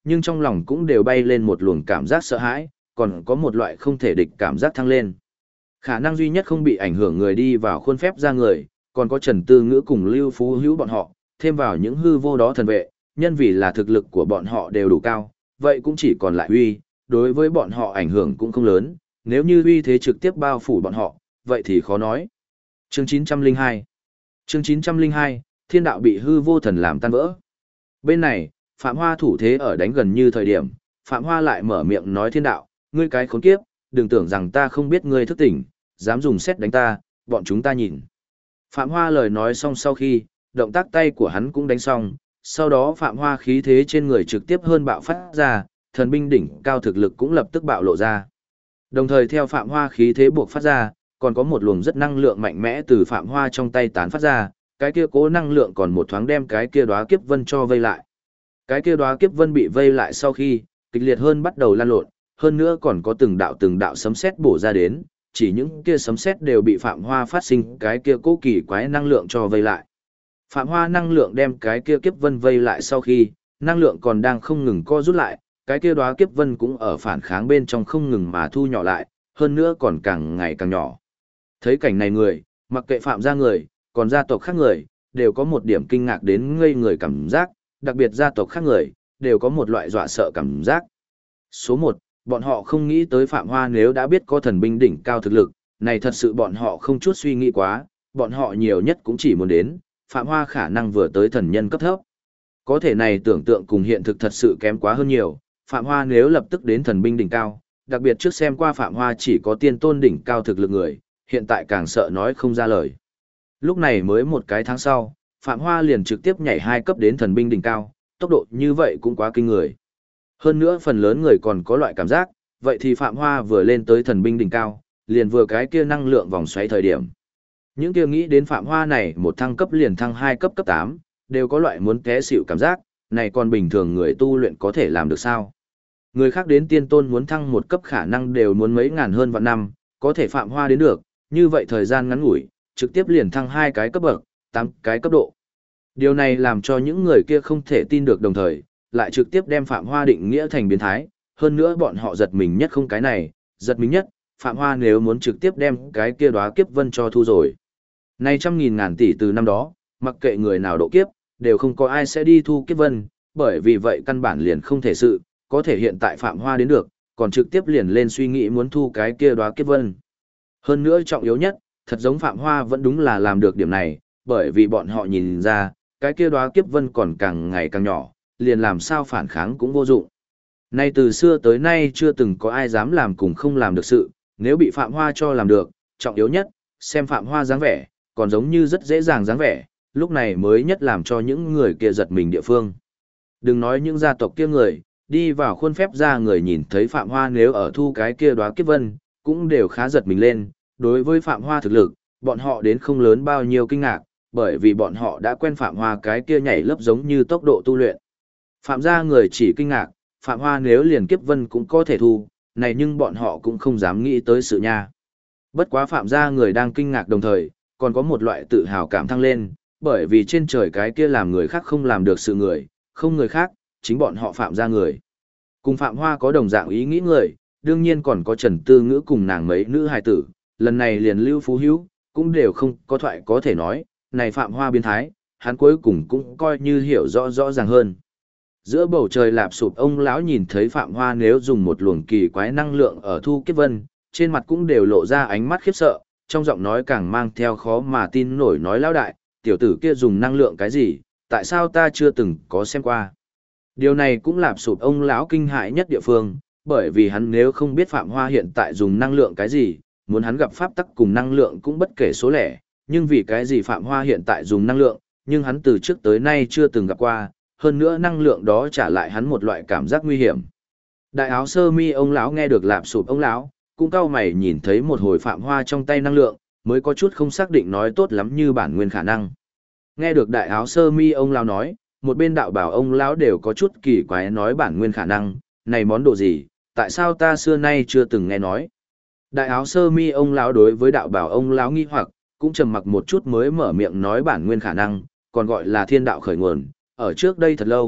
S1: nhưng trong lòng cũng đều bay lên một luồng cảm giác sợ hãi, còn có một loại không thể địch cảm giác thăng lên. Khả năng duy nhất không bị ảnh hưởng người đi vào khuôn phép ra người, còn có Trần Tư Ngữ cùng Lưu Phú Hữu bọn họ, thêm vào những hư vô đó thần vệ, nhân vì là thực lực của bọn họ đều đủ cao, vậy cũng chỉ còn lại uy, đối với bọn họ ảnh hưởng cũng không lớn, nếu như uy thế trực tiếp bao phủ bọn họ, vậy thì khó nói. Chương 902 Chương 902, thiên đạo bị hư vô thần làm tan vỡ. Bên này, Phạm Hoa thủ thế ở đánh gần như thời điểm, Phạm Hoa lại mở miệng nói thiên đạo, ngươi cái khốn kiếp, đừng tưởng rằng ta không biết ngươi thức tỉnh, dám dùng xét đánh ta, bọn chúng ta nhìn. Phạm Hoa lời nói xong sau khi, động tác tay của hắn cũng đánh xong, sau đó Phạm Hoa khí thế trên người trực tiếp hơn bạo phát ra, thần binh đỉnh cao thực lực cũng lập tức bạo lộ ra. Đồng thời theo Phạm Hoa khí thế buộc phát ra, còn có một luồng rất năng lượng mạnh mẽ từ Phạm Hoa trong tay tán phát ra, cái kia cố năng lượng còn một thoáng đem cái kia đóa kiếp vân cho vây lại. Cái kia đóa kiếp vân bị vây lại sau khi, kịch liệt hơn bắt đầu lan lộn, hơn nữa còn có từng đạo sấm sét bổ ra đến, chỉ những kia sấm sét đều bị Phạm Hoa phát sinh cái kia cố kỳ quái năng lượng cho vây lại. Phạm Hoa năng lượng đem cái kia kiếp vân vây lại sau khi, năng lượng còn đang không ngừng co rút lại, cái kia đóa kiếp vân cũng ở phản kháng bên trong không ngừng mà thu nhỏ lại, hơn nữa còn càng ngày càng nhỏ. Thấy cảnh này người, mặc kệ Phạm gia người, còn gia tộc khác người, đều có một điểm kinh ngạc đến ngây người cảm giác, đặc biệt gia tộc khác người, đều có một loại dọa sợ cảm giác. Số 1, bọn họ không nghĩ tới Phạm Hoa nếu đã biết có thần binh đỉnh cao thực lực, này thật sự bọn họ không chút suy nghĩ quá, bọn họ nhiều nhất cũng chỉ muốn đến, Phạm Hoa khả năng vừa tới thần nhân cấp thấp. Có thể này tưởng tượng cùng hiện thực thật sự kém quá hơn nhiều, Phạm Hoa nếu lập tức đến thần binh đỉnh cao, đặc biệt trước xem qua Phạm Hoa chỉ có tiên tôn đỉnh cao thực lực người, hiện tại càng sợ nói không ra lời. Lúc này mới một cái tháng sau, Phạm Hoa liền trực tiếp nhảy 2 cấp đến thần binh đỉnh cao, tốc độ như vậy cũng quá kinh người. Hơn nữa phần lớn người còn có loại cảm giác, vậy thì Phạm Hoa vừa lên tới thần binh đỉnh cao, liền vừa cái kia năng lượng vòng xoáy thời điểm. Những kia nghĩ đến Phạm Hoa này một thăng cấp liền thăng 2 cấp cấp 8, đều có loại muốn té xỉu cảm giác, này còn bình thường người tu luyện có thể làm được sao? Người khác đến tiên tôn muốn thăng 1 cấp khả năng đều muốn mấy ngàn hơn vạn năm, có thể Phạm Hoa đến được, như vậy thời gian ngắn ngủi, trực tiếp liền thăng 2 cái cấp bậc, 8 cái cấp độ. Điều này làm cho những người kia không thể tin được đồng thời, lại trực tiếp đem Phạm Hoa định nghĩa thành biến thái, hơn nữa bọn họ giật mình nhất không cái này, giật mình nhất, Phạm Hoa nếu muốn trực tiếp đem cái kia đóa kiếp vân cho thu rồi. Này trăm nghìn ngàn tỷ từ năm đó, mặc kệ người nào độ kiếp, đều không có ai sẽ đi thu kiếp vân, bởi vì vậy căn bản liền không thể sự, có thể hiện tại Phạm Hoa đến được, còn trực tiếp liền lên suy nghĩ muốn thu cái kia đóa kiếp vân. Hơn nữa trọng yếu nhất, thật giống Phạm Hoa vẫn đúng là làm được điểm này, bởi vì bọn họ nhìn ra, cái kia đóa kiếp vân còn càng ngày càng nhỏ, liền làm sao phản kháng cũng vô dụng. Nay từ xưa tới nay chưa từng có ai dám làm cùng không làm được sự, nếu bị Phạm Hoa cho làm được, trọng yếu nhất, xem Phạm Hoa dáng vẻ, còn giống như rất dễ dàng dáng vẻ, lúc này mới nhất làm cho những người kia giật mình địa phương. Đừng nói những gia tộc kia người, đi vào khuôn phép ra người nhìn thấy Phạm Hoa nếu ở thu cái kia đóa kiếp vân, cũng đều khá giật mình lên, đối với Phạm Hoa thực lực, bọn họ đến không lớn bao nhiêu kinh ngạc, bởi vì bọn họ đã quen Phạm Hoa cái kia nhảy lớp giống như tốc độ tu luyện. Phạm gia người chỉ kinh ngạc, Phạm Hoa nếu liền kiếp vân cũng có thể thu, này nhưng bọn họ cũng không dám nghĩ tới sự nha. Bất quá Phạm gia người đang kinh ngạc đồng thời, còn có một loại tự hào cảm thăng lên, bởi vì trên trời cái kia làm người khác không làm được sự người, không người khác, chính bọn họ Phạm gia người. Cùng Phạm Hoa có đồng dạng ý nghĩ người, đương nhiên còn có Trần Tư Ngữ cùng nàng mấy nữ hài tử, lần này liền Lưu Phú Hữu, cũng đều không có thoại có thể nói, này Phạm Hoa biến thái, hắn cuối cùng cũng coi như hiểu rõ ràng hơn. Giữa bầu trời lạp sụp ông lão nhìn thấy Phạm Hoa nếu dùng một luồng kỳ quái năng lượng ở thu kiếp vân, trên mặt cũng đều lộ ra ánh mắt khiếp sợ, trong giọng nói càng mang theo khó mà tin nổi nói lão đại, tiểu tử kia dùng năng lượng cái gì, tại sao ta chưa từng có xem qua. Điều này cũng lạp sụp ông lão kinh hại nhất địa phương, bởi vì hắn nếu không biết Phạm Hoa hiện tại dùng năng lượng cái gì, muốn hắn gặp pháp tắc cùng năng lượng cũng bất kể số lẻ, nhưng vì cái gì Phạm Hoa hiện tại dùng năng lượng, nhưng hắn từ trước tới nay chưa từng gặp qua, hơn nữa năng lượng đó trả lại hắn một loại cảm giác nguy hiểm. Đại áo sơ mi ông lão nghe được lạp sụp ông lão, cũng cau mày nhìn thấy một hồi Phạm Hoa trong tay năng lượng, mới có chút không xác định nói tốt lắm như bản nguyên khả năng. Nghe được đại áo sơ mi ông lão nói, một bên đạo bảo ông lão đều có chút kỳ quái nói bản nguyên khả năng, này món đồ gì, tại sao ta xưa nay chưa từng nghe nói. Đại áo sơ mi ông lão đối với đạo bảo ông lão nghi hoặc, cũng trầm mặc một chút mới mở miệng nói bản nguyên khả năng, còn gọi là thiên đạo khởi nguồn, ở trước đây thật lâu,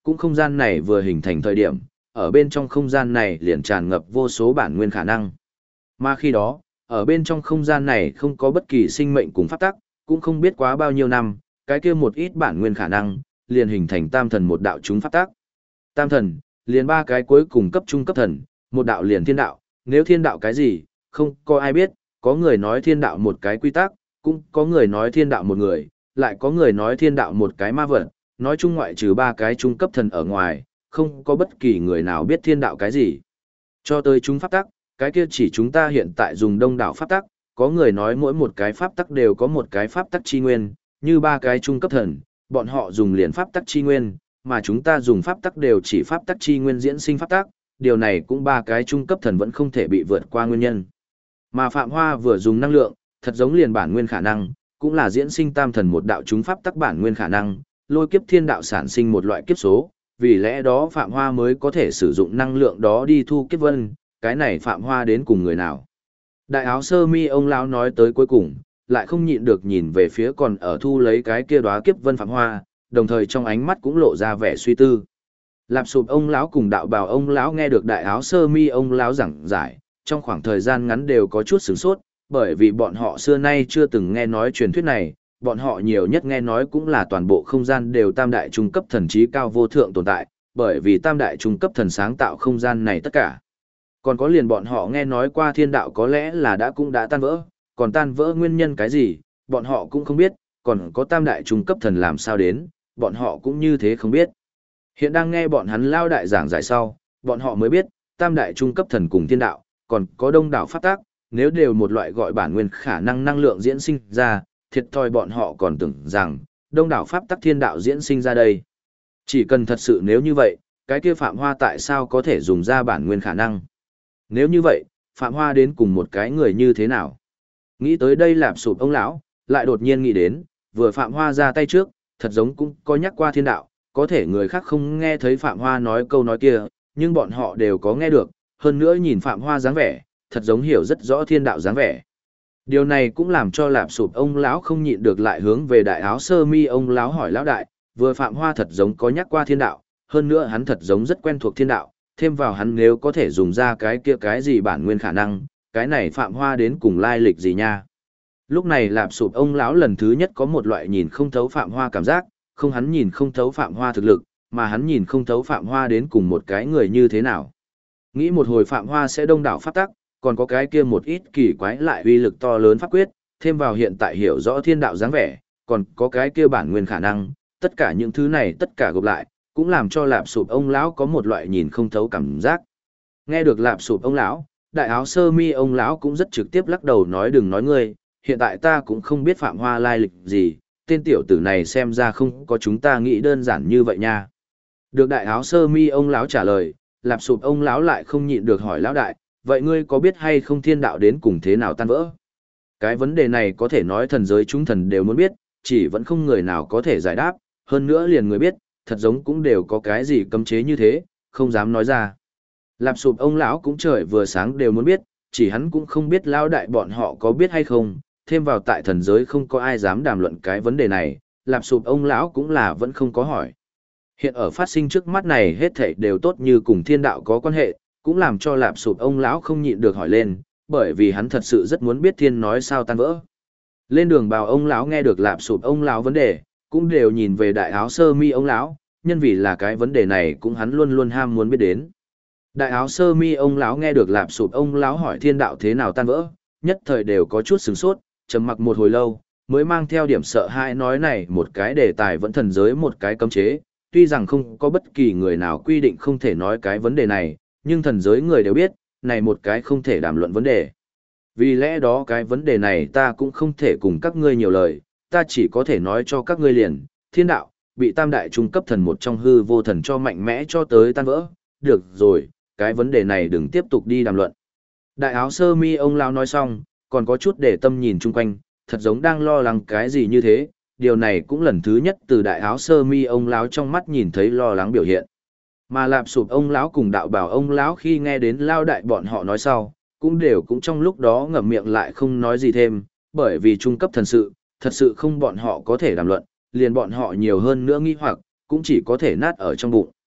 S1: cũng không gian này vừa hình thành thời điểm, ở bên trong không gian này liền tràn ngập vô số bản nguyên khả năng. Mà khi đó, ở bên trong không gian này không có bất kỳ sinh mệnh cùng pháp tắc, cũng không biết quá bao nhiêu năm, cái kia một ít bản nguyên khả năng, liền hình thành tam thần một đạo chúng pháp tắc. Tam thần, liền ba cái cuối cùng cấp trung cấp thần, một đạo liền thiên đạo, nếu thiên đạo cái gì, không có ai biết, có người nói thiên đạo một cái quy tắc, cũng có người nói thiên đạo một người, lại có người nói thiên đạo một cái ma vật, nói chung ngoại trừ ba cái trung cấp thần ở ngoài, không có bất kỳ người nào biết thiên đạo cái gì. Cho tới chúng pháp tắc, cái kia chỉ chúng ta hiện tại dùng đông đảo pháp tắc, có người nói mỗi một cái pháp tắc đều có một cái pháp tắc chi nguyên, như ba cái trung cấp thần, bọn họ dùng liền pháp tắc chi nguyên, mà chúng ta dùng pháp tắc đều chỉ pháp tắc chi nguyên diễn sinh pháp tắc, điều này cũng ba cái trung cấp thần vẫn không thể bị vượt qua nguyên nhân. Mà Phạm Hoa vừa dùng năng lượng, thật giống liền bản nguyên khả năng, cũng là diễn sinh tam thần một đạo chúng pháp tắc bản nguyên khả năng, lôi kiếp thiên đạo sản sinh một loại kiếp số, vì lẽ đó Phạm Hoa mới có thể sử dụng năng lượng đó đi thu kiếp vân, cái này Phạm Hoa đến cùng người nào. Đại áo sơ mi ông lão nói tới cuối cùng, lại không nhịn được nhìn về phía còn ở thu lấy cái kia đóa kiếp vân Phạm Hoa, đồng thời trong ánh mắt cũng lộ ra vẻ suy tư. Lạp Sụp ông lão cùng đạo bào ông lão nghe được đại áo sơ mi ông lão giảng giải, trong khoảng thời gian ngắn đều có chút sửng sốt, bởi vì bọn họ xưa nay chưa từng nghe nói truyền thuyết này, bọn họ nhiều nhất nghe nói cũng là toàn bộ không gian đều tam đại trung cấp thần trí cao vô thượng tồn tại, bởi vì tam đại trung cấp thần sáng tạo không gian này tất cả. Còn có liền bọn họ nghe nói qua thiên đạo có lẽ là cũng đã tan vỡ, còn tan vỡ nguyên nhân cái gì, bọn họ cũng không biết, còn có tam đại trung cấp thần làm sao đến, bọn họ cũng như thế không biết. Hiện đang nghe bọn hắn lao đại giảng giải sau, bọn họ mới biết, tam đại trung cấp thần cùng thiên đạo, còn có đông đảo pháp tác, nếu đều một loại gọi bản nguyên khả năng năng lượng diễn sinh ra, thiệt thòi bọn họ còn tưởng rằng, đông đảo pháp tắc thiên đạo diễn sinh ra đây. Chỉ cần thật sự nếu như vậy, cái kia Phạm Hoa tại sao có thể dùng ra bản nguyên khả năng? Nếu như vậy, Phạm Hoa đến cùng một cái người như thế nào? Nghĩ tới đây Lạp Sụp ông lão, lại đột nhiên nghĩ đến, vừa Phạm Hoa ra tay trước, thật giống cũng có nhắc qua thiên đạo, có thể người khác không nghe thấy Phạm Hoa nói câu nói kia, nhưng bọn họ đều có nghe được, hơn nữa nhìn Phạm Hoa dáng vẻ, thật giống hiểu rất rõ thiên đạo dáng vẻ. Điều này cũng làm cho Lạp Sụp ông lão không nhịn được lại hướng về đại áo sơ mi ông lão hỏi lão đại, vừa Phạm Hoa thật giống có nhắc qua thiên đạo, hơn nữa hắn thật giống rất quen thuộc thiên đạo, thêm vào hắn nếu có thể dùng ra cái kia cái gì bản nguyên khả năng, cái này Phạm Hoa đến cùng lai lịch gì nha. Lúc này Lạp Sụp ông lão lần thứ nhất có một loại nhìn không thấu Phạm Hoa cảm giác, không hắn nhìn không thấu Phạm Hoa thực lực, mà hắn nhìn không thấu Phạm Hoa đến cùng một cái người như thế nào. Nghĩ một hồi Phạm Hoa sẽ đông đảo pháp tắc, còn có cái kia một ít kỳ quái lại uy lực to lớn pháp quyết, thêm vào hiện tại hiểu rõ thiên đạo dáng vẻ, còn có cái kia bản nguyên khả năng, tất cả những thứ này tất cả gộp lại, cũng làm cho Lạp Sụp ông lão có một loại nhìn không thấu cảm giác. Nghe được Lạp Sụp ông lão, đại áo sơ mi ông lão cũng rất trực tiếp lắc đầu nói đừng nói ngươi, hiện tại ta cũng không biết Phạm Hoa lai lịch gì, tên tiểu tử này xem ra không có chúng ta nghĩ đơn giản như vậy nha. Được đại áo sơ mi ông lão trả lời, Lạp Sụp ông lão lại không nhịn được hỏi lão đại, vậy ngươi có biết hay không thiên đạo đến cùng thế nào tan vỡ? Cái vấn đề này có thể nói thần giới chúng thần đều muốn biết, chỉ vẫn không người nào có thể giải đáp, hơn nữa liền người biết, thật giống cũng đều có cái gì cấm chế như thế, không dám nói ra. Lạp Sụp ông lão cũng trời vừa sáng đều muốn biết, chỉ hắn cũng không biết lão đại bọn họ có biết hay không, thêm vào tại thần giới không có ai dám đàm luận cái vấn đề này, Lạp Sụp ông lão cũng là vẫn không có hỏi. Hiện ở phát sinh trước mắt này hết thảy đều tốt như cùng thiên đạo có quan hệ, cũng làm cho Lạp Sụp ông lão không nhịn được hỏi lên, bởi vì hắn thật sự rất muốn biết thiên nói sao tan vỡ. Lên đường bào ông lão nghe được Lạp Sụp ông lão vấn đề, cũng đều nhìn về đại áo sơ mi ông lão, nhân vì là cái vấn đề này cũng hắn luôn luôn ham muốn biết đến. Đại áo sơ mi ông lão nghe được Lạp Sụp ông lão hỏi thiên đạo thế nào tan vỡ, nhất thời đều có chút sửng sốt, trầm mặc một hồi lâu, mới mang theo điểm sợ hãi nói này một cái đề tài vẫn thần giới một cái cấm chế, tuy rằng không có bất kỳ người nào quy định không thể nói cái vấn đề này, nhưng thần giới người đều biết, này một cái không thể đàm luận vấn đề. Vì lẽ đó cái vấn đề này ta cũng không thể cùng các ngươi nhiều lời, ta chỉ có thể nói cho các ngươi liền, thiên đạo, bị tam đại trung cấp thần một trong hư vô thần cho mạnh mẽ cho tới tan vỡ, được rồi, cái vấn đề này đừng tiếp tục đi đàm luận. Đại áo sơ mi ông lão nói xong, còn có chút để tâm nhìn chung quanh, thật giống đang lo lắng cái gì như thế, điều này cũng lần thứ nhất từ đại áo sơ mi ông lão trong mắt nhìn thấy lo lắng biểu hiện. Mà Lạp Sụp ông lão cùng đạo bảo ông lão khi nghe đến lao đại bọn họ nói sau, cũng đều cũng trong lúc đó ngậm miệng lại không nói gì thêm, bởi vì trung cấp thần sự, thật sự không bọn họ có thể đàm luận, liền bọn họ nhiều hơn nữa nghi hoặc, cũng chỉ có thể nát ở trong bụng.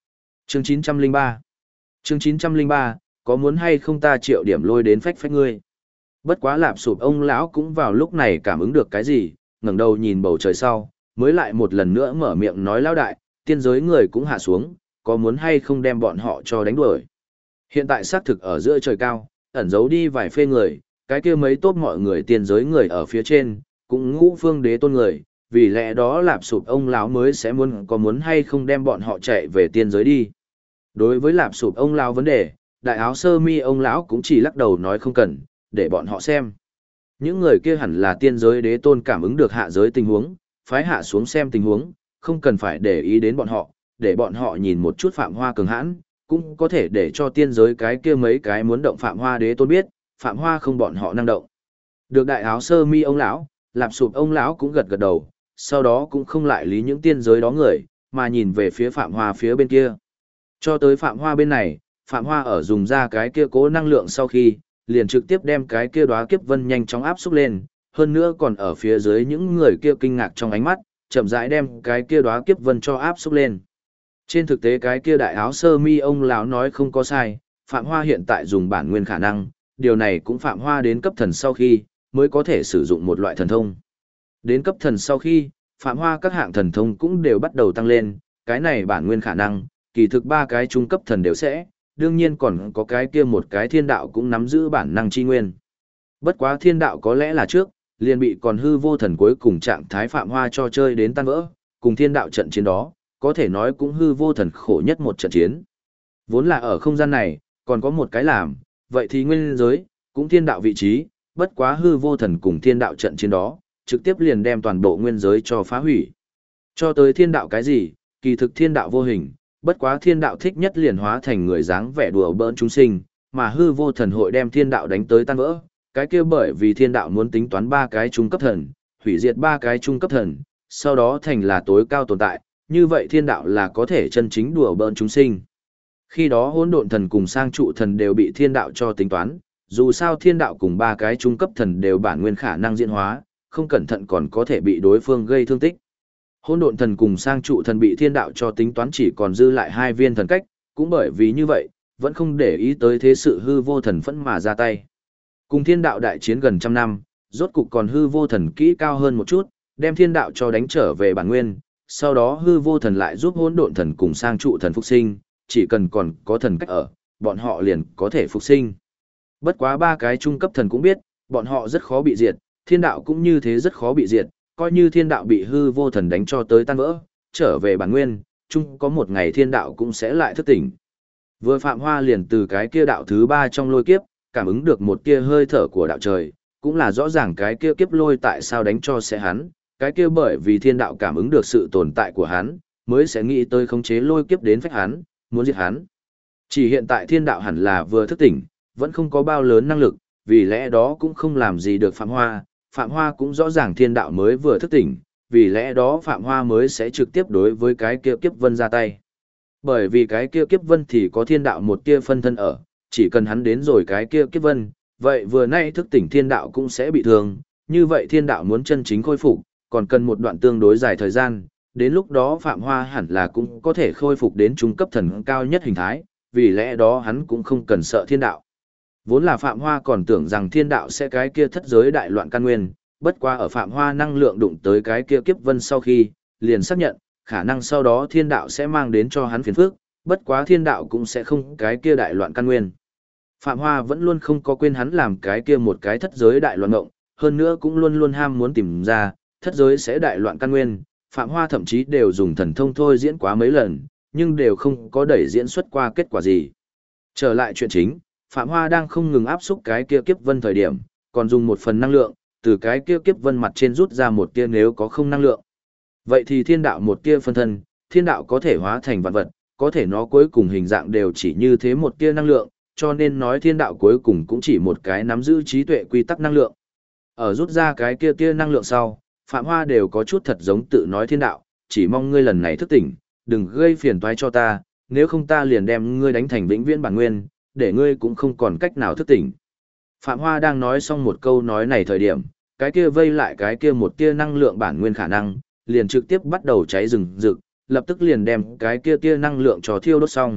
S1: Chương 903. Chương 903, có muốn hay không ta triệu điểm lôi đến phách phách ngươi. Bất quá lạp sụp ông lão cũng vào lúc này cảm ứng được cái gì, ngẩng đầu nhìn bầu trời sau, mới lại một lần nữa mở miệng nói lão đại, tiên giới người cũng hạ xuống, có muốn hay không đem bọn họ cho đánh đuổi. Hiện tại xác thực ở giữa trời cao, ẩn giấu đi vài phê người, cái kia mấy tốt mọi người tiên giới người ở phía trên, cũng ngũ phương đế tôn người, vì lẽ đó lạp sụp ông lão mới sẽ muốn hay không đem bọn họ chạy về tiên giới đi. Đối với lạp sụp ông lão vấn đề, đại áo sơ mi ông lão cũng chỉ lắc đầu nói không cần, để bọn họ xem. Những người kia hẳn là tiên giới đế tôn cảm ứng được hạ giới tình huống, phái hạ xuống xem tình huống, không cần phải để ý đến bọn họ, để bọn họ nhìn một chút Phạm Hoa cường hãn, cũng có thể để cho tiên giới cái kia mấy cái muốn động Phạm Hoa đế tôn biết, Phạm Hoa không bọn họ năng động. Được đại áo sơ mi ông lão, lạp sụp ông lão cũng gật gật đầu, sau đó cũng không lại lý những tiên giới đó người, mà nhìn về phía Phạm Hoa phía bên kia. Cho tới Phạm Hoa bên này, Phạm Hoa ở dùng ra cái kia cố năng lượng sau khi, liền trực tiếp đem cái kia đóa kiếp vân nhanh chóng áp xúc lên, hơn nữa còn ở phía dưới những người kia kinh ngạc trong ánh mắt, chậm rãi đem cái kia đóa kiếp vân cho áp xúc lên. Trên thực tế cái kia đại áo sơ mi ông lão nói không có sai, Phạm Hoa hiện tại dùng bản nguyên khả năng, điều này cũng Phạm Hoa đến cấp thần sau khi, mới có thể sử dụng một loại thần thông. Đến cấp thần sau khi, Phạm Hoa các hạng thần thông cũng đều bắt đầu tăng lên, cái này bản nguyên khả năng, kỳ thực ba cái trung cấp thần đều sẽ, đương nhiên còn có cái kia một cái thiên đạo cũng nắm giữ bản năng chi nguyên. Bất quá thiên đạo có lẽ là trước, liền bị còn hư vô thần cuối cùng trạng thái Phạm Hoa cho chơi đến tan vỡ, cùng thiên đạo trận chiến đó, có thể nói cũng hư vô thần khổ nhất một trận chiến. Vốn là ở không gian này, còn có một cái làm, vậy thì nguyên giới, cũng thiên đạo vị trí, bất quá hư vô thần cùng thiên đạo trận chiến đó, trực tiếp liền đem toàn bộ nguyên giới cho phá hủy. Cho tới thiên đạo cái gì, kỳ thực thiên đạo vô hình, bất quá thiên đạo thích nhất liền hóa thành người dáng vẻ đùa bỡn chúng sinh, mà hư vô thần hội đem thiên đạo đánh tới tan vỡ, cái kia bởi vì thiên đạo muốn tính toán ba cái trung cấp thần, hủy diệt ba cái trung cấp thần, sau đó thành là tối cao tồn tại, như vậy thiên đạo là có thể chân chính đùa bỡn chúng sinh. Khi đó hỗn độn thần cùng sang trụ thần đều bị thiên đạo cho tính toán, dù sao thiên đạo cùng ba cái trung cấp thần đều bản nguyên khả năng diễn hóa, không cẩn thận còn có thể bị đối phương gây thương tích. Hỗn độn thần cùng sang trụ thần bị thiên đạo cho tính toán chỉ còn dư lại hai viên thần cách, cũng bởi vì như vậy, vẫn không để ý tới thế sự hư vô thần phẫn mà ra tay. Cùng thiên đạo đại chiến gần trăm năm, rốt cục còn hư vô thần kỹ cao hơn một chút, đem thiên đạo cho đánh trở về bản nguyên, sau đó hư vô thần lại giúp hỗn độn thần cùng sang trụ thần phục sinh, chỉ cần còn có thần cách ở, bọn họ liền có thể phục sinh. Bất quá ba cái trung cấp thần cũng biết, bọn họ rất khó bị diệt, thiên đạo cũng như thế rất khó bị diệt, coi như thiên đạo bị hư vô thần đánh cho tới tan vỡ, trở về bản nguyên, chung có một ngày thiên đạo cũng sẽ lại thức tỉnh. Vừa Phạm Hoa liền từ cái kia đạo thứ ba trong lôi kiếp, cảm ứng được một kia hơi thở của đạo trời, cũng là rõ ràng cái kia kiếp lôi tại sao đánh cho sẽ hắn, cái kia bởi vì thiên đạo cảm ứng được sự tồn tại của hắn, mới sẽ nghĩ tới khống chế lôi kiếp đến phách hắn, muốn giết hắn. Chỉ hiện tại thiên đạo hẳn là vừa thức tỉnh, vẫn không có bao lớn năng lực, vì lẽ đó cũng không làm gì được Phạm Hoa. Phạm Hoa cũng rõ ràng thiên đạo mới vừa thức tỉnh, vì lẽ đó Phạm Hoa mới sẽ trực tiếp đối với cái kia kiếp vân ra tay. Bởi vì cái kia kiếp vân thì có thiên đạo một kia phân thân ở, chỉ cần hắn đến rồi cái kia kiếp vân, vậy vừa nay thức tỉnh thiên đạo cũng sẽ bị thương, như vậy thiên đạo muốn chân chính khôi phục, còn cần một đoạn tương đối dài thời gian, đến lúc đó Phạm Hoa hẳn là cũng có thể khôi phục đến trung cấp thần cao nhất hình thái, vì lẽ đó hắn cũng không cần sợ thiên đạo. Vốn là Phạm Hoa còn tưởng rằng thiên đạo sẽ cái kia thất giới đại loạn căn nguyên, bất qua ở Phạm Hoa năng lượng đụng tới cái kia kiếp vân sau khi, liền xác nhận, khả năng sau đó thiên đạo sẽ mang đến cho hắn phiền phức, bất quá thiên đạo cũng sẽ không cái kia đại loạn căn nguyên. Phạm Hoa vẫn luôn không có quên hắn làm cái kia một cái thất giới đại loạn ngộng, hơn nữa cũng luôn luôn ham muốn tìm ra, thất giới sẽ đại loạn căn nguyên, Phạm Hoa thậm chí đều dùng thần thông thôi diễn quá mấy lần, nhưng đều không có đẩy diễn xuất qua kết quả gì. Trở lại chuyện chính, Phạm Hoa đang không ngừng áp xúc cái kia kiếp vân thời điểm, còn dùng một phần năng lượng, từ cái kia kiếp vân mặt trên rút ra một tia nếu có không năng lượng. Vậy thì thiên đạo một tia phân thân, thiên đạo có thể hóa thành vạn vật, có thể nó cuối cùng hình dạng đều chỉ như thế một tia năng lượng, cho nên nói thiên đạo cuối cùng cũng chỉ một cái nắm giữ trí tuệ quy tắc năng lượng. Ở rút ra cái kia tia năng lượng sau, Phạm Hoa đều có chút thật giống tự nói thiên đạo, chỉ mong ngươi lần này thức tỉnh, đừng gây phiền toái cho ta, nếu không ta liền đem ngươi đánh thành vĩnh viễn bản nguyên, để ngươi cũng không còn cách nào thức tỉnh. Phạm Hoa đang nói xong một câu nói này thời điểm, cái kia vây lại cái kia một tia năng lượng bản nguyên khả năng, liền trực tiếp bắt đầu cháy rừng rực, lập tức liền đem cái kia tia năng lượng cho thiêu đốt xong.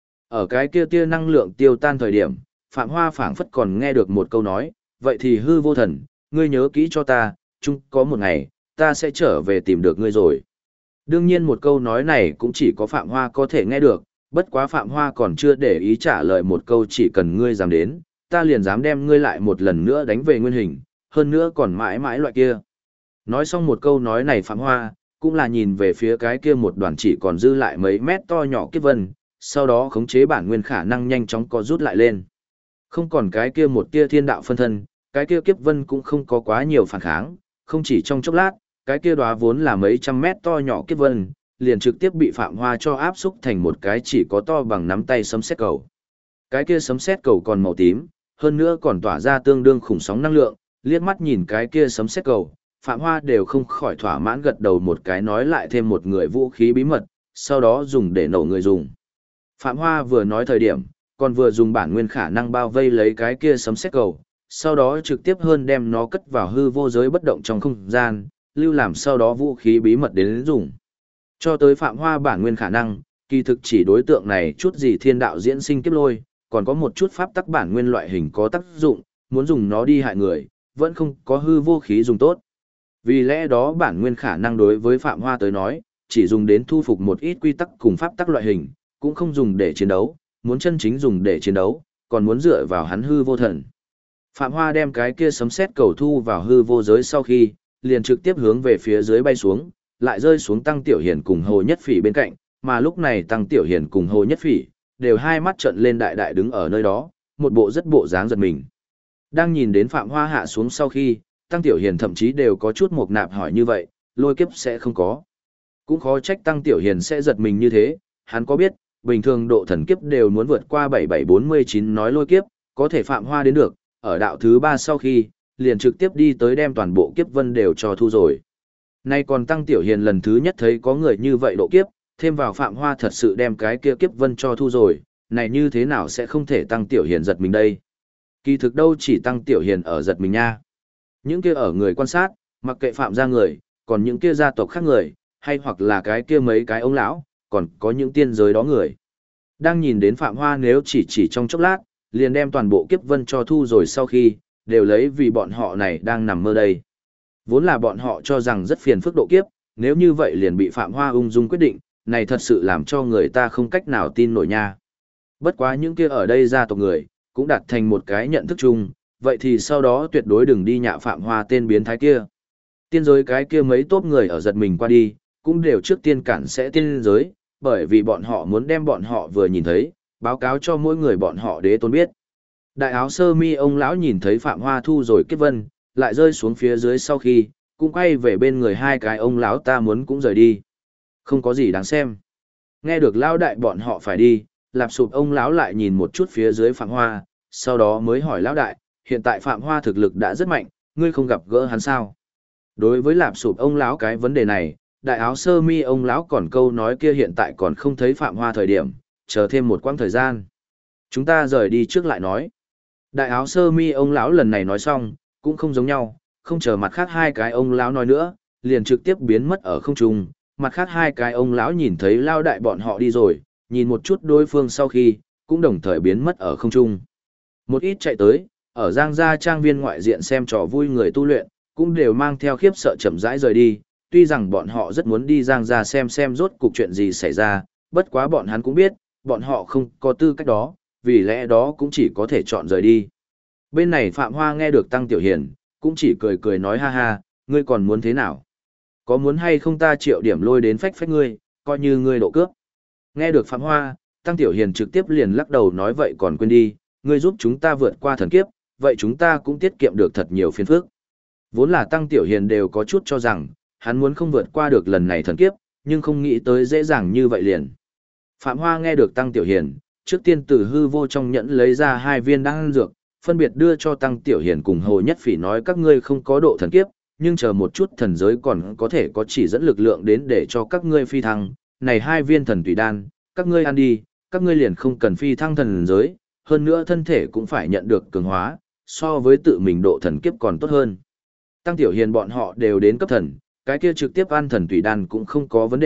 S1: Ở cái kia tia năng lượng tiêu tan thời điểm, Phạm Hoa phảng phất còn nghe được một câu nói, vậy thì hư vô thần, ngươi nhớ kỹ cho ta, chung có một ngày, ta sẽ trở về tìm được ngươi rồi. Đương nhiên một câu nói này cũng chỉ có Phạm Hoa có thể nghe được, bất quá Phạm Hoa còn chưa để ý trả lời một câu chỉ cần ngươi dám đến, ta liền dám đem ngươi lại một lần nữa đánh về nguyên hình, hơn nữa còn mãi mãi loại kia. Nói xong một câu nói này Phạm Hoa, cũng là nhìn về phía cái kia một đoàn chỉ còn dư lại mấy mét to nhỏ kiếp vân, sau đó khống chế bản nguyên khả năng nhanh chóng có rút lại lên. Không còn cái kia một tia thiên đạo phân thân, cái kia kiếp vân cũng không có quá nhiều phản kháng, không chỉ trong chốc lát, cái kia đóa vốn là mấy trăm mét to nhỏ kiếp vân, liền trực tiếp bị Phạm Hoa cho áp xúc thành một cái chỉ có to bằng nắm tay sấm sét cầu. Cái kia sấm sét cầu còn màu tím, hơn nữa còn tỏa ra tương đương khủng sóng năng lượng, liếc mắt nhìn cái kia sấm sét cầu, Phạm Hoa đều không khỏi thỏa mãn gật đầu một cái nói lại thêm một người vũ khí bí mật, sau đó dùng để nổ người dùng. Phạm Hoa vừa nói thời điểm, còn vừa dùng bản nguyên khả năng bao vây lấy cái kia sấm sét cầu, sau đó trực tiếp hơn đem nó cất vào hư vô giới bất động trong không gian, lưu làm sau đó vũ khí bí mật đến dùng. Cho tới Phạm Hoa bản nguyên khả năng, kỳ thực chỉ đối tượng này chút gì thiên đạo diễn sinh kiếp lôi, còn có một chút pháp tắc bản nguyên loại hình có tác dụng, muốn dùng nó đi hại người, vẫn không có hư vô khí dùng tốt. Vì lẽ đó bản nguyên khả năng đối với Phạm Hoa tới nói, chỉ dùng đến thu phục một ít quy tắc cùng pháp tắc loại hình, cũng không dùng để chiến đấu, muốn chân chính dùng để chiến đấu, còn muốn dựa vào hắn hư vô thần. Phạm Hoa đem cái kia sấm sét cầu thu vào hư vô giới sau khi, liền trực tiếp hướng về phía dưới bay xuống, lại rơi xuống Tăng Tiểu Hiền cùng Hồ Nhất Phỉ bên cạnh, mà lúc này Tăng Tiểu Hiền cùng Hồ Nhất Phỉ đều hai mắt trợn lên đại đại đứng ở nơi đó, một bộ rất bộ dáng giật mình. Đang nhìn đến Phạm Hoa hạ xuống sau khi, Tăng Tiểu Hiền thậm chí đều có chút mộc nạp hỏi như vậy, lôi kiếp sẽ không có. Cũng khó trách Tăng Tiểu Hiền sẽ giật mình như thế, hắn có biết, bình thường độ thần kiếp đều muốn vượt qua 7749 nói lôi kiếp, có thể Phạm Hoa đến được, ở đạo thứ 3 sau khi, liền trực tiếp đi tới đem toàn bộ kiếp vân đều cho thu rồi. Nay còn Tăng Tiểu Hiền lần thứ nhất thấy có người như vậy độ kiếp, thêm vào Phạm Hoa thật sự đem cái kia kiếp vân cho thu rồi, này như thế nào sẽ không thể Tăng Tiểu Hiền giật mình đây. Kỳ thực đâu chỉ Tăng Tiểu Hiền ở giật mình nha. Những kia ở người quan sát, mặc kệ Phạm gia người, còn những kia gia tộc khác người, hay hoặc là cái kia mấy cái ông lão, còn có những tiên giới đó người. Đang nhìn đến Phạm Hoa nếu chỉ trong chốc lát, liền đem toàn bộ kiếp vân cho thu rồi sau khi, đều lấy vì bọn họ này đang nằm mơ đây. Vốn là bọn họ cho rằng rất phiền phức độ kiếp, nếu như vậy liền bị Phạm Hoa ung dung quyết định, này thật sự làm cho người ta không cách nào tin nổi nha. Bất quá những kia ở đây gia tộc người, cũng đạt thành một cái nhận thức chung, vậy thì sau đó tuyệt đối đừng đi nhạ Phạm Hoa tên biến thái kia. Tiên giới cái kia mấy tốp người ở giật mình qua đi, cũng đều trước tiên cản sẽ tiên giới, bởi vì bọn họ muốn đem bọn họ vừa nhìn thấy, báo cáo cho mỗi người bọn họ đế tôn biết. Đại áo sơ mi ông lão nhìn thấy Phạm Hoa thu rồi kiếp vân, lại rơi xuống phía dưới sau khi, cũng quay về bên người hai cái ông lão ta muốn cũng rời đi. Không có gì đáng xem. Nghe được lão đại bọn họ phải đi, Lạp Sụp ông lão lại nhìn một chút phía dưới Phạm Hoa, sau đó mới hỏi lão đại, hiện tại Phạm Hoa thực lực đã rất mạnh, ngươi không gặp gỡ hắn sao? Đối với Lạp Sụp ông lão cái vấn đề này, đại áo sơ mi ông lão còn câu nói kia hiện tại còn không thấy Phạm Hoa thời điểm, chờ thêm một quãng thời gian. Chúng ta rời đi trước lại nói. Đại áo sơ mi ông lão lần này nói xong, cũng không giống nhau, không chờ mặt khác hai cái ông lão nói nữa, liền trực tiếp biến mất ở không trung. Mặt khác hai cái ông lão nhìn thấy lao đại bọn họ đi rồi, nhìn một chút đối phương sau khi, cũng đồng thời biến mất ở không trung. Một ít chạy tới, ở Giang Gia trang viên ngoại diện xem trò vui người tu luyện, cũng đều mang theo khiếp sợ chậm rãi rời đi, tuy rằng bọn họ rất muốn đi Giang Gia xem rốt cuộc chuyện gì xảy ra, bất quá bọn hắn cũng biết, bọn họ không có tư cách đó, vì lẽ đó cũng chỉ có thể chọn rời đi. Bên này Phạm Hoa nghe được Tăng Tiểu Hiền, cũng chỉ cười cười nói ha ha, ngươi còn muốn thế nào? Có muốn hay không ta triệu điểm lôi đến phách phách ngươi, coi như ngươi độ cướp. Nghe được Phạm Hoa, Tăng Tiểu Hiền trực tiếp liền lắc đầu nói vậy còn quên đi, ngươi giúp chúng ta vượt qua thần kiếp, vậy chúng ta cũng tiết kiệm được thật nhiều phiền phức. Vốn là Tăng Tiểu Hiền đều có chút cho rằng, hắn muốn không vượt qua được lần này thần kiếp, nhưng không nghĩ tới dễ dàng như vậy liền. Phạm Hoa nghe được Tăng Tiểu Hiền, trước tiên từ hư vô trong nhẫn lấy ra 2 viên đan dược, phân biệt đưa cho Tăng Tiểu Hiền cùng Hồ Nhất Phỉ nói các ngươi không có độ thần kiếp, nhưng chờ một chút thần giới còn có thể có chỉ dẫn lực lượng đến để cho các ngươi phi thăng, này 2 viên thần tùy đan, các ngươi ăn đi, các ngươi liền không cần phi thăng thần giới, hơn nữa thân thể cũng phải nhận được cường hóa, so với tự mình độ thần kiếp còn tốt hơn. Tăng Tiểu Hiền bọn họ đều đến cấp thần, cái kia trực tiếp ăn thần tùy đan cũng không có vấn đề,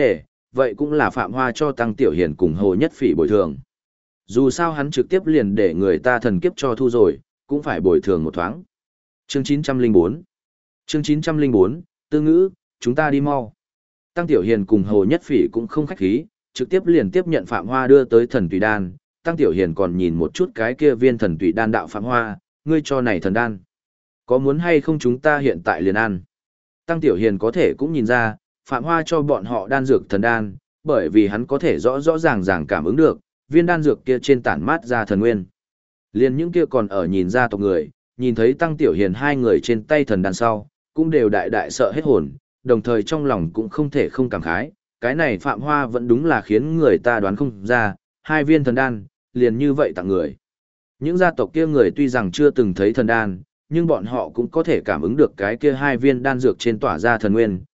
S1: vậy cũng là Phạm Hoa cho Tăng Tiểu Hiền cùng Hồ Nhất Phỉ bồi thường. Dù sao hắn trực tiếp liền để người ta thần kiếp cho thu rồi, cũng phải bồi thường một thoáng. Chương 904 Chương 904, Tư Ngữ, chúng ta đi mau. Tăng Tiểu Hiền cùng Hồ Nhất Phỉ cũng không khách khí, trực tiếp liền tiếp nhận Phạm Hoa đưa tới thần tùy đan. Tăng Tiểu Hiền còn nhìn một chút cái kia viên thần tùy đan đạo Phạm Hoa, ngươi cho này thần đan. Có muốn hay không chúng ta hiện tại liền ăn? Tăng Tiểu Hiền có thể cũng nhìn ra, Phạm Hoa cho bọn họ đan dược thần đan, bởi vì hắn có thể rõ rõ ràng ràng cảm ứng được, viên đan dược kia trên tản mát ra thần nguyên. Liền những kia còn ở nhìn ra tộc người, nhìn thấy Tăng Tiểu Hiền hai người trên tay thần đan sau, cũng đều đại đại sợ hết hồn, đồng thời trong lòng cũng không thể không cảm khái, cái này Phạm Hoa vẫn đúng là khiến người ta đoán không ra, hai viên thần đan, liền như vậy tặng người. Những gia tộc kia người tuy rằng chưa từng thấy thần đan, nhưng bọn họ cũng có thể cảm ứng được cái kia hai viên đan dược trên tỏa ra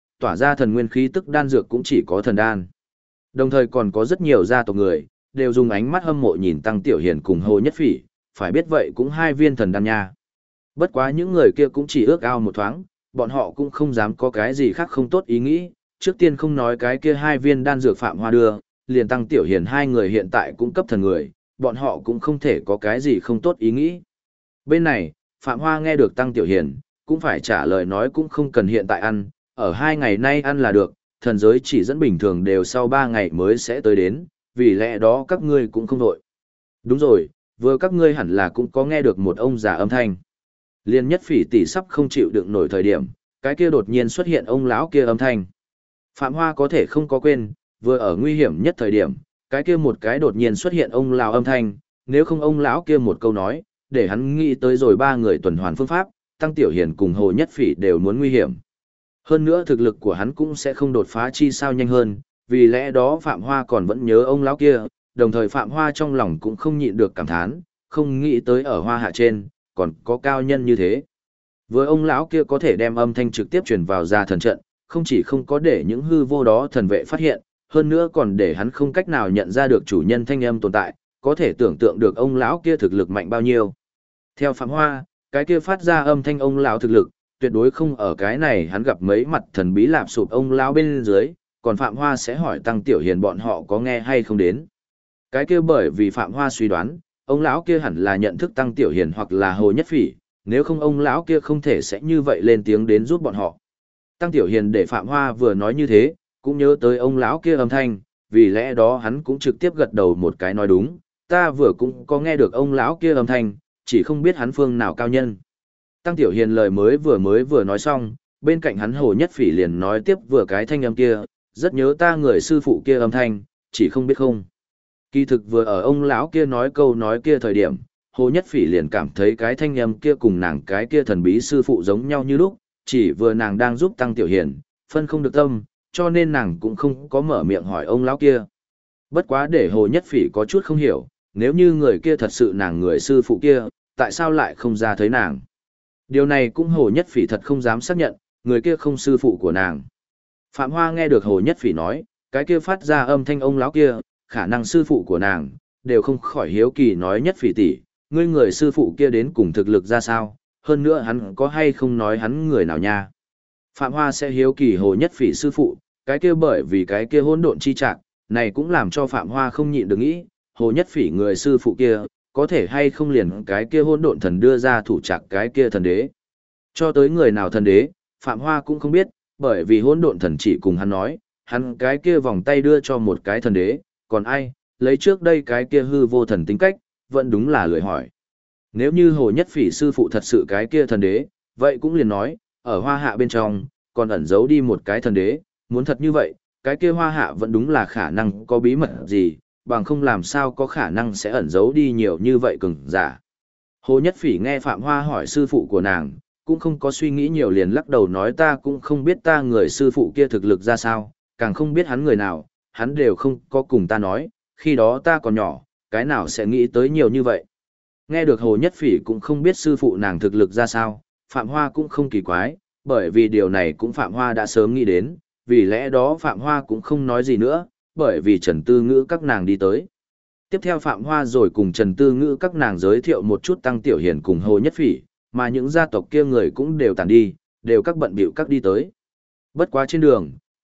S1: thần nguyên khí tức đan dược cũng chỉ có thần đan. Đồng thời còn có rất nhiều gia tộc người, đều dùng ánh mắt hâm mộ nhìn Tăng Tiểu Hiền cùng Hồ Nhất Phỉ, phải biết vậy cũng hai viên thần đan nha. Bất quá những người kia cũng chỉ ước ao một thoáng, bọn họ cũng không dám có cái gì khác không tốt ý nghĩ, trước tiên không nói cái kia hai viên đan dược Phạm Hoa đưa, liền Tăng Tiểu Hiền hai người hiện tại cũng cấp thần người, bọn họ cũng không thể có cái gì không tốt ý nghĩ. Bên này, Phạm Hoa nghe được Tăng Tiểu Hiền, cũng phải trả lời nói cũng không cần hiện tại ăn, ở 2 ngày nay ăn là được, thần giới chỉ dẫn bình thường đều sau 3 ngày mới sẽ tới đến, vì lẽ đó các ngươi cũng không đội. Đúng rồi, vừa các ngươi hẳn là cũng có nghe được một ông già âm thanh. Liên Nhất Phỉ tỷ sắp không chịu đựng nổi thời điểm, cái kia đột nhiên xuất hiện ông lão kia âm thanh. Phạm Hoa có thể không có quên, vừa ở nguy hiểm nhất thời điểm, cái kia một cái đột nhiên xuất hiện ông lão âm thanh, nếu không ông lão kia một câu nói, để hắn nghĩ tới rồi 3 người tuần hoàn phương pháp, Tăng Tiểu Hiền cùng Hồ Nhất Phỉ đều muốn nguy hiểm. Hơn nữa thực lực của hắn cũng sẽ không đột phá chi sao nhanh hơn, vì lẽ đó Phạm Hoa còn vẫn nhớ ông lão kia, đồng thời Phạm Hoa trong lòng cũng không nhịn được cảm thán, không nghĩ tới ở Hoa Hạ trên, còn có cao nhân như thế. Với ông lão kia có thể đem âm thanh trực tiếp truyền vào ra thần trận, không chỉ không có để những hư vô đó thần vệ phát hiện, hơn nữa còn để hắn không cách nào nhận ra được chủ nhân thanh âm tồn tại, có thể tưởng tượng được ông lão kia thực lực mạnh bao nhiêu. Theo Phạm Hoa, cái kia phát ra âm thanh ông lão thực lực, tuyệt đối không ở cái này hắn gặp mấy mặt thần bí lạp sụp ông lão bên dưới, còn Phạm Hoa sẽ hỏi Tăng Tiểu Hiền bọn họ có nghe hay không đến. Cái kia bởi vì Phạm Hoa suy đoán, ông lão kia hẳn là nhận thức Tăng Tiểu Hiền hoặc là Hồ Nhất Phỉ, nếu không ông lão kia không thể sẽ như vậy lên tiếng đến giúp bọn họ. Tăng Tiểu Hiền để Phạm Hoa vừa nói như thế, cũng nhớ tới ông lão kia âm thanh, vì lẽ đó hắn cũng trực tiếp gật đầu một cái nói đúng, ta vừa cũng có nghe được ông lão kia âm thanh, chỉ không biết hắn phương nào cao nhân. Tăng Tiểu Hiền lời mới vừa nói xong, bên cạnh hắn Hồ Nhất Phỉ liền nói tiếp vừa cái thanh âm kia, rất nhớ ta người sư phụ kia âm thanh, chỉ không biết không. Kỳ thực vừa ở ông lão kia nói câu nói kia thời điểm, Hồ Nhất Phỉ liền cảm thấy cái thanh âm kia cùng nàng cái kia thần bí sư phụ giống nhau như lúc, chỉ vừa nàng đang giúp Tăng Tiểu Hiền, phân không được tâm, cho nên nàng cũng không có mở miệng hỏi ông lão kia. Bất quá để Hồ Nhất Phỉ có chút không hiểu, nếu như người kia thật sự nàng người sư phụ kia, tại sao lại không ra thấy nàng? Điều này cũng Hồ Nhất Phỉ thật không dám xác nhận, người kia không sư phụ của nàng. Phạm Hoa nghe được Hồ Nhất Phỉ nói, cái kia phát ra âm thanh ông lão kia, khả năng sư phụ của nàng, đều không khỏi hiếu kỳ nói Nhất Phỉ tỷ, ngươi người sư phụ kia đến cùng thực lực ra sao, hơn nữa hắn có hay không nói hắn người nào nha. Phạm Hoa sẽ hiếu kỳ Hồ Nhất Phỉ sư phụ, cái kia bởi vì cái kia hỗn độn chi trạc, này cũng làm cho Phạm Hoa không nhịn được nghĩ, Hồ Nhất Phỉ người sư phụ kia, có thể hay không liền cái kia hỗn độn thần đưa ra thủ trạc cái kia thần đế. Cho tới người nào thần đế, Phạm Hoa cũng không biết, bởi vì hỗn độn thần chỉ cùng hắn nói, hắn cái kia vòng tay đưa cho một cái thần đế, còn ai, lấy trước đây cái kia hư vô thần tính cách, vẫn đúng là lười hỏi. Nếu như Hồ Nhất Phỉ sư phụ thật sự cái kia thần đế, vậy cũng liền nói, ở Hoa Hạ bên trong, còn ẩn giấu đi một cái thần đế, muốn thật như vậy, cái kia Hoa Hạ vẫn đúng là khả năng có bí mật gì, bằng không làm sao có khả năng sẽ ẩn giấu đi nhiều như vậy cường giả. Hồ Nhất Phỉ nghe Phạm Hoa hỏi sư phụ của nàng, cũng không có suy nghĩ nhiều liền lắc đầu nói ta cũng không biết ta người sư phụ kia thực lực ra sao, càng không biết hắn người nào, hắn đều không có cùng ta nói, khi đó ta còn nhỏ, cái nào sẽ nghĩ tới nhiều như vậy. Nghe được Hồ Nhất Phỉ cũng không biết sư phụ nàng thực lực ra sao, Phạm Hoa cũng không kỳ quái, bởi vì điều này cũng Phạm Hoa đã sớm nghĩ đến, vì lẽ đó Phạm Hoa cũng không nói gì nữa, bởi vì Trần Tư Ngữ các nàng đi tới. Tiếp theo Phạm Hoa rồi cùng Trần Tư Ngữ các nàng giới thiệu một chút Tăng Tiểu Hiền cùng Hồ Nhất Phỉ, mà những gia tộc kia người cũng đều tàn đi, đều các bận bịu các đi tới. Bất quá trên đường,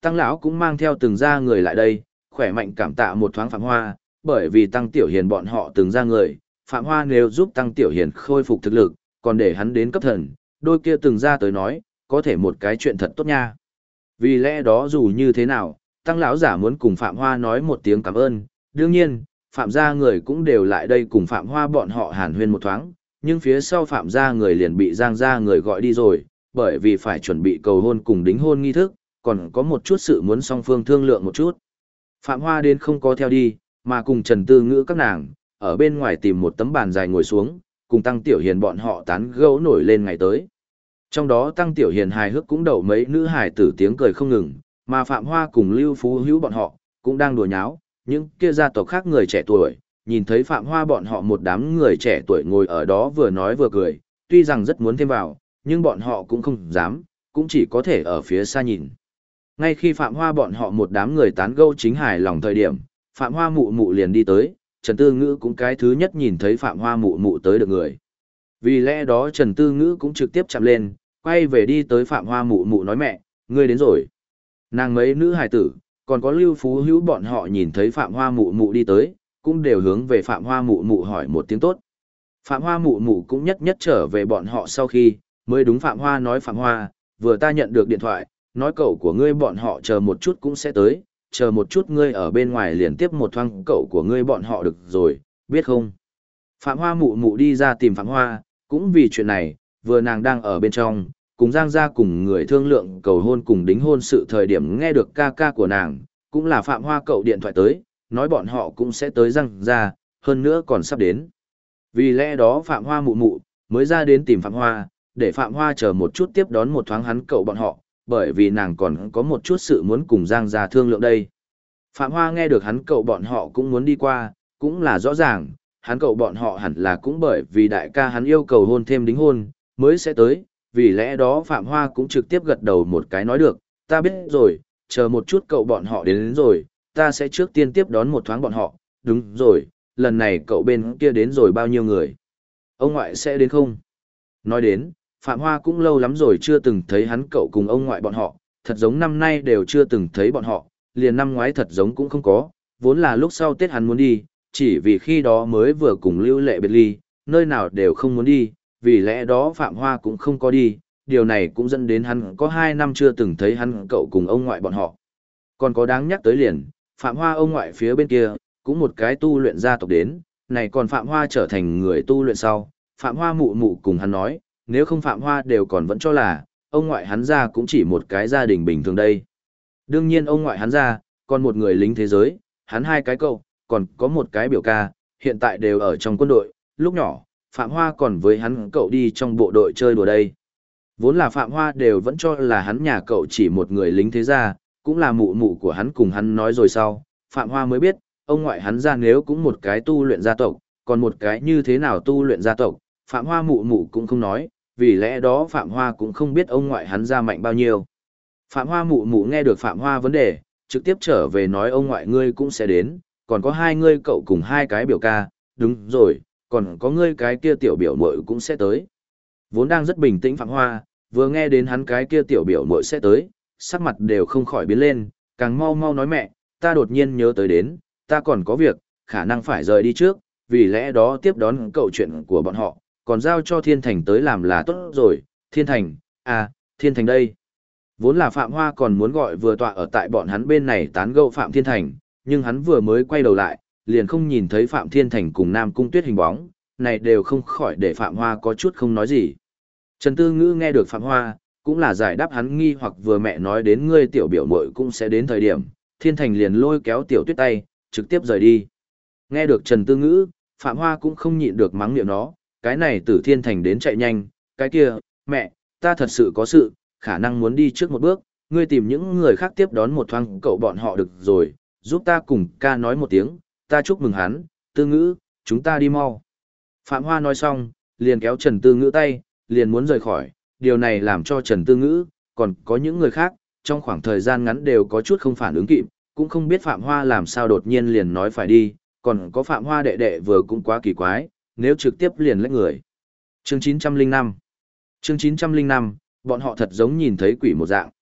S1: Tăng lão cũng mang theo từng ra người lại đây, khỏe mạnh cảm tạ một thoáng Phạm Hoa, bởi vì Tăng Tiểu Hiền bọn họ từng ra người, Phạm Hoa nếu giúp Tăng Tiểu Hiền khôi phục thực lực, còn để hắn đến cấp thần, đôi kia từng ra tới nói, có thể một cái chuyện thật tốt nha. Vì lẽ đó dù như thế nào, Tăng lão giả muốn cùng Phạm Hoa nói một tiếng cảm ơn, đương nhiên, Phạm gia người cũng đều lại đây cùng Phạm Hoa bọn họ hàn huyên một thoáng, nhưng phía sau Phạm gia người liền bị Giang gia người gọi đi rồi, bởi vì phải chuẩn bị cầu hôn cùng đính hôn nghi thức, còn có một chút sự muốn song phương thương lượng một chút. Phạm Hoa đến không có theo đi, mà cùng Trần Tư Ngữ các nàng, ở bên ngoài tìm một tấm bàn dài ngồi xuống, cùng Tăng Tiểu Hiền bọn họ tán gẫu nổi lên ngày tới. Trong đó Tăng Tiểu Hiền hài hước cũng đậu mấy nữ hài tử tiếng cười không ngừng, mà Phạm Hoa cùng Lưu Phú Hữu bọn họ, cũng đang đùa nháo, những kia gia tộc khác người trẻ tuổi, nhìn thấy Phạm Hoa bọn họ một đám người trẻ tuổi ngồi ở đó vừa nói vừa cười, tuy rằng rất muốn thêm vào, nhưng bọn họ cũng không dám, cũng chỉ có thể ở phía xa nhìn. Ngay khi Phạm Hoa bọn họ một đám người tán gẫu chính hài lòng thời điểm, Phạm Hoa mụ mụ liền đi tới, Trần Tư Ngữ cũng cái thứ nhất nhìn thấy Phạm Hoa mụ mụ tới được người. Vì lẽ đó Trần Tư Ngữ cũng trực tiếp chạm lên, quay về đi tới Phạm Hoa mụ mụ nói mẹ, ngươi đến rồi. Nàng mấy nữ hài tử, còn có Lưu Phú Hữu bọn họ nhìn thấy Phạm Hoa mụ mụ đi tới, cũng đều hướng về Phạm Hoa mụ mụ hỏi một tiếng tốt. Phạm Hoa mụ mụ cũng nhất nhất trở về bọn họ sau khi, mới đúng Phạm Hoa nói Phạm Hoa, vừa ta nhận được điện thoại, nói cậu của ngươi bọn họ chờ một chút cũng sẽ tới, chờ một chút ngươi ở bên ngoài liền tiếp một thoáng cậu của ngươi bọn họ được rồi, biết không? Phạm Hoa mụ mụ đi ra tìm Phạm Hoa, cũng vì chuyện này, vừa nàng đang ở bên trong, cùng Giang gia cùng người thương lượng cầu hôn cùng đính hôn sự thời điểm nghe được ca ca của nàng, cũng là Phạm Hoa cậu điện thoại tới, nói bọn họ cũng sẽ tới Giang gia, hơn nữa còn sắp đến. Vì lẽ đó Phạm Hoa mụ mụ mới ra đến tìm Phạm Hoa, để Phạm Hoa chờ một chút tiếp đón một thoáng hắn cậu bọn họ, bởi vì nàng còn có một chút sự muốn cùng Giang gia thương lượng đây. Phạm Hoa nghe được hắn cậu bọn họ cũng muốn đi qua, cũng là rõ ràng, hắn cậu bọn họ hẳn là cũng bởi vì đại ca hắn yêu cầu hôn thêm đính hôn, mới sẽ tới, vì lẽ đó Phạm Hoa cũng trực tiếp gật đầu một cái nói được, ta biết rồi, chờ một chút cậu bọn họ đến rồi, ta sẽ trước tiên tiếp đón một thoáng bọn họ, đúng rồi, lần này cậu bên kia đến rồi bao nhiêu người? Ông ngoại sẽ đến không? Nói đến, Phạm Hoa cũng lâu lắm rồi chưa từng thấy hắn cậu cùng ông ngoại bọn họ, thật giống năm nay đều chưa từng thấy bọn họ, liền năm ngoái thật giống cũng không có, vốn là lúc sau Tết hắn muốn đi, chỉ vì khi đó mới vừa cùng Lưu Lệ biệt ly, nơi nào đều không muốn đi, vì lẽ đó Phạm Hoa cũng không có đi, điều này cũng dẫn đến hắn có 2 năm chưa từng thấy hắn cậu cùng ông ngoại bọn họ. Còn có đáng nhắc tới liền, Phạm Hoa ông ngoại phía bên kia, cũng một cái tu luyện gia tộc đến, này còn Phạm Hoa trở thành người tu luyện sau, Phạm Hoa mụ mụ cùng hắn nói, nếu không Phạm Hoa đều còn vẫn cho là, ông ngoại hắn ra cũng chỉ một cái gia đình bình thường đây. Đương nhiên ông ngoại hắn ra, còn một người lính thế giới, hắn 2 cái cậu, còn có một cái biểu ca, hiện tại đều ở trong quân đội, lúc nhỏ, Phạm Hoa còn với hắn cậu đi trong bộ đội chơi đùa đây. Vốn là Phạm Hoa đều vẫn cho là hắn nhà cậu chỉ một người lính thế gia, cũng là mụ mụ của hắn cùng hắn nói rồi sau, Phạm Hoa mới biết, ông ngoại hắn ra nếu cũng một cái tu luyện gia tộc, còn một cái như thế nào tu luyện gia tộc, Phạm Hoa mụ mụ cũng không nói, vì lẽ đó Phạm Hoa cũng không biết ông ngoại hắn ra mạnh bao nhiêu. Phạm Hoa mụ mụ nghe được Phạm Hoa vấn đề, trực tiếp trở về nói ông ngoại ngươi cũng sẽ đến, còn có 2 ngươi cậu cùng 2 cái biểu ca, đúng rồi, còn có ngươi cái kia tiểu biểu muội cũng sẽ tới. Vốn đang rất bình tĩnh Phạm Hoa, vừa nghe đến hắn cái kia tiểu biểu muội sẽ tới, sắc mặt đều không khỏi biến lên, càng mau mau nói mẹ, ta đột nhiên nhớ tới đến, ta còn có việc, khả năng phải rời đi trước, vì lẽ đó tiếp đón cậu chuyện của bọn họ, còn giao cho Thiên Thành tới làm là tốt rồi, Thiên Thành, à, Thiên Thành đây. Vốn là Phạm Hoa còn muốn gọi vừa tọa ở tại bọn hắn bên này tán gẫu Phạm Thiên Thành, nhưng hắn vừa mới quay đầu lại, liền không nhìn thấy Phạm Thiên Thành cùng Nam Cung Tuyết hình bóng, này đều không khỏi để Phạm Hoa có chút không nói gì. Trần Tư Ngữ nghe được Phạm Hoa, cũng là giải đáp hắn nghi hoặc vừa mẹ nói đến ngươi tiểu biểu muội cũng sẽ đến thời điểm, Thiên Thành liền lôi kéo tiểu Tuyết tay, trực tiếp rời đi. Nghe được Trần Tư Ngữ, Phạm Hoa cũng không nhịn được mắng miệng nó, cái này từ Thiên Thành đến chạy nhanh, cái kia, mẹ, ta thật sự có sự, khả năng muốn đi trước một bước, ngươi tìm những người khác tiếp đón một thoáng cậu bọn họ được rồi, giúp ta cùng ca nói một tiếng, ta chúc mừng hắn, Tư Ngữ, chúng ta đi mau. Phạm Hoa nói xong, liền kéo Trần Tư Ngữ tay, liền muốn rời khỏi, điều này làm cho Trần Tư Ngữ, còn có những người khác, trong khoảng thời gian ngắn đều có chút không phản ứng kịp, cũng không biết Phạm Hoa làm sao đột nhiên liền nói phải đi, còn có Phạm Hoa đệ đệ vừa cũng quá kỳ quái, nếu trực tiếp liền lấy người. Chương 905 Chương 905, bọn họ thật giống nhìn thấy quỷ một dạng.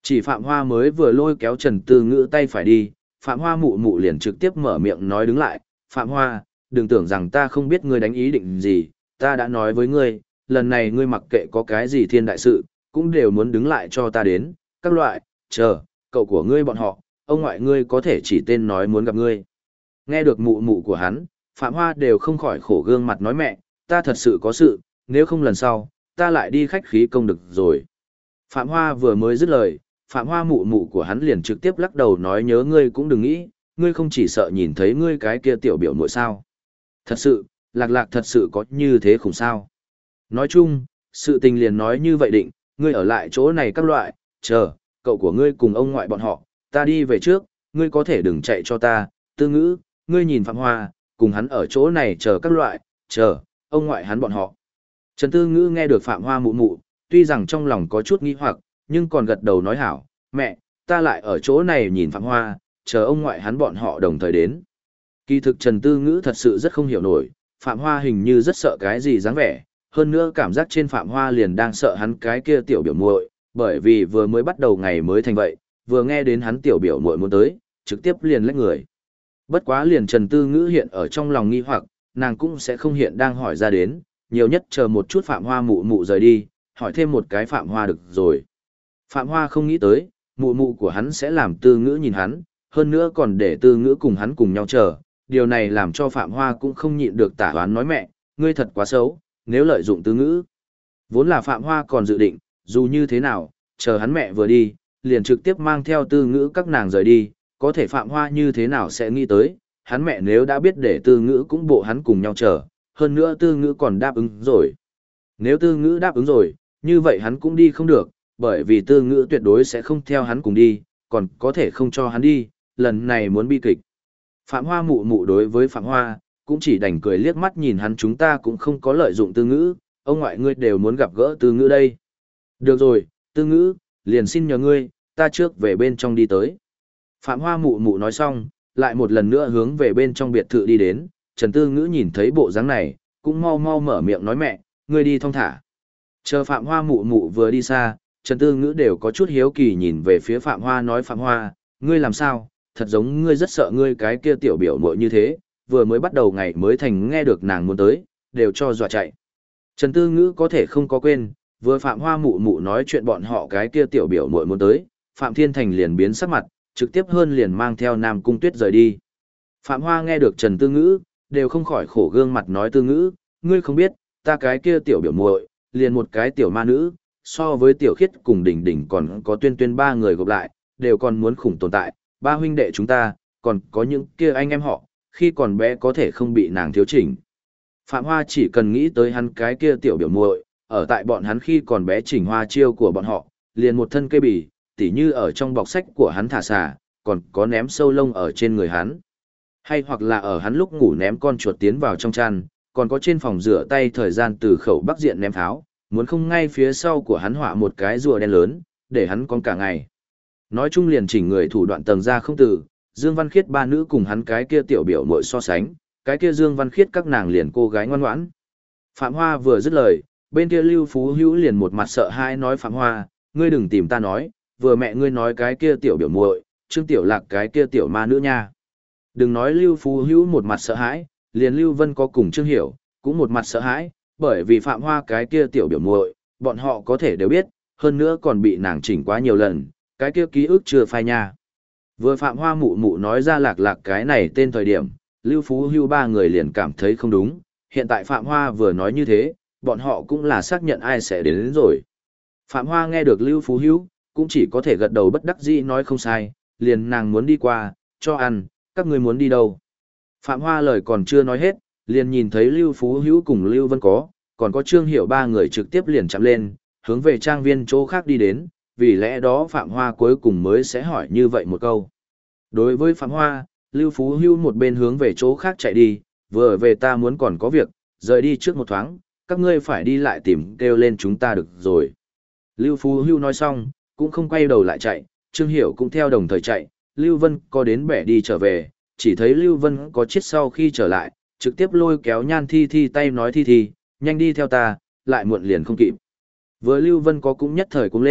S1: Chỉ Phạm Hoa mới vừa lôi kéo Trần Tư Ngữ tay phải đi, Phạm Hoa mụ mụ liền trực tiếp mở miệng nói đứng lại, Phạm Hoa, đừng tưởng rằng ta không biết ngươi đánh ý định gì, ta đã nói với ngươi, lần này ngươi mặc kệ có cái gì thiên đại sự, cũng đều muốn đứng lại cho ta đến, các loại, chờ, cậu của ngươi bọn họ, ông ngoại ngươi có thể chỉ tên nói muốn gặp ngươi. Nghe được mụ mụ của hắn, Phạm Hoa đều không khỏi khổ gương mặt nói mẹ, ta thật sự có sự, nếu không lần sau, ta lại đi khách khí công được rồi. Phạm Hoa vừa mới dứt lời, Phạm Hoa mụ mụ của hắn liền trực tiếp lắc đầu nói nhớ ngươi cũng đừng nghĩ, ngươi không chỉ sợ nhìn thấy ngươi cái kia tiểu biểu muội sao. Thật sự, lạc lạc thật sự có như thế khủng sao. Nói chung, sự tình liền nói như vậy định, ngươi ở lại chỗ này các loại, chờ, cậu của ngươi cùng ông ngoại bọn họ, ta đi về trước, ngươi có thể đừng chạy cho ta, Tư Ngữ, ngươi nhìn Phạm Hoa, cùng hắn ở chỗ này chờ các loại, chờ, ông ngoại hắn bọn họ. Trần Tư Ngữ nghe được Phạm Hoa mụ mụ, tuy rằng trong lòng có chút nghi hoặc, nhưng còn gật đầu nói hảo, mẹ, ta lại ở chỗ này nhìn Phạm Hoa, chờ ông ngoại hắn bọn họ đồng thời đến. Kỳ thực Trần Tư Ngữ thật sự rất không hiểu nổi, Phạm Hoa hình như rất sợ cái gì dáng vẻ, hơn nữa cảm giác trên Phạm Hoa liền đang sợ hắn cái kia tiểu biểu muội, bởi vì vừa mới bắt đầu ngày mới thành vậy, vừa nghe đến hắn tiểu biểu muội muốn tới, trực tiếp liền lách người. Bất quá liền Trần Tư Ngữ hiện ở trong lòng nghi hoặc, nàng cũng sẽ không hiện đang hỏi ra đến, nhiều nhất chờ một chút Phạm Hoa mụ mụ rời đi, hỏi thêm một cái Phạm Hoa được rồi. Phạm Hoa không nghĩ tới, mụ mụ của hắn sẽ làm Tư Ngữ nhìn hắn, hơn nữa còn để Tư Ngữ cùng hắn cùng nhau chờ, điều này làm cho Phạm Hoa cũng không nhịn được tả oán nói mẹ, ngươi thật quá xấu, nếu lợi dụng Tư Ngữ. Vốn là Phạm Hoa còn dự định, dù như thế nào, chờ hắn mẹ vừa đi, liền trực tiếp mang theo Tư Ngữ các nàng rời đi, có thể Phạm Hoa như thế nào sẽ nghĩ tới, hắn mẹ nếu đã biết để Tư Ngữ cũng bộ hắn cùng nhau chờ, hơn nữa Tư Ngữ còn đáp ứng rồi. Nếu Tư Ngữ đáp ứng rồi, như vậy hắn cũng đi không được, bởi vì Tư Ngữ tuyệt đối sẽ không theo hắn cùng đi, còn có thể không cho hắn đi, lần này muốn bi kịch. Phạm Hoa mụ mụ đối với Phạm Hoa, cũng chỉ đành cười liếc mắt nhìn hắn chúng ta cũng không có lợi dụng Tư Ngữ, ông ngoại ngươi đều muốn gặp gỡ Tư Ngữ đây. Được rồi, Tư Ngữ, liền xin nhờ ngươi, ta trước về bên trong đi tới. Phạm Hoa mụ mụ nói xong, lại một lần nữa hướng về bên trong biệt thự đi đến, Trần Tư Ngữ nhìn thấy bộ dáng này, cũng mau mau mở miệng nói mẹ, ngươi đi thong thả. Chờ Phạm Hoa mụ mụ vừa đi xa, Trần Tư Ngữ đều có chút hiếu kỳ nhìn về phía Phạm Hoa nói Phạm Hoa, ngươi làm sao, thật giống ngươi rất sợ ngươi cái kia tiểu biểu muội như thế, vừa mới bắt đầu ngày mới thành nghe được nàng muốn tới, đều cho dọa chạy. Trần Tư Ngữ có thể không có quên, vừa Phạm Hoa mụ mụ nói chuyện bọn họ cái kia tiểu biểu muội muốn tới, Phạm Thiên Thành liền biến sắc mặt, trực tiếp hơn liền mang theo Nam Cung Tuyết rời đi. Phạm Hoa nghe được Trần Tư Ngữ, đều không khỏi khổ gương mặt nói Tư Ngữ, ngươi không biết, ta cái kia tiểu biểu muội, liền một cái tiểu ma nữ, so với tiểu khiết cùng đỉnh đỉnh còn có tuyên tuyên ba người gộp lại, đều còn muốn khủng tồn tại, ba huynh đệ chúng ta, còn có những kia anh em họ, khi còn bé có thể không bị nàng thiếu chỉnh. Phạm Hoa chỉ cần nghĩ tới hắn cái kia tiểu biểu muội, ở tại bọn hắn khi còn bé chỉnh hoa chiêu của bọn họ, liền một thân cây bì, tỉ như ở trong bọc sách của hắn thả xà, còn có ném sâu lông ở trên người hắn. Hay hoặc là ở hắn lúc ngủ ném con chuột tiến vào trong chăn, còn có trên phòng rửa tay thời gian từ khẩu bắc diện ném pháo, muốn không ngay phía sau của hắn họa một cái rùa đen lớn, để hắn con cả ngày. Nói chung liền chỉnh người thủ đoạn tầng ra không từ, Dương Văn Khiết ba nữ cùng hắn cái kia tiểu biểu muội so sánh, cái kia Dương Văn Khiết các nàng liền cô gái ngoan ngoãn. Phạm Hoa vừa dứt lời, bên kia Lưu Phú Hữu liền một mặt sợ hãi nói Phạm Hoa, ngươi đừng tìm ta nói, vừa mẹ ngươi nói cái kia tiểu biểu muội, Trương Tiểu Lạc cái kia tiểu ma nữ nha. Đừng nói Lưu Phú Hữu một mặt sợ hãi, liền Lưu Vân có cùng Trương Hiểu, cũng một mặt sợ hãi, bởi vì Phạm Hoa cái kia tiểu biểu muội, bọn họ có thể đều biết, hơn nữa còn bị nàng chỉnh quá nhiều lần, cái kia ký ức chưa phai nha. Vừa Phạm Hoa mụ mụ nói ra lạc lạc cái này tên thời điểm, Lưu Phú Hữu ba người liền cảm thấy không đúng, hiện tại Phạm Hoa vừa nói như thế, bọn họ cũng là xác nhận ai sẽ đến rồi. Phạm Hoa nghe được Lưu Phú Hữu, cũng chỉ có thể gật đầu bất đắc dĩ nói không sai, liền nàng muốn đi qua, cho ăn, các ngươi muốn đi đâu. Phạm Hoa lời còn chưa nói hết, liền nhìn thấy Lưu Phú Hữu cùng Lưu Vân còn có Trương Hiểu ba người trực tiếp liền chạm lên, hướng về trang viên chỗ khác đi đến, vì lẽ đó Phạm Hoa cuối cùng mới sẽ hỏi như vậy một câu. Đối với Phạm Hoa, Lưu Phú Hữu một bên hướng về chỗ khác chạy đi, vừa về ta muốn còn có việc, rời đi trước một thoáng, các ngươi phải đi lại tìm kêu lên chúng ta được rồi. Lưu Phú Hữu nói xong, cũng không quay đầu lại chạy, Trương Hiểu cũng theo đồng thời chạy, Lưu Vân có đến bẻ đi trở về, chỉ thấy Lưu Vân có chết sau khi trở lại, trực tiếp lôi kéo Nhan Thi Thi tay nói Thi Thi, nhanh đi theo ta, lại muộn liền không kịp. Vừa Lưu Vân có cũng nhất thời cũng lên,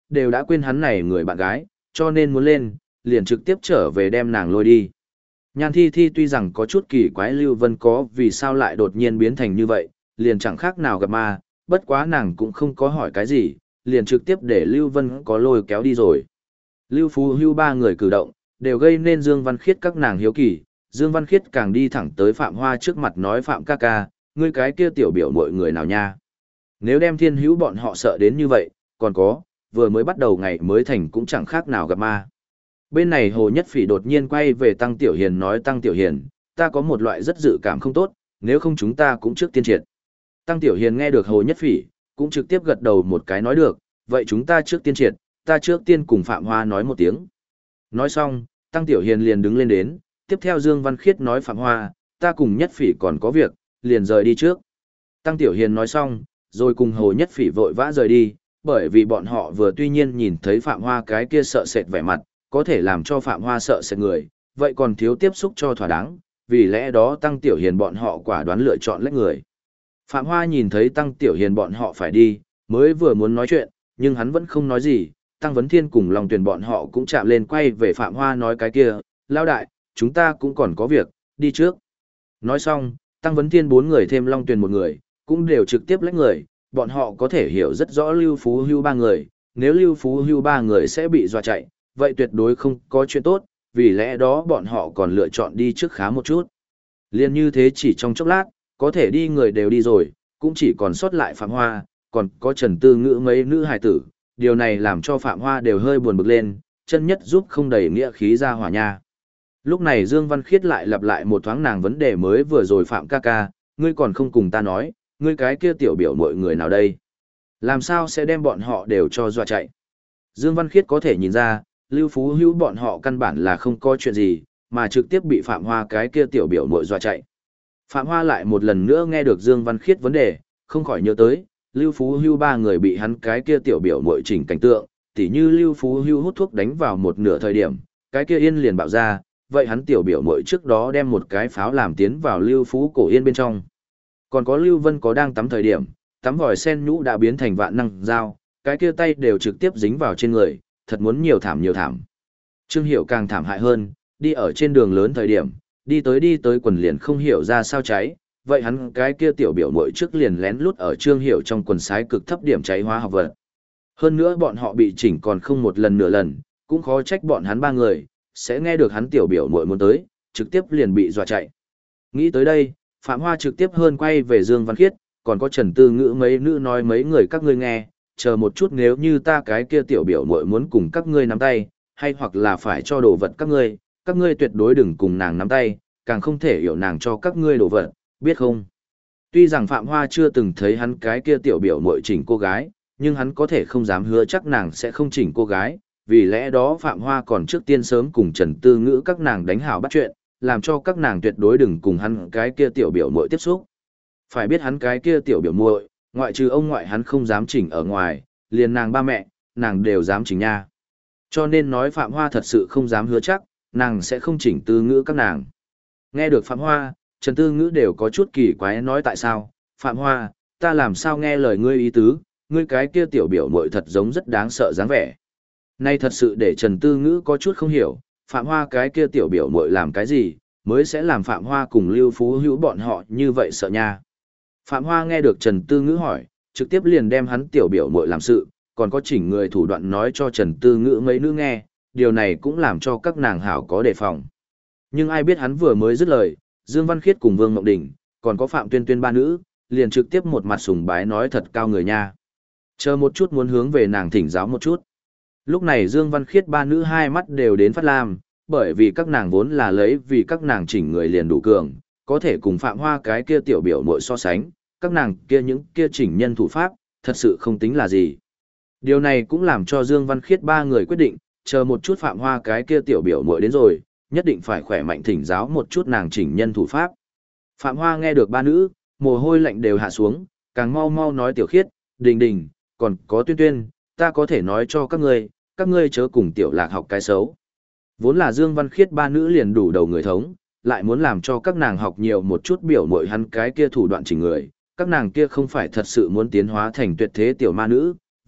S1: đều đã quên hắn này người bạn gái, cho nên muốn lên, liền trực tiếp trở về đem nàng lôi đi. Nhan Thi Thi tuy rằng có chút kỳ quái Lưu Vân có vì sao lại đột nhiên biến thành như vậy, liền chẳng khác nào gặp ma, bất quá nàng cũng không có hỏi cái gì, liền trực tiếp để Lưu Vân có lôi kéo đi rồi. Lưu Phú Hưu ba người cử động, đều gây nên Dương Văn Khiết các nàng hiếu kỳ, Dương Văn Khiết càng đi thẳng tới Phạm Hoa trước mặt nói Phạm ca ca, ngươi cái kia tiểu biểu mọi người nào nha. Nếu đem Thiên Hữu bọn họ sợ đến như vậy, còn có, vừa mới bắt đầu ngày mới thành cũng chẳng khác nào gặp ma. Bên này Hồ Nhất Phỉ đột nhiên quay về Tăng Tiểu Hiền nói Tăng Tiểu Hiền, ta có một loại rất dự cảm không tốt, nếu không chúng ta cũng trước tiên triệt. Tăng Tiểu Hiền nghe được Hồ Nhất Phỉ, cũng trực tiếp gật đầu một cái nói được, vậy chúng ta trước tiên triệt, ta trước tiên cùng Phạm Hoa nói một tiếng. Nói xong, Tăng Tiểu Hiền liền đứng lên đến, tiếp theo Dương Văn Khiết nói Phạm Hoa, ta cùng Nhất Phỉ còn có việc, liền rời đi trước. Tăng Tiểu Hiền nói xong, rồi cùng Hồ Nhất Phỉ vội vã rời đi, bởi vì bọn họ vừa tuy nhiên nhìn thấy Phạm Hoa cái kia sợ sệt vẻ mặt, có thể làm cho Phạm Hoa sợ sệt người, vậy còn thiếu tiếp xúc cho thỏa đáng, vì lẽ đó Tăng Tiểu Hiền bọn họ quả đoán lựa chọn lách người. Phạm Hoa nhìn thấy Tăng Tiểu Hiền bọn họ phải đi, mới vừa muốn nói chuyện, nhưng hắn vẫn không nói gì, Tăng Vấn Thiên cùng Long Tuyền bọn họ cũng chạm lên quay về Phạm Hoa nói cái kia, lao đại, chúng ta cũng còn có việc, đi trước. Nói xong, Tăng Vấn Thiên bốn người thêm Long Tuyền một người, cũng đều trực tiếp lách người, bọn họ có thể hiểu rất rõ Lưu Phú Hưu ba người, nếu Lưu Phú Hưu ba người sẽ bị dọa chạy, vậy tuyệt đối không có chuyện tốt, vì lẽ đó bọn họ còn lựa chọn đi trước khá một chút. Liên như thế chỉ trong chốc lát, có thể đi người đều đi rồi, cũng chỉ còn sót lại Phạm Hoa, còn có Trần Tư Ngữ mấy nữ hài tử, điều này làm cho Phạm Hoa đều hơi buồn bực lên, chân nhất giúp không đầy nghĩa khí ra hỏa nha. Lúc này Dương Văn Khiết lại lặp lại một thoáng nàng vấn đề mới vừa rồi Phạm ca ca, ngươi còn không cùng ta nói, ngươi cái kia tiểu biểu mọi người nào đây? Làm sao sẽ đem bọn họ đều cho dọa chạy? Dương Văn Khiết có thể nhìn ra, Lưu Phú Hữu bọn họ căn bản là không có chuyện gì, mà trực tiếp bị Phạm Hoa cái kia tiểu biểu muội dọa chạy. Phạm Hoa lại một lần nữa nghe được Dương Văn Khiết vấn đề, không khỏi nhớ tới, Lưu Phú Hưu ba người bị hắn cái kia tiểu biểu muội chỉnh cảnh tượng, tỉ như Lưu Phú Hưu hút thuốc đánh vào một nửa thời điểm, cái kia yên liền bạo ra, vậy hắn tiểu biểu muội trước đó đem một cái pháo làm tiến vào Lưu Phú cổ yên bên trong. Còn có Lưu Vân có đang tắm thời điểm, tắm vòi sen nhũ đã biến thành vạn năng dao, cái kia tay đều trực tiếp dính vào trên người, thật muốn nhiều thảm nhiều thảm. Trương Hiểu càng thảm hại hơn, đi ở trên đường lớn thời điểm, đi tới quần liền không hiểu ra sao cháy, vậy hắn cái kia tiểu biểu muội trước liền lén lút ở Trương Hiểu trong quần sái cực thấp điểm cháy hóa học vật. Hơn nữa bọn họ bị chỉnh còn không một lần nửa lần, cũng khó trách bọn hắn ba người, sẽ nghe được hắn tiểu biểu muội muốn tới, trực tiếp liền bị dọa chạy. Nghĩ tới đây, Phạm Hoa trực tiếp hơn quay về Dương Văn Khiết, còn có Trần Tư Ngữ mấy nữ nói mấy người các ngươi nghe, chờ một chút nếu như ta cái kia tiểu biểu muội muốn cùng các ngươi nắm tay, hay hoặc là phải cho đồ vật các ngươi tuyệt đối đừng cùng nàng nắm tay, càng không thể hiểu nàng cho các ngươi đồ vật, biết không? Tuy rằng Phạm Hoa chưa từng thấy hắn cái kia tiểu biểu muội chỉnh cô gái, nhưng hắn có thể không dám hứa chắc nàng sẽ không chỉnh cô gái, vì lẽ đó Phạm Hoa còn trước tiên sớm cùng Trần Tư Ngữ các nàng đánh hảo bắt chuyện, làm cho các nàng tuyệt đối đừng cùng hắn cái kia tiểu biểu muội tiếp xúc. Phải biết hắn cái kia tiểu biểu muội, ngoại trừ ông ngoại hắn không dám chỉnh ở ngoài, liền nàng ba mẹ, nàng đều dám chỉnh nha. Cho nên nói Phạm Hoa thật sự không dám hứa chắc, nàng sẽ không chỉnh Tư Ngữ các nàng. Nghe được Phạm Hoa, Trần Tư Ngữ đều có chút kỳ quái nói tại sao, Phạm Hoa, ta làm sao nghe lời ngươi ý tứ, ngươi cái kia tiểu biểu muội thật giống rất đáng sợ dáng vẻ. Nay thật sự để Trần Tư Ngữ có chút không hiểu, Phạm Hoa cái kia tiểu biểu muội làm cái gì, mới sẽ làm Phạm Hoa cùng Lưu Phú Hữu bọn họ như vậy sợ nha. Phạm Hoa nghe được Trần Tư Ngữ hỏi, trực tiếp liền đem hắn tiểu biểu muội làm sự, còn có chỉnh người thủ đoạn nói cho Trần Tư Ngữ mấy nữ nghe, điều này cũng làm cho các nàng hảo có đề phòng. Nhưng ai biết hắn vừa mới dứt lời, Dương Văn Khiết cùng Vương Ngọc Đình, còn có Phạm Tuyên Tuyên ba nữ, liền trực tiếp một mặt sùng bái nói thật cao người nha. Chờ một chút muốn hướng về nàng thỉnh giáo một chút. Lúc này Dương Văn Khiết ba nữ hai mắt đều đến phát lam, bởi vì các nàng vốn là lấy vì các nàng chỉnh người liền đủ cường, có thể cùng Phạm Hoa cái kia tiểu biểu muội so sánh, các nàng kia những kia chỉnh nhân thủ pháp, thật sự không tính là gì. Điều này cũng làm cho Dương Văn Khiết ba người quyết định, chờ một chút Phạm Hoa cái kia tiểu biểu muội đến rồi, nhất định phải khỏe mạnh thỉnh giáo một chút nàng chỉnh nhân thủ pháp. Phạm Hoa nghe được ba nữ, mồ hôi lạnh đều hạ xuống, càng mau mau nói Tiểu Khiết, Đình Đình, còn có Tuyên Tuyên, ta có thể nói cho các ngươi chớ cùng Tiểu Lạc học cái xấu. Vốn là Dương Văn Khiết ba nữ liền đủ đầu người thống, lại muốn làm cho các nàng học nhiều một chút biểu muội hắn cái kia thủ đoạn chỉnh người, các nàng kia không phải thật sự muốn tiến hóa thành tuyệt thế tiểu ma nữ,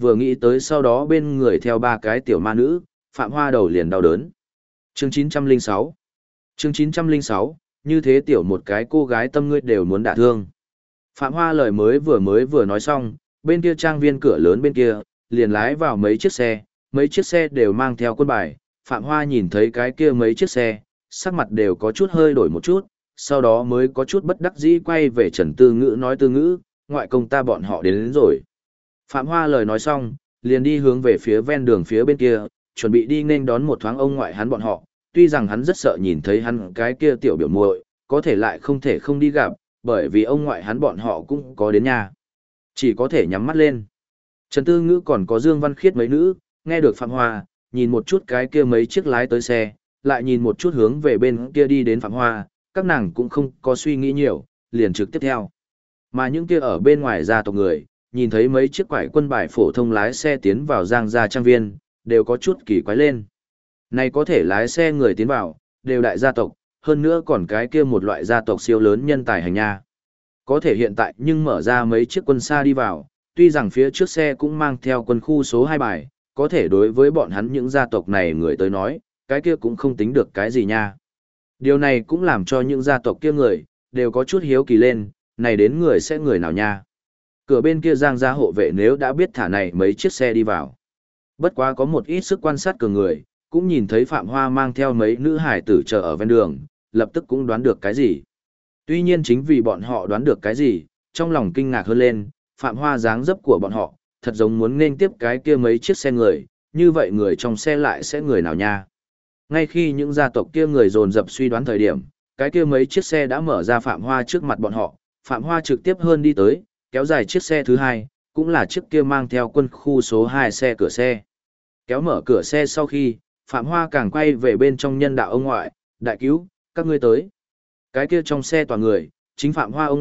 S1: vừa nghĩ tới sau đó bên người theo ba cái tiểu ma nữ, Phạm Hoa đầu liền đau đớn. Chương 906 Chương 906, như thế tiểu một cái cô gái tâm ngươi đều muốn đả thương. Phạm Hoa lời mới vừa nói xong, bên kia trang viên cửa lớn bên kia, liền lái vào mấy chiếc xe đều mang theo quân bài. Phạm Hoa nhìn thấy cái kia mấy chiếc xe, sắc mặt đều có chút hơi đổi một chút, sau đó mới có chút bất đắc dĩ quay về Trần Tư Ngữ nói Tư Ngữ, ngoại công ta bọn họ đến rồi. Phạm Hoa lời nói xong, liền đi hướng về phía ven đường phía bên kia, chuẩn bị đi nên đón một thoáng ông ngoại hắn bọn họ, tuy rằng hắn rất sợ nhìn thấy hắn cái kia tiểu biểu muội, có thể lại không thể không đi gặp, bởi vì ông ngoại hắn bọn họ cũng có đến nhà. Chỉ có thể nhắm mắt lên. Trần Tư Ngữ còn có Dương Văn Khiết mấy nữ, nghe được Phạm Hoa, nhìn một chút cái kia mấy chiếc lái tới xe, lại nhìn một chút hướng về bên kia đi đến Phạm Hoa, các nàng cũng không có suy nghĩ nhiều, liền trực tiếp theo. Mà những kia ở bên ngoài gia tộc người, nhìn thấy mấy chiếc quải quân bài phổ thông lái xe tiến vào Giang gia trang viên, đều có chút kỳ quái lên. Này có thể lái xe người tiến vào, đều đại gia tộc, hơn nữa còn cái kia một loại gia tộc siêu lớn nhân tài hành nha. Có thể hiện tại nhưng mở ra mấy chiếc quân xa đi vào, tuy rằng phía trước xe cũng mang theo quân khu số 2 bài, có thể đối với bọn hắn những gia tộc này người tới nói, cái kia cũng không tính được cái gì nha. Điều này cũng làm cho những gia tộc kia người, đều có chút hiếu kỳ lên, này đến người sẽ người nào nha. Cửa bên kia Giang gia hộ vệ nếu đã biết thả này mấy chiếc xe đi vào. Bất quá có một ít sức quan sát cường người, cũng nhìn thấy Phạm Hoa mang theo mấy nữ hải tử chờ ở ven đường, lập tức cũng đoán được cái gì. Tuy nhiên chính vì bọn họ đoán được cái gì, trong lòng kinh ngạc hơn lên, Phạm Hoa dáng dấp của bọn họ, thật giống muốn nên tiếp cái kia mấy chiếc xe người, như vậy người trong xe lại sẽ người nào nha. Ngay khi những gia tộc kia người dồn dập suy đoán thời điểm, cái kia mấy chiếc xe đã mở ra Phạm Hoa trước mặt bọn họ, Phạm Hoa trực tiếp hơn đi tới, kéo dài chiếc xe thứ hai, cũng là chiếc kia mang theo quân khu số 2 xe cửa xe. Kéo mở cửa xe sau khi, Phạm Hoa càng quay về bên trong nhân đạo ông ngoại, đại cứu, các ngươi tới. Cái kia trong xe toàn người, chính Phạm Hoa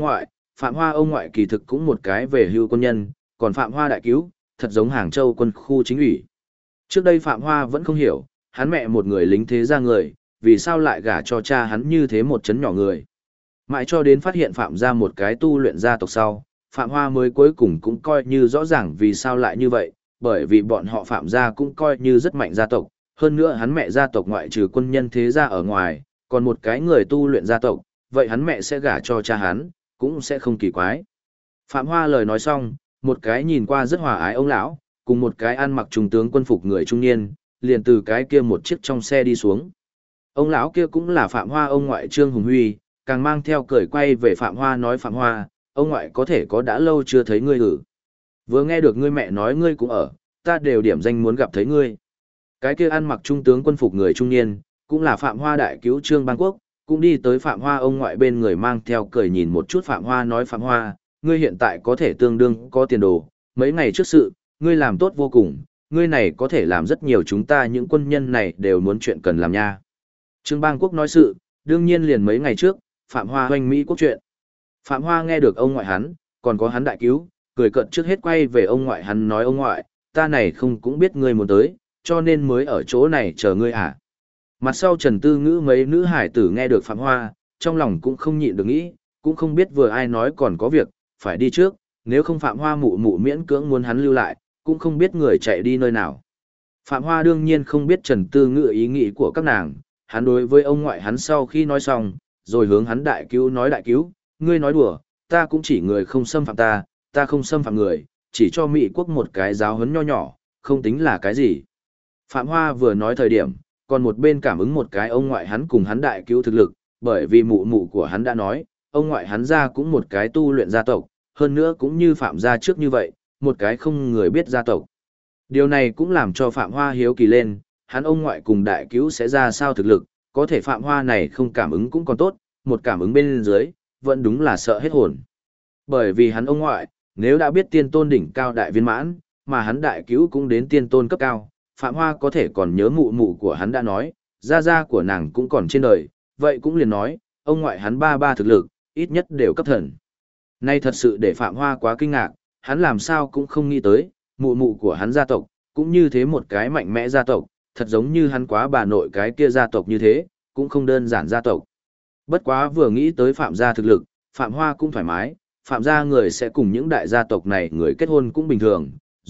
S1: ông ngoại kỳ thực cũng một cái về hưu quân nhân, còn Phạm Hoa đại cứu, thật giống Hàng Châu quân khu chính ủy. Trước đây Phạm Hoa vẫn không hiểu, hắn mẹ một người lính thế gia người, vì sao lại gả cho cha hắn như thế một chấn nhỏ người. Mãi cho đến phát hiện Phạm ra một cái tu luyện gia tộc sau, Phạm Hoa mới cuối cùng cũng coi như rõ ràng vì sao lại như vậy, bởi vì bọn họ Phạm gia cũng coi như rất mạnh gia tộc, hơn nữa hắn mẹ gia tộc ngoại trừ quân nhân thế gia ở ngoài, còn một cái người tu luyện gia tộc, vậy hắn mẹ sẽ gả cho cha hắn, cũng sẽ không kỳ quái. Phạm Hoa lời nói xong, một cái nhìn qua rất hòa ái ông lão, cùng một cái ăn mặc trung tướng quân phục người trung niên, liền từ cái kia một chiếc trong xe đi xuống. Ông lão kia cũng là Phạm Hoa ông ngoại Trương Hùng Huy, càng mang theo cười quay về Phạm Hoa nói Phạm Hoa, ông ngoại có thể có đã lâu chưa thấy ngươi hử. Vừa nghe được ngươi mẹ nói ngươi cũng ở, ta đều điểm danh muốn gặp thấy ngươi. Cái kia ăn mặc trung tướng quân phục người trung niên, cũng là Phạm Hoa đại cứu Trương Bang Quốc, cũng đi tới Phạm Hoa ông ngoại bên người mang theo cười nhìn một chút Phạm Hoa nói Phạm Hoa, ngươi hiện tại có thể tương đương có tiền đồ, mấy ngày trước sự, ngươi làm tốt vô cùng, ngươi này có thể làm rất nhiều chúng ta những quân nhân này đều muốn chuyện cần làm nha. Trương Bang Quốc nói sự, đương nhiên liền mấy ngày trước, Phạm Hoa hoành Mỹ quốc chuyện. Phạm Hoa nghe được ông ngoại hắn, còn có hắn đại cứu, cười cợt trước hết quay về ông ngoại hắn nói ông ngoại, ta này không cũng biết ngươi muốn tới, cho nên mới ở chỗ này chờ ngươi à. Mặt sau Trần Tư Ngữ mấy nữ hải tử nghe được Phạm Hoa, trong lòng cũng không nhịn được nghĩ, cũng không biết vừa ai nói còn có việc, phải đi trước, nếu không Phạm Hoa mụ mụ miễn cưỡng muốn hắn lưu lại, cũng không biết người chạy đi nơi nào. Phạm Hoa đương nhiên không biết Trần Tư Ngữ ý nghĩ của các nàng, hắn đối với ông ngoại hắn sau khi nói xong, rồi hướng hắn đại cứu nói đại cứu, ngươi nói đùa, ta cũng chỉ người không xâm phạm ta, ta không xâm phạm người, chỉ cho Mỹ quốc một cái giáo huấn nho nhỏ, không tính là cái gì. Phạm Hoa vừa nói thời điểm, còn một bên cảm ứng một cái ông ngoại hắn cùng hắn đại cứu thực lực, bởi vì mụ mụ của hắn đã nói, ông ngoại hắn ra cũng một cái tu luyện gia tộc, hơn nữa cũng như Phạm gia trước như vậy, một cái không người biết gia tộc. Điều này cũng làm cho Phạm Hoa hiếu kỳ lên, hắn ông ngoại cùng đại cứu sẽ ra sao thực lực, có thể Phạm Hoa này không cảm ứng cũng còn tốt, một cảm ứng bên dưới, vẫn đúng là sợ hết hồn. Bởi vì hắn ông ngoại, nếu đã biết tiên tôn đỉnh cao đại viên mãn, mà hắn đại cứu cũng đến tiên tôn cấp cao, Phạm Hoa có thể còn nhớ mụ mụ của hắn đã nói, gia của nàng cũng còn trên đời, vậy cũng liền nói, ông ngoại hắn ba thực lực, ít nhất đều cấp thần. Nay thật sự để Phạm Hoa quá kinh ngạc, hắn làm sao cũng không nghĩ tới, mụ mụ của hắn gia tộc, cũng như thế một cái mạnh mẽ gia tộc, thật giống như hắn quá bà nội cái kia gia tộc như thế, cũng không đơn giản gia tộc. Bất quá vừa nghĩ tới Phạm gia thực lực, Phạm Hoa cũng thoải mái, Phạm gia người sẽ cùng những đại gia tộc này người kết hôn cũng bình thường,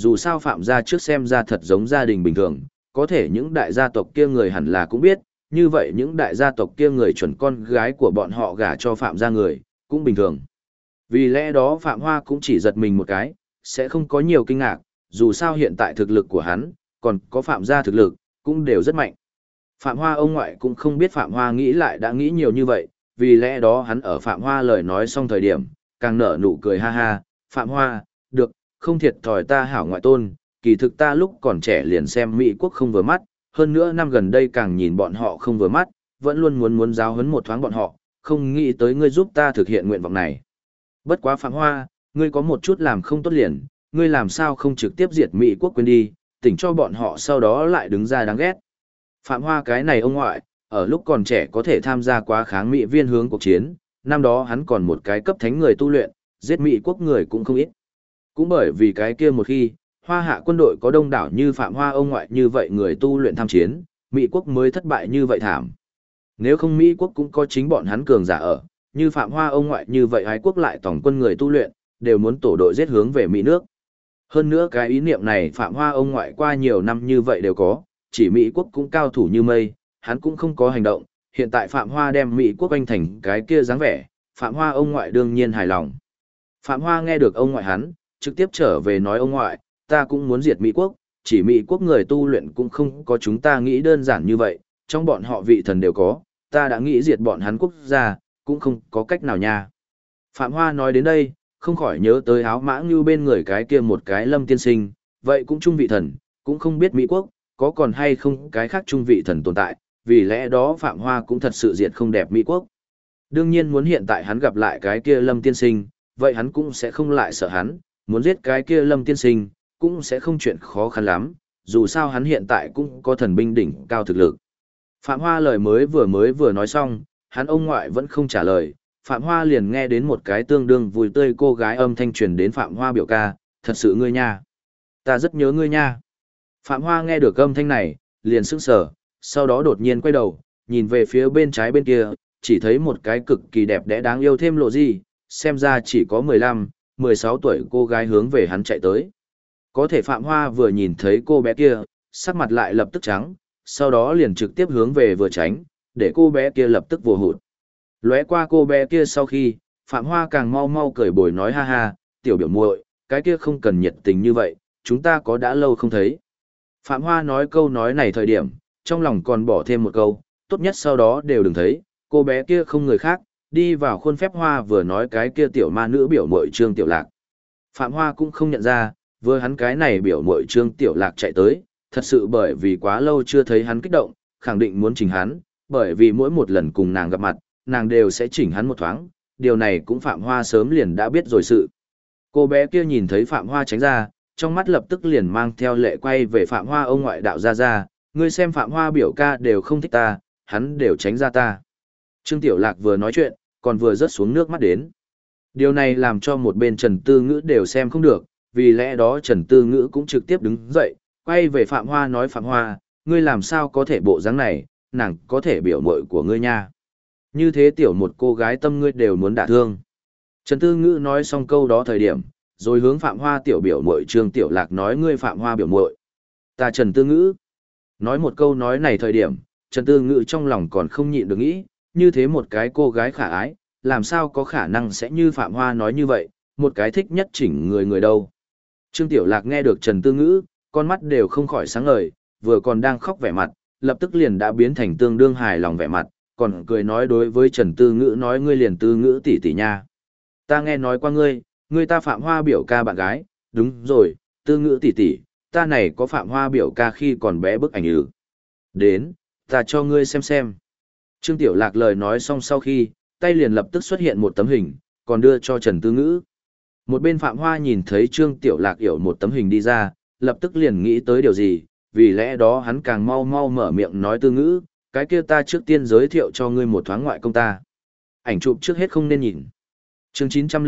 S1: dù sao Phạm gia trước xem ra thật giống gia đình bình thường, có thể những đại gia tộc kia người hẳn là cũng biết, như vậy những đại gia tộc kia người chuẩn con gái của bọn họ gả cho Phạm gia người, cũng bình thường. Vì lẽ đó Phạm Hoa cũng chỉ giật mình một cái, sẽ không có nhiều kinh ngạc, dù sao hiện tại thực lực của hắn, còn có Phạm gia thực lực, cũng đều rất mạnh. Phạm Hoa ông ngoại cũng không biết Phạm Hoa nghĩ lại đã nghĩ nhiều như vậy, vì lẽ đó hắn ở Phạm Hoa lời nói xong thời điểm, càng nở nụ cười ha ha, Phạm Hoa, được, không thiệt thòi ta hảo ngoại tôn, kỳ thực ta lúc còn trẻ liền xem Mỹ quốc không vừa mắt, hơn nữa năm gần đây càng nhìn bọn họ không vừa mắt, vẫn luôn muốn giáo huấn một thoáng bọn họ, không nghĩ tới ngươi giúp ta thực hiện nguyện vọng này. Bất quá Phạm Hoa, ngươi có một chút làm không tốt liền, ngươi làm sao không trực tiếp diệt Mỹ quốc quên đi, tỉnh cho bọn họ sau đó lại đứng ra đáng ghét. Phạm Hoa cái này ông ngoại, ở lúc còn trẻ có thể tham gia quá kháng Mỹ viên hướng cuộc chiến, năm đó hắn còn một cái cấp thánh người tu luyện, giết Mỹ quốc người cũng không ít. Cũng bởi vì cái kia một khi, Hoa hạ quân đội có đông đảo như Phạm Hoa ông ngoại như vậy người tu luyện tham chiến, Mỹ quốc mới thất bại như vậy thảm. Nếu không Mỹ quốc cũng có chính bọn hắn cường giả ở, như Phạm Hoa ông ngoại như vậy Ái quốc lại tổng quân người tu luyện, đều muốn tổ đội giết hướng về Mỹ nước. Hơn nữa cái ý niệm này Phạm Hoa ông ngoại qua nhiều năm như vậy đều có, chỉ Mỹ quốc cũng cao thủ như mây, hắn cũng không có hành động, hiện tại Phạm Hoa đem Mỹ quốc anh thành cái kia dáng vẻ, Phạm Hoa ông ngoại đương nhiên hài lòng. Phạm Hoa nghe được ông ngoại hắn, trực tiếp trở về nói ông ngoại, ta cũng muốn diệt Mỹ quốc, chỉ Mỹ quốc người tu luyện cũng không có chúng ta nghĩ đơn giản như vậy, trong bọn họ vị thần đều có, ta đã nghĩ diệt bọn hắn quốc gia, cũng không có cách nào nha. Phạm Hoa nói đến đây, không khỏi nhớ tới áo mã như bên người cái kia một cái Lâm tiên sinh, vậy cũng trung vị thần, cũng không biết Mỹ quốc, có còn hay không cái khác trung vị thần tồn tại, vì lẽ đó Phạm Hoa cũng thật sự diệt không đẹp Mỹ quốc. Đương nhiên muốn hiện tại hắn gặp lại cái kia Lâm tiên sinh, vậy hắn cũng sẽ không lại sợ hắn, muốn giết cái kia Lâm tiên sinh, cũng sẽ không chuyện khó khăn lắm, dù sao hắn hiện tại cũng có thần binh đỉnh cao thực lực. Phạm Hoa lời mới vừa nói xong, hắn ông ngoại vẫn không trả lời, Phạm Hoa liền nghe đến một cái tương đương vui tươi cô gái âm thanh truyền đến Phạm Hoa biểu ca, thật sự ngươi nha. Ta rất nhớ ngươi nha. Phạm Hoa nghe được âm thanh này, liền sững sờ, sau đó đột nhiên quay đầu, nhìn về phía bên trái bên kia, chỉ thấy một cái cực kỳ đẹp đẽ đáng yêu thêm lộ gì, xem ra chỉ có 15, 16 tuổi cô gái hướng về hắn chạy tới. Có thể Phạm Hoa vừa nhìn thấy cô bé kia, sắc mặt lại lập tức trắng, sau đó liền trực tiếp hướng về vừa tránh, để cô bé kia lập tức vô hụt. Lóe qua cô bé kia sau khi, Phạm Hoa càng mau mau cười bồi nói ha ha, tiểu biểu muội, cái kia không cần nhiệt tình như vậy, chúng ta có đã lâu không thấy. Phạm Hoa nói câu nói này thời điểm, trong lòng còn bỏ thêm một câu, tốt nhất sau đó đều đừng thấy, cô bé kia không người khác, đi vào khuôn phép Hoa vừa nói cái kia tiểu ma nữ biểu muội Trương Tiểu Lạc. Phạm Hoa cũng không nhận ra, vừa hắn cái này biểu muội Trương Tiểu Lạc chạy tới, thật sự bởi vì quá lâu chưa thấy hắn kích động, khẳng định muốn chỉnh hắn, bởi vì mỗi một lần cùng nàng gặp mặt, nàng đều sẽ chỉnh hắn một thoáng, điều này cũng Phạm Hoa sớm liền đã biết rồi sự. Cô bé kia nhìn thấy Phạm Hoa tránh ra, trong mắt lập tức liền mang theo lệ quay về Phạm Hoa ông ngoại đạo ra, ngươi xem Phạm Hoa biểu ca đều không thích ta, hắn đều tránh ra ta. Trương Tiểu Lạc vừa nói chuyện, còn vừa rớt xuống nước mắt đến. Điều này làm cho một bên Trần Tư Ngữ đều xem không được, vì lẽ đó Trần Tư Ngữ cũng trực tiếp đứng dậy, quay về Phạm Hoa nói Phạm Hoa, ngươi làm sao có thể bộ dáng này, nàng có thể biểu muội của ngươi nha. Như thế tiểu một cô gái tâm ngươi đều muốn đả thương. Trần Tư Ngữ nói xong câu đó thời điểm, rồi hướng Phạm Hoa tiểu biểu muội Trương Tiểu Lạc nói ngươi Phạm Hoa biểu muội. Ta Trần Tư Ngữ. Nói một câu nói này thời điểm, Trần Tư Ngữ trong lòng còn không nhịn được nghĩ, như thế một cái cô gái khả ái, làm sao có khả năng sẽ như Phạm Hoa nói như vậy, một cái thích nhất chỉnh người đâu. Trương Tiểu Lạc nghe được Trần Tư Ngữ, con mắt đều không khỏi sáng ngời, vừa còn đang khóc vẻ mặt, lập tức liền đã biến thành tương đương hài lòng vẻ mặt, còn cười nói đối với Trần Tư Ngữ nói ngươi liền Tư Ngữ tỷ tỷ nha. Ta nghe nói qua ngươi ta Phạm Hoa biểu ca bạn gái, đúng rồi, Tư Ngữ tỷ tỷ, ta này có Phạm Hoa biểu ca khi còn bé bức ảnh ư. Đến, ta cho ngươi xem. Trương Tiểu Lạc lời nói xong sau khi, tay liền lập tức xuất hiện một tấm hình, còn đưa cho Trần Tư Ngữ. Một bên Phạm Hoa nhìn thấy Trương Tiểu Lạc yểu một tấm hình đi ra, lập tức liền nghĩ tới điều gì, vì lẽ đó hắn càng mau mau mở miệng nói Tư Ngữ, cái kia ta trước tiên giới thiệu cho ngươi một thoáng ngoại công ta. Ảnh chụp trước hết không nên nhìn. Chương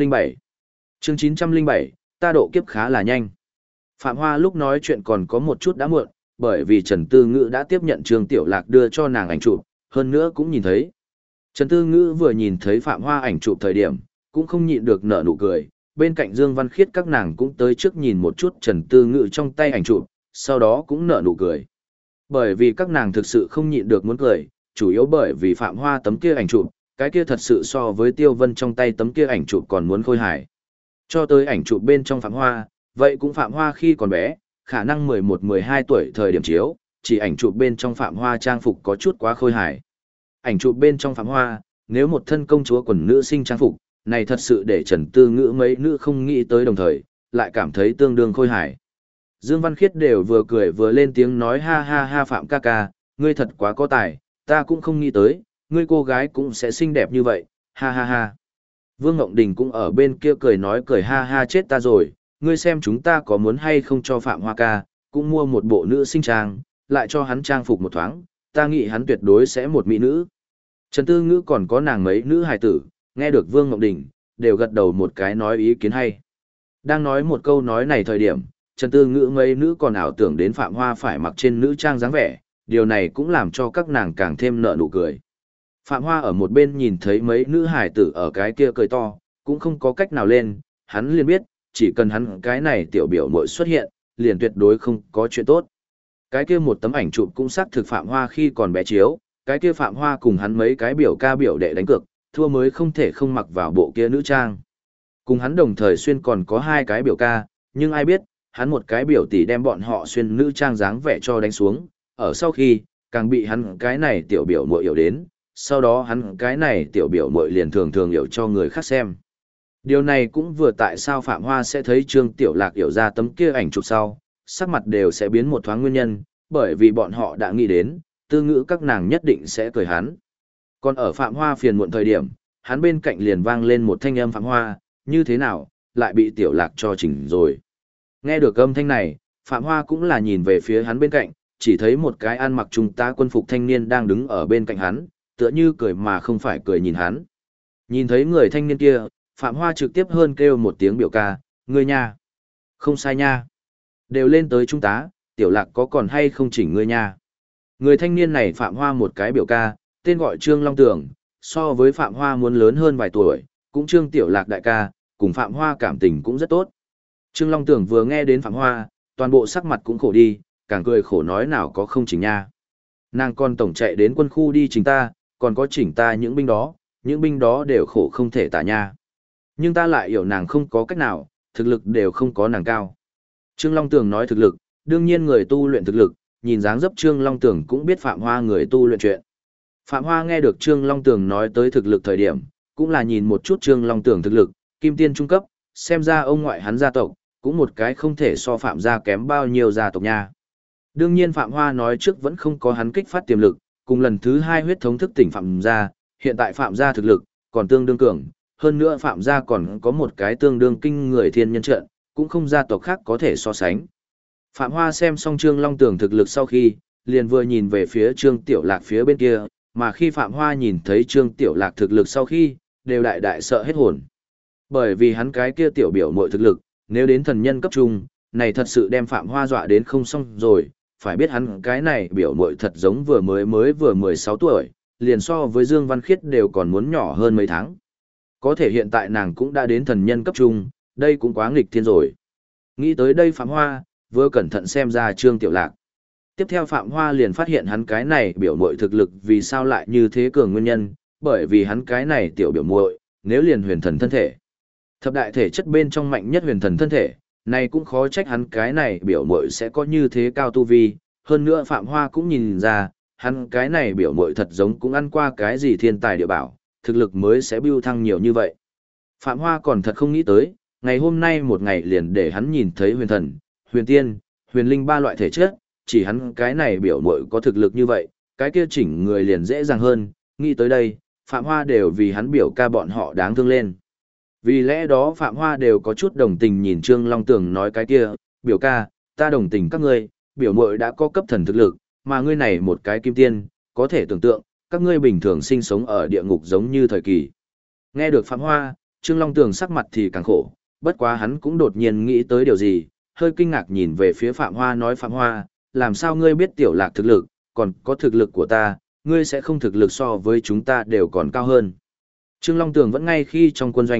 S1: 907, ta độ kiếp khá là nhanh. Phạm Hoa lúc nói chuyện còn có một chút đã muộn, bởi vì Trần Tư Ngữ đã tiếp nhận Trương Tiểu Lạc đưa cho nàng ảnh chụp, hơn nữa cũng nhìn thấy. Trần Tư Ngữ vừa nhìn thấy Phạm Hoa ảnh chụp thời điểm, cũng không nhịn được nở nụ cười, bên cạnh Dương Văn Khiết các nàng cũng tới trước nhìn một chút Trần Tư Ngữ trong tay ảnh chụp, sau đó cũng nở nụ cười. Bởi vì các nàng thực sự không nhịn được muốn cười, chủ yếu bởi vì Phạm Hoa tấm kia ảnh chụp, cái kia thật sự so với Tiêu Vân trong tay tấm kia ảnh chụp còn muốn khôi hài. Cho tới ảnh chụp bên trong Phạm Hoa, vậy cũng Phạm Hoa khi còn bé, khả năng 11-12 tuổi thời điểm chiếu, chỉ ảnh chụp bên trong Phạm Hoa trang phục có chút quá khôi hài. Ảnh chụp bên trong Phạm Hoa, nếu một thân công chúa quần nữ sinh trang phục, này thật sự để Trần Tư Ngữ mấy nữ không nghĩ tới đồng thời, lại cảm thấy tương đương khôi hài. Dương Văn Khiết đều vừa cười vừa lên tiếng nói ha ha ha Phạm ca ca, ngươi thật quá có tài, ta cũng không nghĩ tới, ngươi cô gái cũng sẽ xinh đẹp như vậy, ha ha ha. Vương Ngộng Đình cũng ở bên kia cười nói cười ha ha chết ta rồi, ngươi xem chúng ta có muốn hay không cho Phạm Hoa ca, cũng mua một bộ nữ sinh trang, lại cho hắn trang phục một thoáng, ta nghĩ hắn tuyệt đối sẽ một mỹ nữ. Trần Tư Ngữ còn có nàng mấy nữ hài tử, nghe được Vương Ngộng Đình, đều gật đầu một cái nói ý kiến hay. Đang nói một câu nói này thời điểm, Trần Tư Ngữ mấy nữ còn ảo tưởng đến Phạm Hoa phải mặc trên nữ trang dáng vẻ, điều này cũng làm cho các nàng càng thêm nở nụ cười. Phạm Hoa ở một bên nhìn thấy mấy nữ hài tử ở cái kia cười to, cũng không có cách nào lên, hắn liền biết, chỉ cần hắn cái này tiểu biểu muội xuất hiện, liền tuyệt đối không có chuyện tốt. Cái kia một tấm ảnh chụp cũng xác thực Phạm Hoa khi còn bé chiếu, cái kia Phạm Hoa cùng hắn mấy cái biểu ca biểu đệ đánh cược, thua mới không thể không mặc vào bộ kia nữ trang. Cùng hắn đồng thời xuyên còn có hai cái biểu ca, nhưng ai biết, hắn một cái biểu tỷ đem bọn họ xuyên nữ trang dáng vẻ cho đánh xuống, ở sau khi, càng bị hắn cái này tiểu biểu muội hiểu đến, sau đó hắn cái này tiểu biểu muội liền thường thường hiểu cho người khác xem. Điều này cũng vừa tại sao Phạm Hoa sẽ thấy Trương Tiểu Lạc hiểu ra tấm kia ảnh chụp sau, sắc mặt đều sẽ biến một thoáng nguyên nhân, bởi vì bọn họ đã nghĩ đến, Tư Ngữ các nàng nhất định sẽ cười hắn. Còn ở Phạm Hoa phiền muộn thời điểm, hắn bên cạnh liền vang lên một thanh âm Phạm Hoa, như thế nào, lại bị Tiểu Lạc cho chỉnh rồi. Nghe được âm thanh này, Phạm Hoa cũng là nhìn về phía hắn bên cạnh, chỉ thấy một cái ăn mặc trung tá quân phục thanh niên đang đứng ở bên cạnh hắn, tựa như cười mà không phải cười nhìn hắn. Nhìn thấy người thanh niên kia, Phạm Hoa trực tiếp hơn kêu một tiếng biểu ca, ngươi nha. Không sai nha. Đều lên tới trung tá, Tiểu Lạc có còn hay không chỉnh ngươi nha. Người thanh niên này Phạm Hoa một cái biểu ca, tên gọi Trương Long Tường, so với Phạm Hoa muốn lớn hơn vài tuổi, cũng Trương Tiểu Lạc đại ca, cùng Phạm Hoa cảm tình cũng rất tốt. Trương Long Tường vừa nghe đến Phạm Hoa, toàn bộ sắc mặt cũng khổ đi, càng cười khổ nói nào có không chỉnh nha. Nàng còn tổng chạy đến quân khu đi chỉnh ta, còn có chỉnh ta những binh đó đều khổ không thể tả nha. Nhưng ta lại hiểu nàng không có cách nào, thực lực đều không có nàng cao. Trương Long Tường nói thực lực, đương nhiên người tu luyện thực lực, nhìn dáng dấp Trương Long Tường cũng biết Phạm Hoa người tu luyện chuyện. Phạm Hoa nghe được Trương Long Tường nói tới thực lực thời điểm, cũng là nhìn một chút Trương Long Tường thực lực, kim tiên trung cấp, xem ra ông ngoại hắn gia tộc, cũng một cái không thể so Phạm gia kém bao nhiêu gia tộc nha. Đương nhiên Phạm Hoa nói trước vẫn không có hắn kích phát tiềm lực, cùng lần thứ 2 huyết thống thức tỉnh Phạm gia, hiện tại Phạm gia thực lực, còn tương đương cường, hơn nữa Phạm gia còn có một cái tương đương kinh người thiên nhân trận, cũng không gia tộc khác có thể so sánh. Phạm Hoa xem xong Trương Long Tường thực lực sau khi, liền vừa nhìn về phía Trương Tiểu Lạc phía bên kia, mà khi Phạm Hoa nhìn thấy Trương Tiểu Lạc thực lực sau khi, đều đại đại sợ hết hồn. Bởi vì hắn cái kia tiểu biểu muội thực lực, nếu đến thần nhân cấp trung, này thật sự đem Phạm Hoa dọa đến không xong rồi, phải biết hắn cái này biểu muội thật giống vừa vừa 16 tuổi, liền so với Dương Văn Khiết đều còn muốn nhỏ hơn mấy tháng. Có thể hiện tại nàng cũng đã đến thần nhân cấp trung, đây cũng quá nghịch thiên rồi. Nghĩ tới đây Phạm Hoa, vừa cẩn thận xem ra Trương Tiểu Lạc. Tiếp theo Phạm Hoa liền phát hiện hắn cái này biểu muội thực lực vì sao lại như thế cường nguyên nhân, bởi vì hắn cái này tiểu biểu muội, nếu liền huyền thần thân thể. Thập đại thể chất bên trong mạnh nhất huyền thần thân thể, này cũng khó trách hắn cái này biểu muội sẽ có như thế cao tu vi, hơn nữa Phạm Hoa cũng nhìn ra, hắn cái này biểu muội thật giống cũng ăn qua cái gì thiên tài địa bảo, thực lực mới sẽ bưu thăng nhiều như vậy. Phạm Hoa còn thật không nghĩ tới, ngày hôm nay một ngày liền để hắn nhìn thấy huyền thần, huyền tiên, huyền linh ba loại thể chất, chỉ hắn cái này biểu muội có thực lực như vậy, cái kia chỉnh người liền dễ dàng hơn, nghĩ tới đây, Phạm Hoa đều vì hắn biểu ca bọn họ đáng thương lên. Vì lẽ đó Phạm Hoa đều có chút đồng tình nhìn Trương Long Tường nói cái kia, biểu ca, ta đồng tình các ngươi, biểu muội đã có cấp thần thực lực, mà ngươi này một cái kim tiên, có thể tưởng tượng, các ngươi bình thường sinh sống ở địa ngục giống như thời kỳ. Nghe được Phạm Hoa, Trương Long Tường sắc mặt thì càng khổ, bất quá hắn cũng đột nhiên nghĩ tới điều gì, hơi kinh ngạc nhìn về phía Phạm Hoa nói Phạm Hoa, làm sao ngươi biết Tiểu Lạc thực lực, còn có thực lực của ta, ngươi sẽ không thực lực so với chúng ta đều còn cao hơn. Trương Long Tường vẫn ngay khi trong quân doanh,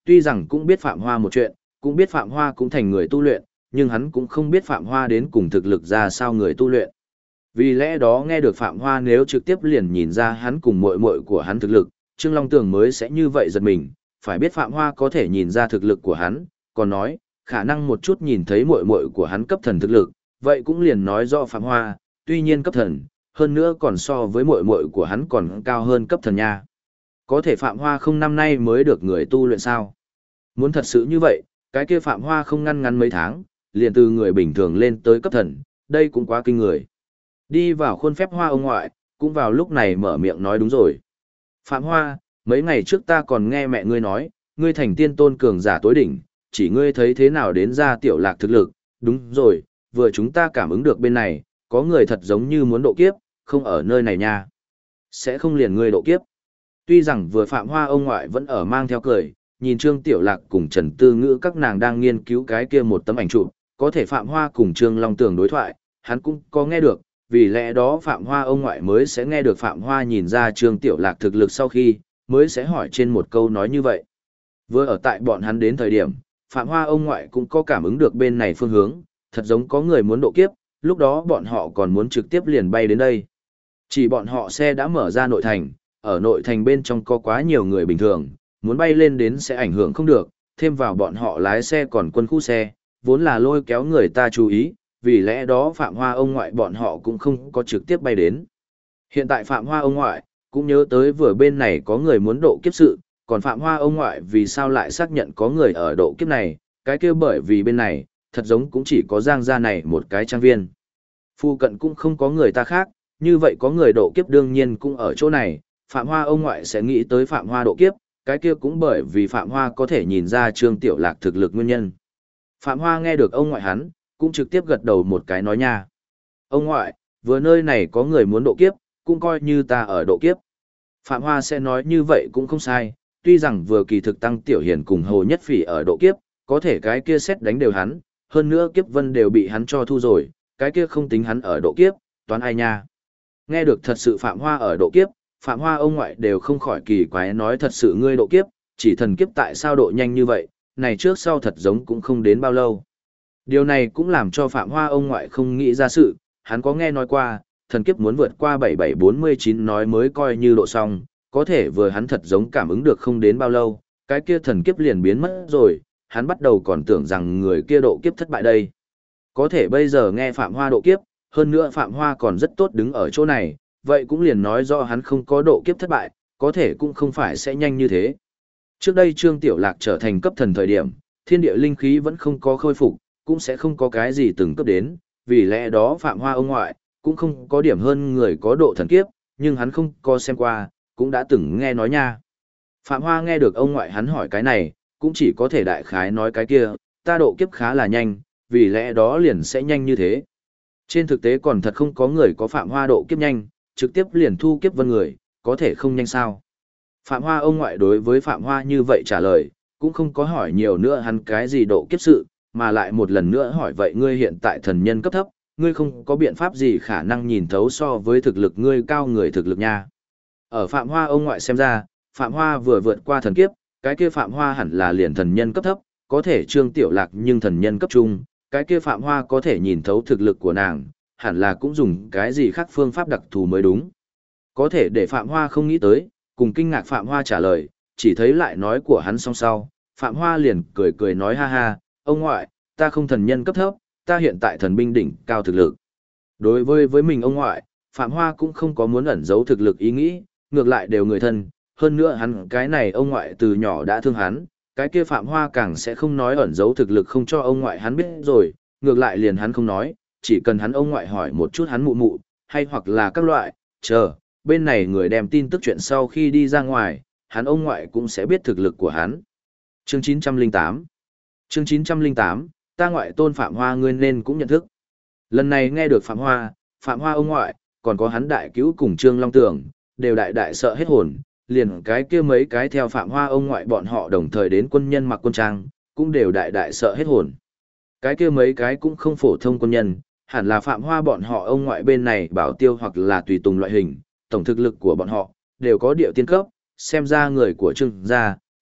S1: tuy rằng cũng biết Phạm Hoa một chuyện, cũng biết Phạm Hoa cũng thành người tu luyện, nhưng hắn cũng không biết Phạm Hoa đến cùng thực lực ra sao người tu luyện. Vì lẽ đó nghe được Phạm Hoa nếu trực tiếp liền nhìn ra hắn cùng muội muội của hắn thực lực, Trương Long Tường mới sẽ như vậy giật mình, phải biết Phạm Hoa có thể nhìn ra thực lực của hắn, còn nói, khả năng một chút nhìn thấy muội muội của hắn cấp thần thực lực, vậy cũng liền nói rõ Phạm Hoa, tuy nhiên cấp thần, hơn nữa còn so với muội muội của hắn còn cao hơn cấp thần nha. Có thể Phạm Hoa không năm nay mới được người tu luyện sao? Muốn thật sự như vậy, cái kia Phạm Hoa không ngăn ngắn mấy tháng, liền từ người bình thường lên tới cấp thần, đây cũng quá kinh người. Đi vào khuôn phép Hoa ông ngoại, cũng vào lúc này mở miệng nói đúng rồi. Phạm Hoa, mấy ngày trước ta còn nghe mẹ ngươi nói, ngươi thành tiên tôn cường giả tối đỉnh, chỉ ngươi thấy thế nào đến ra tiểu lạc thực lực, đúng rồi, vừa chúng ta cảm ứng được bên này, có người thật giống như muốn độ kiếp, không ở nơi này nha. Sẽ không liền ngươi độ kiếp. Tuy rằng vừa Phạm Hoa ông ngoại vẫn ở mang theo cười, nhìn Trương Tiểu Lạc cùng Trần Tư Ngữ các nàng đang nghiên cứu cái kia một tấm ảnh chụp, có thể Phạm Hoa cùng Trương Long Tường đối thoại, hắn cũng có nghe được, vì lẽ đó Phạm Hoa ông ngoại mới sẽ nghe được Phạm Hoa nhìn ra Trương Tiểu Lạc thực lực sau khi, mới sẽ hỏi trên một câu nói như vậy. Vừa ở tại bọn hắn đến thời điểm, Phạm Hoa ông ngoại cũng có cảm ứng được bên này phương hướng, thật giống có người muốn độ kiếp, lúc đó bọn họ còn muốn trực tiếp liền bay đến đây. Chỉ bọn họ xe đã mở ra nội thành, ở nội thành bên trong có quá nhiều người bình thường, muốn bay lên đến sẽ ảnh hưởng không được, thêm vào bọn họ lái xe còn quân khu xe, vốn là lôi kéo người ta chú ý, vì lẽ đó Phạm Hoa ông ngoại bọn họ cũng không có trực tiếp bay đến. Hiện tại Phạm Hoa ông ngoại cũng nhớ tới vừa bên này có người muốn độ kiếp sự, còn Phạm Hoa ông ngoại vì sao lại xác nhận có người ở độ kiếp này, cái kia bởi vì bên này, thật giống cũng chỉ có Giang gia này một cái trang viên. Phu cận cũng không có người ta khác, như vậy có người độ kiếp đương nhiên cũng ở chỗ này, Phạm Hoa ông ngoại sẽ nghĩ tới Phạm Hoa độ kiếp, cái kia cũng bởi vì Phạm Hoa có thể nhìn ra Trương Tiểu Lạc thực lực nguyên nhân. Phạm Hoa nghe được ông ngoại hắn, cũng trực tiếp gật đầu một cái nói nha. Ông ngoại, vừa nơi này có người muốn độ kiếp, cũng coi như ta ở độ kiếp. Phạm Hoa sẽ nói như vậy cũng không sai, tuy rằng vừa kỳ thực Tăng Tiểu Hiền cùng Hồ Nhất Phỉ ở độ kiếp, có thể cái kia xét đánh đều hắn, hơn nữa kiếp vân đều bị hắn cho thu rồi, cái kia không tính hắn ở độ kiếp, toán ai nha. Nghe được thật sự Phạm Hoa ở độ kiếp, Phạm Hoa ông ngoại đều không khỏi kỳ quái nói thật sự ngươi độ kiếp, chỉ thần kiếp tại sao độ nhanh như vậy, này trước sau thật giống cũng không đến bao lâu. Điều này cũng làm cho Phạm Hoa ông ngoại không nghĩ ra sự, hắn có nghe nói qua, thần kiếp muốn vượt qua 7749 nói mới coi như độ xong, có thể vừa hắn thật giống cảm ứng được không đến bao lâu, cái kia thần kiếp liền biến mất rồi, hắn bắt đầu còn tưởng rằng người kia độ kiếp thất bại đây. Có thể bây giờ nghe Phạm Hoa độ kiếp, hơn nữa Phạm Hoa còn rất tốt đứng ở chỗ này, vậy cũng liền nói do hắn không có độ kiếp thất bại, có thể cũng không phải sẽ nhanh như thế. Trước đây Trương Tiểu Lạc trở thành cấp thần thời điểm, thiên địa linh khí vẫn không có khôi phục, cũng sẽ không có cái gì từng cấp đến, vì lẽ đó Phạm Hoa ông ngoại, cũng không có điểm hơn người có độ thần kiếp, nhưng hắn không có xem qua, cũng đã từng nghe nói nha. Phạm Hoa nghe được ông ngoại hắn hỏi cái này, cũng chỉ có thể đại khái nói cái kia, ta độ kiếp khá là nhanh, vì lẽ đó liền sẽ nhanh như thế. Trên thực tế còn thật không có người có Phạm Hoa độ kiếp nhanh, trực tiếp liền thu kiếp vân người, có thể không nhanh sao. Phạm Hoa ông ngoại đối với Phạm Hoa như vậy trả lời, cũng không có hỏi nhiều nữa hắn cái gì độ kiếp sự, mà lại một lần nữa hỏi vậy ngươi hiện tại thần nhân cấp thấp, ngươi không có biện pháp gì khả năng nhìn thấu so với thực lực ngươi cao người thực lực nha. Ở Phạm Hoa ông ngoại xem ra, Phạm Hoa vừa vượt qua thần kiếp, cái kia Phạm Hoa hẳn là liền thần nhân cấp thấp, có thể Trương Tiểu Lạc nhưng thần nhân cấp trung, cái kia Phạm Hoa có thể nhìn thấu thực lực của nàng, hẳn là cũng dùng cái gì khác phương pháp đặc thù mới đúng. Có thể để Phạm Hoa không nghĩ tới, cùng kinh ngạc Phạm Hoa trả lời, chỉ thấy lại nói của hắn song sau, Phạm Hoa liền cười cười nói ha ha, ông ngoại, ta không thần nhân cấp thấp, ta hiện tại thần binh đỉnh cao thực lực. Đối với mình ông ngoại, Phạm Hoa cũng không có muốn ẩn giấu thực lực ý nghĩ, ngược lại đều người thân, hơn nữa hắn cái này ông ngoại từ nhỏ đã thương hắn, cái kia Phạm Hoa càng sẽ không nói ẩn giấu thực lực không cho ông ngoại hắn biết rồi, ngược lại liền hắn không nói, chỉ cần hắn ông ngoại hỏi một chút hắn mụ mụ, hay hoặc là các loại, chờ, bên này người đem tin tức chuyện sau khi đi ra ngoài, hắn ông ngoại cũng sẽ biết thực lực của hắn. Chương 908 Chương 908, ta ngoại tôn Phạm Hoa ngươi nên cũng nhận thức. Lần này nghe được Phạm Hoa ông ngoại, còn có hắn đại cứu cùng Trương Long Tường, đều đại đại sợ hết hồn, liền cái kia mấy cái theo Phạm Hoa ông ngoại bọn họ đồng thời đến quân nhân mặc quân trang, cũng đều đại đại sợ hết hồn. Cái kia mấy cái cũng không phổ thông quân nhân, hẳn là Phạm Hoa bọn họ ông ngoại bên này bảo tiêu hoặc là tùy tùng loại hình, tổng thực lực của bọn họ, đều có điệu tiên cấp, xem ra người của Trương gia,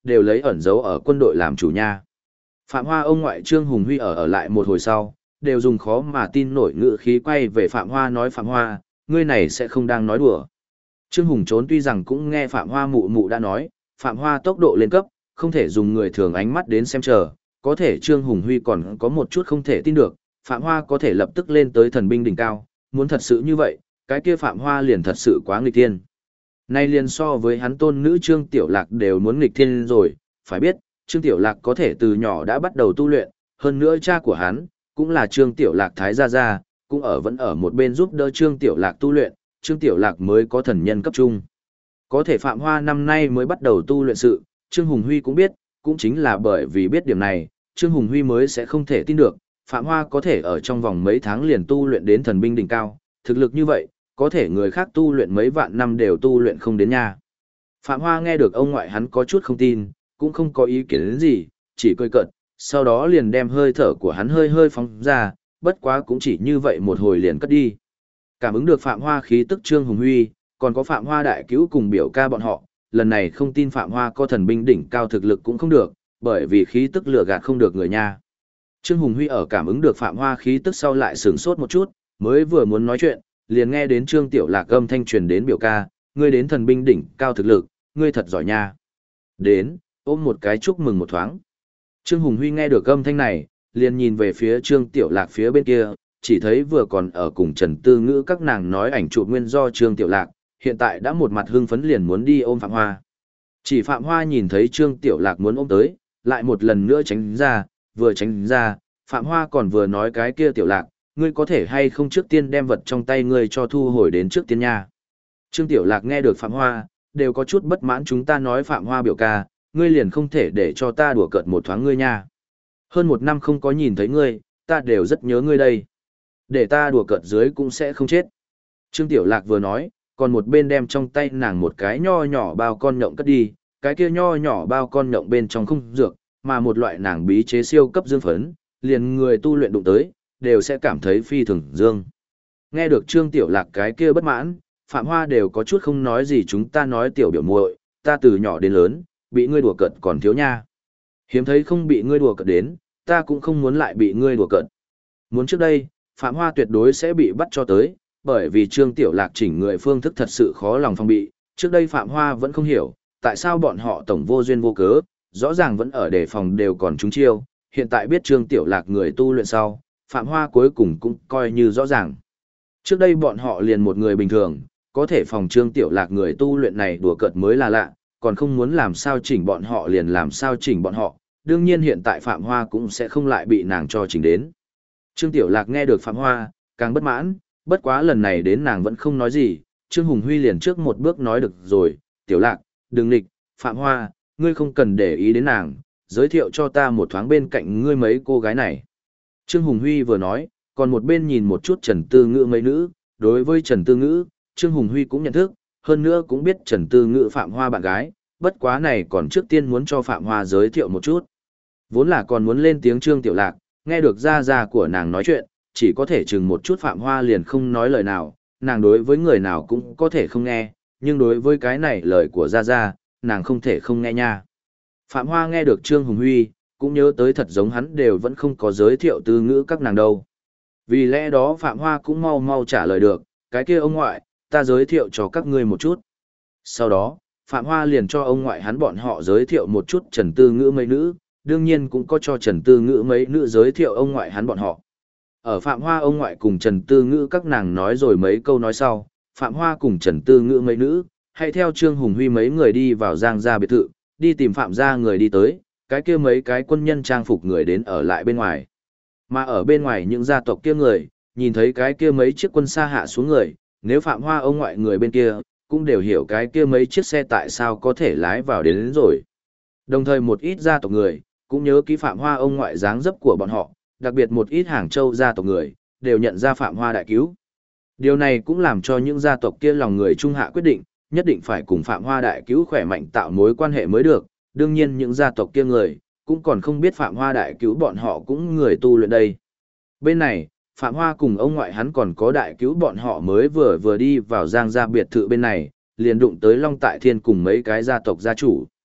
S1: đều lấy ẩn giấu ở quân đội làm chủ nha. Phạm Hoa ông ngoại Trương Hùng Huy ở lại một hồi sau, đều dùng khó mà tin nổi ngữ khí quay về Phạm Hoa nói Phạm Hoa, ngươi này sẽ không đang nói đùa. Trương Hùng trốn tuy rằng cũng nghe Phạm Hoa mụ mụ đã nói, Phạm Hoa tốc độ lên cấp, không thể dùng người thường ánh mắt đến xem chờ, có thể Trương Hùng Huy còn có một chút không thể tin được, Phạm Hoa có thể lập tức lên tới thần binh đỉnh cao, muốn thật sự như vậy, cái kia Phạm Hoa liền thật sự quá nghịch thiên. Nay liền so với hắn tôn nữ Trương Tiểu Lạc đều muốn nghịch thiên rồi, phải biết, Trương Tiểu Lạc có thể từ nhỏ đã bắt đầu tu luyện, hơn nữa cha của hắn, cũng là Trương Tiểu Lạc Thái Gia Gia, cũng vẫn ở một bên giúp đỡ Trương Tiểu Lạc tu luyện, Trương Tiểu Lạc mới có thần nhân cấp trung. Có thể Phạm Hoa năm nay mới bắt đầu tu luyện sự, Trương Hùng Huy cũng biết, cũng chính là bởi vì biết điểm này, Trương Hùng Huy mới sẽ không thể tin được, Phạm Hoa có thể ở trong vòng mấy tháng liền tu luyện đến thần binh đỉnh cao, thực lực như vậy, có thể người khác tu luyện mấy vạn năm đều tu luyện không đến nha. Phạm Hoa nghe được ông ngoại hắn có chút không tin, cũng không có ý kiến đến gì, chỉ cười cợt, sau đó liền đem hơi thở của hắn hơi hơi phóng ra, bất quá cũng chỉ như vậy một hồi liền cất đi. Cảm ứng được Phạm Hoa khí tức Trương Hùng Huy, còn có Phạm Hoa đại cứu cùng biểu ca bọn họ, lần này không tin Phạm Hoa có thần binh đỉnh cao thực lực cũng không được, bởi vì khí tức lừa gạt không được người nha. Trương Hùng Huy ở cảm ứng được Phạm Hoa khí tức sau lại sửng sốt một chút, mới vừa muốn nói chuyện, liền nghe đến Trương Tiểu Lạc âm thanh truyền đến biểu ca, ngươi đến thần binh đỉnh cao thực lực, ngươi thật giỏi nha. Đến, ôm một cái chúc mừng một thoáng. Trương Hùng Huy nghe được âm thanh này, liền nhìn về phía Trương Tiểu Lạc phía bên kia, chỉ thấy vừa còn ở cùng Trần Tư Ngữ các nàng nói ảnh chụp nguyên do Trương Tiểu Lạc, hiện tại đã một mặt hưng phấn liền muốn đi ôm Phạm Hoa. Chỉ Phạm Hoa nhìn thấy Trương Tiểu Lạc muốn ôm tới, lại một lần nữa tránh ra, vừa tránh ra, Phạm Hoa còn vừa nói cái kia Tiểu Lạc, ngươi có thể hay không trước tiên đem vật trong tay ngươi cho thu hồi đến trước tiên nha. Trương Tiểu Lạc nghe được Phạm Hoa, đều có chút bất mãn chúng ta nói Phạm Hoa biểu ca, ngươi liền không thể để cho ta đùa cợt một thoáng ngươi nha. Hơn một năm không có nhìn thấy ngươi, ta đều rất nhớ ngươi đây. Để ta đùa cợt dưới cũng sẽ không chết. Trương Tiểu Lạc vừa nói, còn một bên đem trong tay nàng một cái nho nhỏ bao con nhộng cất đi, cái kia nho nhỏ bao con nhộng bên trong không dược, mà một loại nàng bí chế siêu cấp dương phấn, liền người tu luyện đụng tới, đều sẽ cảm thấy phi thường dương. Nghe được Trương Tiểu Lạc cái kia bất mãn, Phạm Hoa đều có chút không nói gì chúng ta nói tiểu biểu muội, ta từ nhỏ đến lớn, bị ngươi đùa cợt còn thiếu nha. Hiếm thấy không bị ngươi đùa cợt đến, ta cũng không muốn lại bị ngươi đùa cợt. Muốn trước đây, Phạm Hoa tuyệt đối sẽ bị bắt cho tới, bởi vì Trương Tiểu Lạc chỉnh người phương thức thật sự khó lòng phòng bị, trước đây Phạm Hoa vẫn không hiểu, tại sao bọn họ tổng vô duyên vô cớ, rõ ràng vẫn ở đề phòng đều còn trúng chiêu, hiện tại biết Trương Tiểu Lạc người tu luyện sau, Phạm Hoa cuối cùng cũng coi như rõ ràng. Trước đây bọn họ liền một người bình thường, có thể phòng Trương Tiểu Lạc người tu luyện này đùa cợt mới là lạ, còn không muốn làm sao chỉnh bọn họ liền làm sao chỉnh bọn họ, đương nhiên hiện tại Phạm Hoa cũng sẽ không lại bị nàng cho chỉnh đến. Trương Tiểu Lạc nghe được Phạm Hoa, càng bất mãn, bất quá lần này đến nàng vẫn không nói gì, Trương Hùng Huy liền trước một bước nói được rồi, Tiểu Lạc, đừng nghịch, Phạm Hoa, ngươi không cần để ý đến nàng, giới thiệu cho ta một thoáng bên cạnh ngươi mấy cô gái này. Trương Hùng Huy vừa nói, còn một bên nhìn một chút Trần Tư Ngữ mấy nữ, đối với Trần Tư Ngữ, Trương Hùng Huy cũng nhận thức, hơn nữa cũng biết Trần Tư Ngữ Phạm Hoa bạn gái, bất quá này còn trước tiên muốn cho Phạm Hoa giới thiệu một chút. Vốn là còn muốn lên tiếng Trương Tiểu Lạc, nghe được gia gia của nàng nói chuyện, chỉ có thể chừng một chút Phạm Hoa liền không nói lời nào, nàng đối với người nào cũng có thể không nghe, nhưng đối với cái này lời của gia gia, nàng không thể không nghe nha. Phạm Hoa nghe được Trương Hùng Huy, cũng nhớ tới thật giống hắn đều vẫn không có giới thiệu Tư Ngữ các nàng đâu. Vì lẽ đó Phạm Hoa cũng mau mau trả lời được, cái kia ông ngoại, ta giới thiệu cho các ngươi một chút. Sau đó, Phạm Hoa liền cho ông ngoại hắn bọn họ giới thiệu một chút Trần Tư Ngữ mấy nữ, đương nhiên cũng có cho Trần Tư Ngữ mấy nữ giới thiệu ông ngoại hắn bọn họ. Ở Phạm Hoa ông ngoại cùng Trần Tư Ngữ các nàng nói rồi mấy câu nói sau, Phạm Hoa cùng Trần Tư Ngữ mấy nữ, hãy theo Trương Hùng Huy mấy người đi vào Giang gia biệt thự, đi tìm Phạm gia người đi tới, cái kia mấy cái quân nhân trang phục người đến ở lại bên ngoài. Mà ở bên ngoài những gia tộc kia người, nhìn thấy cái kia mấy chiếc quân xa hạ xuống người, nếu Phạm Hoa ông ngoại người bên kia, cũng đều hiểu cái kia mấy chiếc xe tại sao có thể lái vào đến rồi. Đồng thời một ít gia tộc người, cũng nhớ ký Phạm Hoa ông ngoại dáng dấp của bọn họ, đặc biệt một ít Hàng Châu gia tộc người, đều nhận ra Phạm Hoa đại cứu. Điều này cũng làm cho những gia tộc kia lòng người trung hạ quyết định, nhất định phải cùng Phạm Hoa đại cứu khỏe mạnh tạo mối quan hệ mới được. Đương nhiên những gia tộc kia người, cũng còn không biết Phạm Hoa đại cứu bọn họ cũng người tu luyện đây. Bên này, Phạm Hoa cùng ông ngoại hắn còn có đại cứu bọn họ mới vừa đi vào Giang gia biệt thự bên này, liền đụng tới Long Tại Thiên cùng mấy cái gia tộc gia chủ.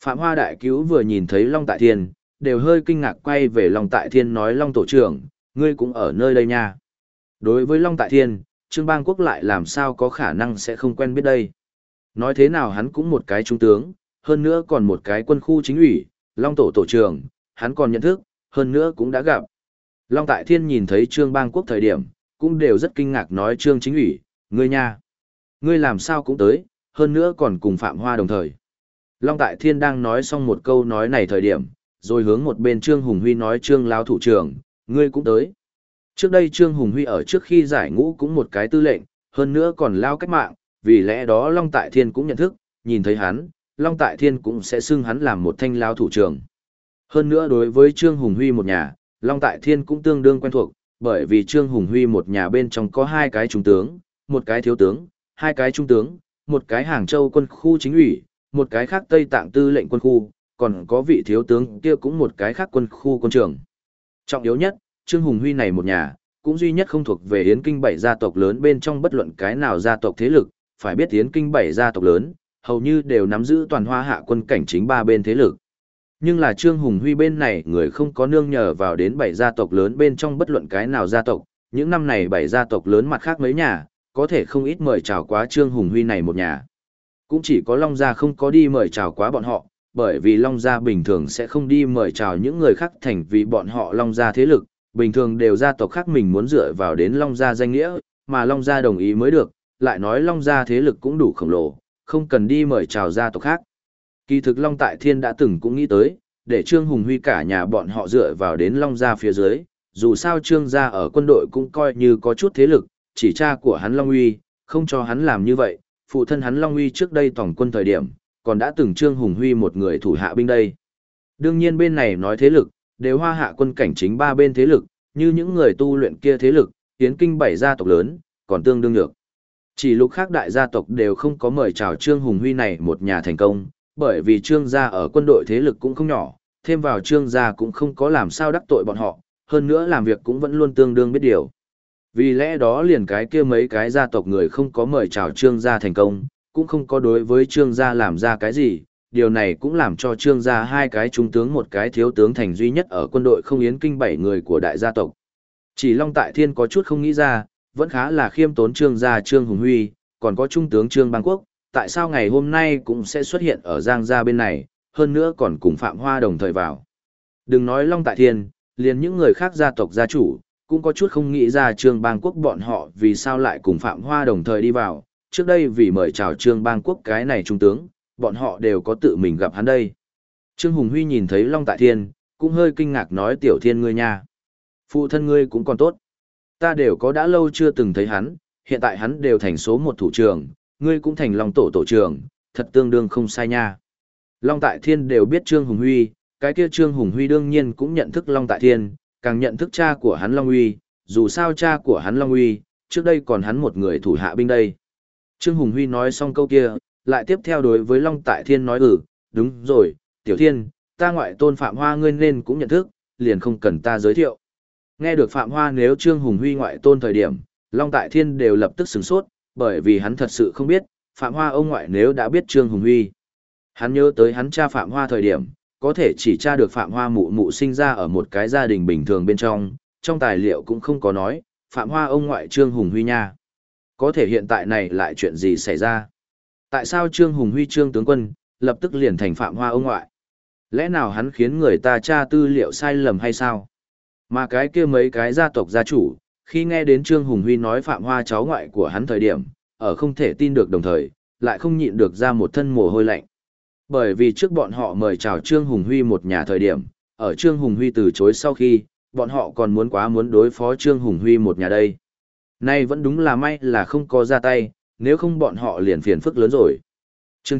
S1: Phạm Hoa Đại Cứu vừa nhìn thấy Long Tại Thiên, đều hơi kinh ngạc quay về Long Tại Thiên nói Long Tổ trưởng, ngươi cũng ở nơi đây nha. Đối với Long Tại Thiên, Trương Bang Quốc lại làm sao có khả năng sẽ không quen biết đây. Nói thế nào hắn cũng một cái trung tướng, hơn nữa còn một cái quân khu chính ủy, Long Tổ Tổ trưởng, hắn còn nhận thức, hơn nữa cũng đã gặp. Long Tại Thiên nhìn thấy Trương Bang Quốc thời điểm, cũng đều rất kinh ngạc nói Trương chính ủy, ngươi nha. Ngươi làm sao cũng tới, hơn nữa còn cùng Phạm Hoa đồng thời. Long Tại Thiên đang nói xong một câu nói này thời điểm, rồi hướng một bên Trương Hùng Huy nói Trương Lão thủ trưởng, ngươi cũng tới. Trước đây Trương Hùng Huy ở trước khi giải ngũ cũng một cái tư lệnh, hơn nữa còn lao cách mạng, vì lẽ đó Long Tại Thiên cũng nhận thức, nhìn thấy hắn, Long Tại Thiên cũng sẽ xưng hắn làm một thanh Lão thủ trưởng. Hơn nữa đối với Trương Hùng Huy một nhà, Long Tại Thiên cũng tương đương quen thuộc, bởi vì Trương Hùng Huy một nhà bên trong có hai cái trung tướng, một cái thiếu tướng, hai cái trung tướng, một cái Hàng Châu quân khu chính ủy, một cái khác Tây Tạng tư lệnh quân khu, còn có vị thiếu tướng kia cũng một cái khác quân khu quân trưởng. Trọng yếu nhất, Trương Hùng Huy này một nhà, cũng duy nhất không thuộc về Yến Kinh 7 gia tộc lớn bên trong bất luận cái nào gia tộc thế lực, phải biết Yến Kinh 7 gia tộc lớn, hầu như đều nắm giữ toàn Hoa Hạ quân cảnh chính ba bên thế lực. Nhưng là Trương Hùng Huy bên này người không có nương nhờ vào đến 7 gia tộc lớn bên trong bất luận cái nào gia tộc, những năm này 7 gia tộc lớn mặt khác mấy nhà, có thể không ít mời chào quá Trương Hùng Huy này một nhà. Cũng chỉ có Long Gia không có đi mời chào quá bọn họ, bởi vì Long Gia bình thường sẽ không đi mời chào những người khác thành vì bọn họ Long Gia thế lực, bình thường đều gia tộc khác mình muốn dựa vào đến Long Gia danh nghĩa, mà Long Gia đồng ý mới được, lại nói Long Gia thế lực cũng đủ khổng lồ, không cần đi mời chào gia tộc khác. Kỳ thực Long Tại Thiên đã từng cũng nghĩ tới, để Trương Hùng Huy cả nhà bọn họ dựa vào đến Long Gia phía dưới, dù sao Trương Gia ở quân đội cũng coi như có chút thế lực, chỉ cha của hắn Long Uy, không cho hắn làm như vậy, phụ thân hắn Long Uy trước đây tổng quân thời điểm, còn đã từng Trương Hùng Huy một người thủ hạ binh đây. Đương nhiên bên này nói thế lực, đều Hoa Hạ quân cảnh chính ba bên thế lực, như những người tu luyện kia thế lực, Yến Kinh 7 gia tộc lớn, còn tương đương được. Chỉ lúc khác đại gia tộc đều không có mời chào Trương Hùng Huy này một nhà thành công, bởi vì Trương gia ở quân đội thế lực cũng không nhỏ, thêm vào Trương gia cũng không có làm sao đắc tội bọn họ, hơn nữa làm việc cũng vẫn luôn tương đương biết điều. Vì lẽ đó liền cái kia mấy cái gia tộc người không có mời chào Trương gia thành công, cũng không có đối với Trương gia làm ra cái gì, điều này cũng làm cho Trương gia hai cái trung tướng một cái thiếu tướng thành duy nhất ở quân đội không Yến Kinh 7 người của đại gia tộc. Chỉ Long Tại Thiên có chút không nghĩ ra, vẫn khá là khiêm tốn Trương gia Trương Hùng Huy, còn có trung tướng Trương Bang Quốc, tại sao ngày hôm nay cũng sẽ xuất hiện ở Giang gia bên này, hơn nữa còn cùng Phạm Hoa đồng thời vào. Đừng nói Long Tại Thiên, liền những người khác gia tộc gia chủ, cũng có chút không nghĩ ra Trương Bang Quốc bọn họ vì sao lại cùng Phạm Hoa đồng thời đi vào, trước đây vì mời chào Trương Bang Quốc cái này trung tướng, bọn họ đều có tự mình gặp hắn đây. Trương Hùng Huy nhìn thấy Long Tại Thiên, cũng hơi kinh ngạc nói Tiểu Thiên ngươi nha. Phụ thân ngươi cũng còn tốt. Ta đều có đã lâu chưa từng thấy hắn, hiện tại hắn đều thành số một thủ trưởng, ngươi cũng thành Long Tổ tổ trưởng, thật tương đương không sai nha. Long Tại Thiên đều biết Trương Hùng Huy, cái kia Trương Hùng Huy đương nhiên cũng nhận thức Long Tại Thiên, càng nhận thức cha của hắn Long Uy, dù sao cha của hắn Long Uy, trước đây còn hắn một người thủ hạ binh đây. Trương Hùng Huy nói xong câu kia, lại tiếp theo đối với Long Tại Thiên nói đúng rồi, Tiểu Thiên, ta ngoại tôn Phạm Hoa ngươi nên cũng nhận thức, liền không cần ta giới thiệu. Nghe được Phạm Hoa nếu Trương Hùng Huy ngoại tôn thời điểm, Long Tại Thiên đều lập tức sửng sốt, bởi vì hắn thật sự không biết, Phạm Hoa ông ngoại nếu đã biết Trương Hùng Huy. Hắn nhớ tới hắn cha Phạm Hoa thời điểm, có thể chỉ tra được Phạm Hoa mụ mụ sinh ra ở một cái gia đình bình thường bên trong tài liệu cũng không có nói, Phạm Hoa ông ngoại Trương Hùng Huy nha. Có thể hiện tại này lại chuyện gì xảy ra? Tại sao Trương Hùng Huy Trương tướng quân, lập tức liền thành Phạm Hoa ông ngoại? Lẽ nào hắn khiến người ta tra tư liệu sai lầm hay sao? Mà cái kia mấy cái gia tộc gia chủ, khi nghe đến Trương Hùng Huy nói Phạm Hoa cháu ngoại của hắn thời điểm, ở không thể tin được đồng thời, lại không nhịn được ra một thân mồ hôi lạnh. Bởi vì trước bọn họ mời chào Trương Hùng Huy một nhà thời điểm, ở Trương Hùng Huy từ chối sau khi, bọn họ còn muốn đối phó Trương Hùng Huy một nhà đây. Nay vẫn đúng là may là không có ra tay, nếu không bọn họ liền phiền phức lớn rồi. Chương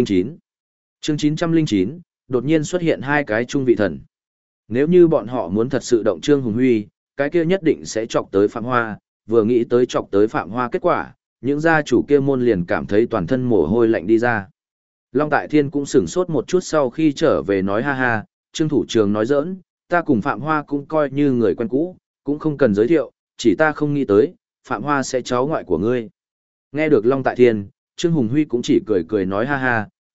S1: 909 đột nhiên xuất hiện hai cái trung vị thần. Nếu như bọn họ muốn thật sự động Trương Hùng Huy, cái kia nhất định sẽ chọc tới Phạm Hoa, vừa nghĩ tới chọc tới Phạm Hoa kết quả, những gia chủ kia môn liền cảm thấy toàn thân mồ hôi lạnh đi ra. Long Tại Thiên cũng sửng sốt một chút sau khi trở về nói ha ha, Trương thủ trưởng nói giỡn, ta cùng Phạm Hoa cũng coi như người quen cũ, cũng không cần giới thiệu, chỉ ta không nghĩ tới, Phạm Hoa sẽ cháu ngoại của ngươi. Nghe được Long Tại Thiên, Trương Hùng Huy cũng chỉ cười cười nói ha ha,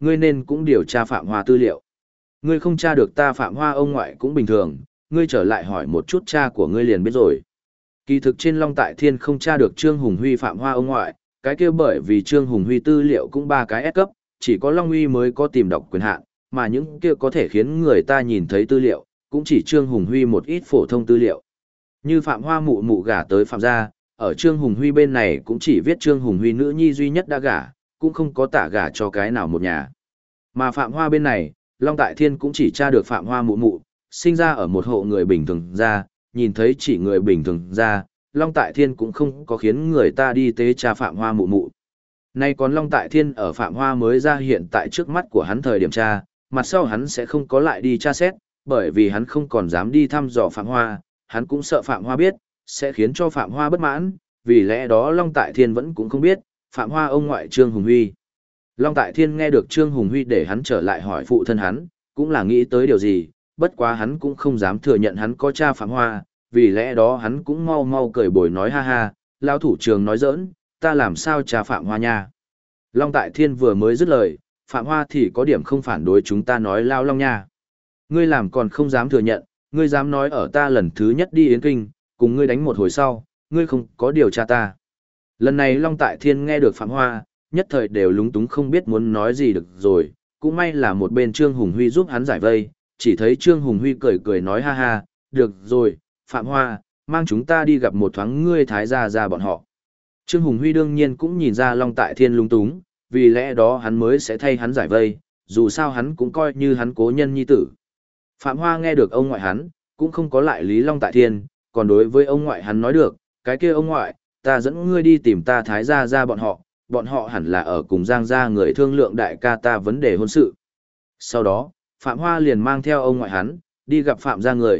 S1: ngươi nên cũng điều tra Phạm Hoa tư liệu. Ngươi không tra được ta Phạm Hoa ông ngoại cũng bình thường, ngươi trở lại hỏi một chút cha của ngươi liền biết rồi. Kỳ thực trên Long Tại Thiên không tra được Trương Hùng Huy Phạm Hoa ông ngoại, cái kia bởi vì Trương Hùng Huy tư liệu cũng ba cái S cấp, chỉ có Long Uy mới có tìm đọc quyền hạn, mà những kia có thể khiến người ta nhìn thấy tư liệu, cũng chỉ Trương Hùng Huy một ít phổ thông tư liệu. Như Phạm Hoa mụ mụ gả tới Phạm gia, ở Trương Hùng Huy bên này cũng chỉ viết Trương Hùng Huy nữ nhi duy nhất đã gả, cũng không có tả gả cho cái nào một nhà. Mà Phạm Hoa bên này, Long Tại Thiên cũng chỉ tra được Phạm Hoa mụ mụ, sinh ra ở một hộ người bình thường ra, nhìn thấy chỉ người bình thường ra, Long Tại Thiên cũng không có khiến người ta đi tế tra Phạm Hoa mụ mụ. Nay còn Long Tại Thiên ở Phạm Hoa mới ra hiện tại trước mắt của hắn thời điểm tra, mặt sau hắn sẽ không có lại đi tra xét, bởi vì hắn không còn dám đi thăm dò Phạm Hoa, hắn cũng sợ Phạm Hoa biết, sẽ khiến cho Phạm Hoa bất mãn, vì lẽ đó Long Tại Thiên vẫn cũng không biết, Phạm Hoa ông ngoại Trương Hùng Huy. Long Tại Thiên nghe được Trương Hùng Huy để hắn trở lại hỏi phụ thân hắn, cũng là nghĩ tới điều gì, bất quá hắn cũng không dám thừa nhận hắn có cha Phạm Hoa, vì lẽ đó hắn cũng mau mau cười bồi nói ha ha, lao thủ trường nói giỡn, ta làm sao cha Phạm Hoa nha. Long Tại Thiên vừa mới dứt lời, Phạm Hoa thì có điểm không phản đối chúng ta nói lao long nha. Ngươi làm còn không dám thừa nhận, ngươi dám nói ở ta lần thứ nhất đi Yến Kinh, cùng ngươi đánh một hồi sau, ngươi không có điều tra ta. Lần này Long Tại Thiên nghe được Phạm Hoa, nhất thời đều lúng túng không biết muốn nói gì được rồi, cũng may là một bên Trương Hùng Huy giúp hắn giải vây, chỉ thấy Trương Hùng Huy cười cười nói ha ha, được rồi, Phạm Hoa, mang chúng ta đi gặp một thoáng ngươi thái gia ra bọn họ. Trương Hùng Huy đương nhiên cũng nhìn ra Long Tại Thiên lung túng, vì lẽ đó hắn mới sẽ thay hắn giải vây, dù sao hắn cũng coi như hắn cố nhân nhi tử. Phạm Hoa nghe được ông ngoại hắn, cũng không có lại lý Long Tại Thiên, còn đối với ông ngoại hắn nói được, cái kia ông ngoại, ta dẫn ngươi đi tìm ta thái gia ra bọn họ hẳn là ở cùng Giang gia người thương lượng đại ca ta vấn đề hôn sự. Sau đó, Phạm Hoa liền mang theo ông ngoại hắn, đi gặp Phạm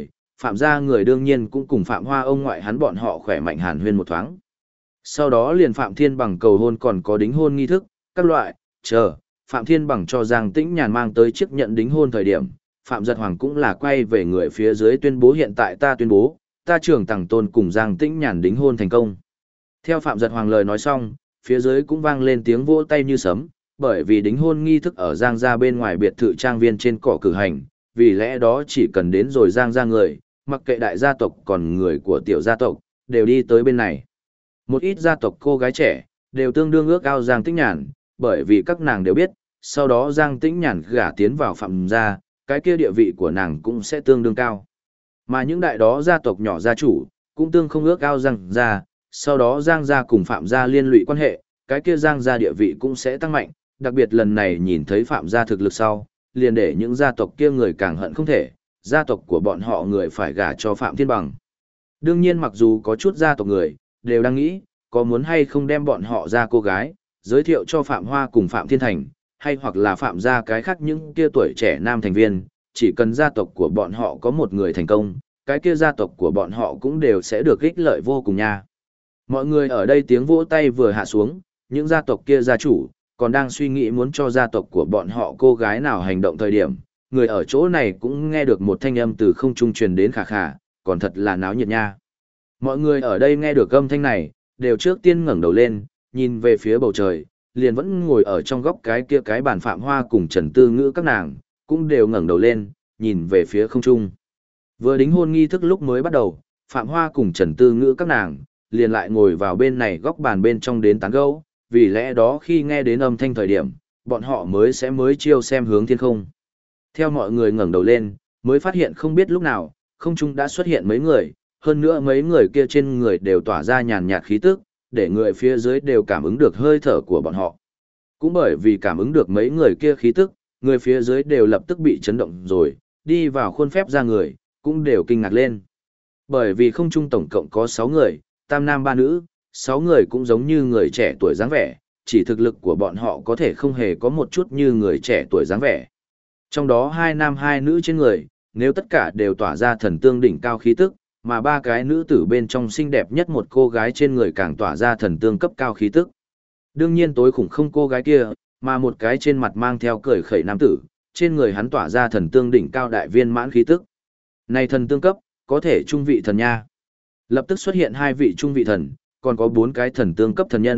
S1: gia người đương nhiên cũng cùng Phạm Hoa ông ngoại hắn bọn họ khỏe mạnh hàn huyên một thoáng. Sau đó liền Phạm Thiên Bằng cầu hôn còn có đính hôn nghi thức, các loại, Phạm Thiên Bằng cho Giang Tĩnh Nhàn mang tới chiếc nhận đính hôn thời điểm, Phạm Giật Hoàng cũng là quay về người phía dưới tuyên bố hiện tại ta tuyên bố, ta trưởng Tằng Tôn cùng Giang Tĩnh Nhàn đính hôn thành công. Theo Phạm Giật Hoàng lời nói xong, phía dưới cũng vang lên tiếng vỗ tay như sấm, bởi vì đính hôn nghi thức ở Giang gia bên ngoài biệt thự trang viên trên cỏ cử hành, vì lẽ đó chỉ cần đến rồi Giang gia người, mặc kệ đại gia tộc còn người của tiểu gia tộc, đều đi tới bên này. Một ít gia tộc cô gái trẻ, đều tương đương ước ao Giang Tĩnh Nhàn, bởi vì các nàng đều biết, sau đó Giang Tĩnh Nhàn gả tiến vào Phạm gia, cái kia địa vị của nàng cũng sẽ tương đương cao. Mà những đại đó gia tộc nhỏ gia chủ, cũng tương không ước ao Giang gia, sau đó Giang gia cùng Phạm gia liên lụy quan hệ, cái kia Giang gia địa vị cũng sẽ tăng mạnh, đặc biệt lần này nhìn thấy Phạm gia thực lực sau, liền để những gia tộc kia người càng hận không thể, gia tộc của bọn họ người phải gả cho Phạm Thiên Bằng. Đương nhiên mặc dù có chút gia tộc người, đều đang nghĩ, có muốn hay không đem bọn họ ra cô gái, giới thiệu cho Phạm Hoa cùng Phạm Thiên Thành, hay hoặc là Phạm gia cái khác những kia tuổi trẻ nam thành viên, chỉ cần gia tộc của bọn họ có một người thành công, cái kia gia tộc của bọn họ cũng đều sẽ được ích lợi vô cùng nha. Mọi người ở đây tiếng vỗ tay vừa hạ xuống, những gia tộc kia gia chủ, còn đang suy nghĩ muốn cho gia tộc của bọn họ cô gái nào hành động thời điểm, người ở chỗ này cũng nghe được một thanh âm từ không trung truyền đến khà khà, còn thật là náo nhiệt nha. Mọi người ở đây nghe được âm thanh này, đều trước tiên ngẩng đầu lên, nhìn về phía bầu trời, liền vẫn ngồi ở trong góc cái kia cái bàn Phạm Hoa cùng Trần Tư Ngữ các nàng, cũng đều ngẩng đầu lên, nhìn về phía không trung. Vừa đính hôn nghi thức lúc mới bắt đầu, Phạm Hoa cùng Trần Tư Ngữ các nàng, liền lại ngồi vào bên này góc bàn bên trong đến tán gẫu, vì lẽ đó khi nghe đến âm thanh thời điểm, bọn họ mới chiêu xem hướng thiên không. Theo mọi người ngẩng đầu lên, mới phát hiện không biết lúc nào, không trung đã xuất hiện mấy người, hơn nữa mấy người kia trên người đều tỏa ra nhàn nhạt khí tức, để người phía dưới đều cảm ứng được hơi thở của bọn họ. Cũng bởi vì cảm ứng được mấy người kia khí tức, người phía dưới đều lập tức bị chấn động rồi, đi vào khuôn phép ra người, cũng đều kinh ngạc lên. Bởi vì không trung tổng cộng có 6 người, tam nam ba nữ, 6 người cũng giống như người trẻ tuổi dáng vẻ, chỉ thực lực của bọn họ có thể không hề có một chút như người trẻ tuổi dáng vẻ. Trong đó 2 nam 2 nữ trên người, nếu tất cả đều tỏa ra thần tương đỉnh cao khí tức, mà 3 cái nữ tử bên trong xinh đẹp nhất một cô gái trên người càng tỏa ra thần tương cấp cao khí tức. Đương nhiên tối khủng không cô gái kia, mà một cái trên mặt mang theo cười khẩy nam tử, trên người hắn tỏa ra thần tương đỉnh cao đại viên mãn khí tức. Này thần tương cấp, có thể trung vị thần nha. Lập tức xuất hiện 2 vị trung vị thần, còn có 4 cái thần tương cấp thần nhân,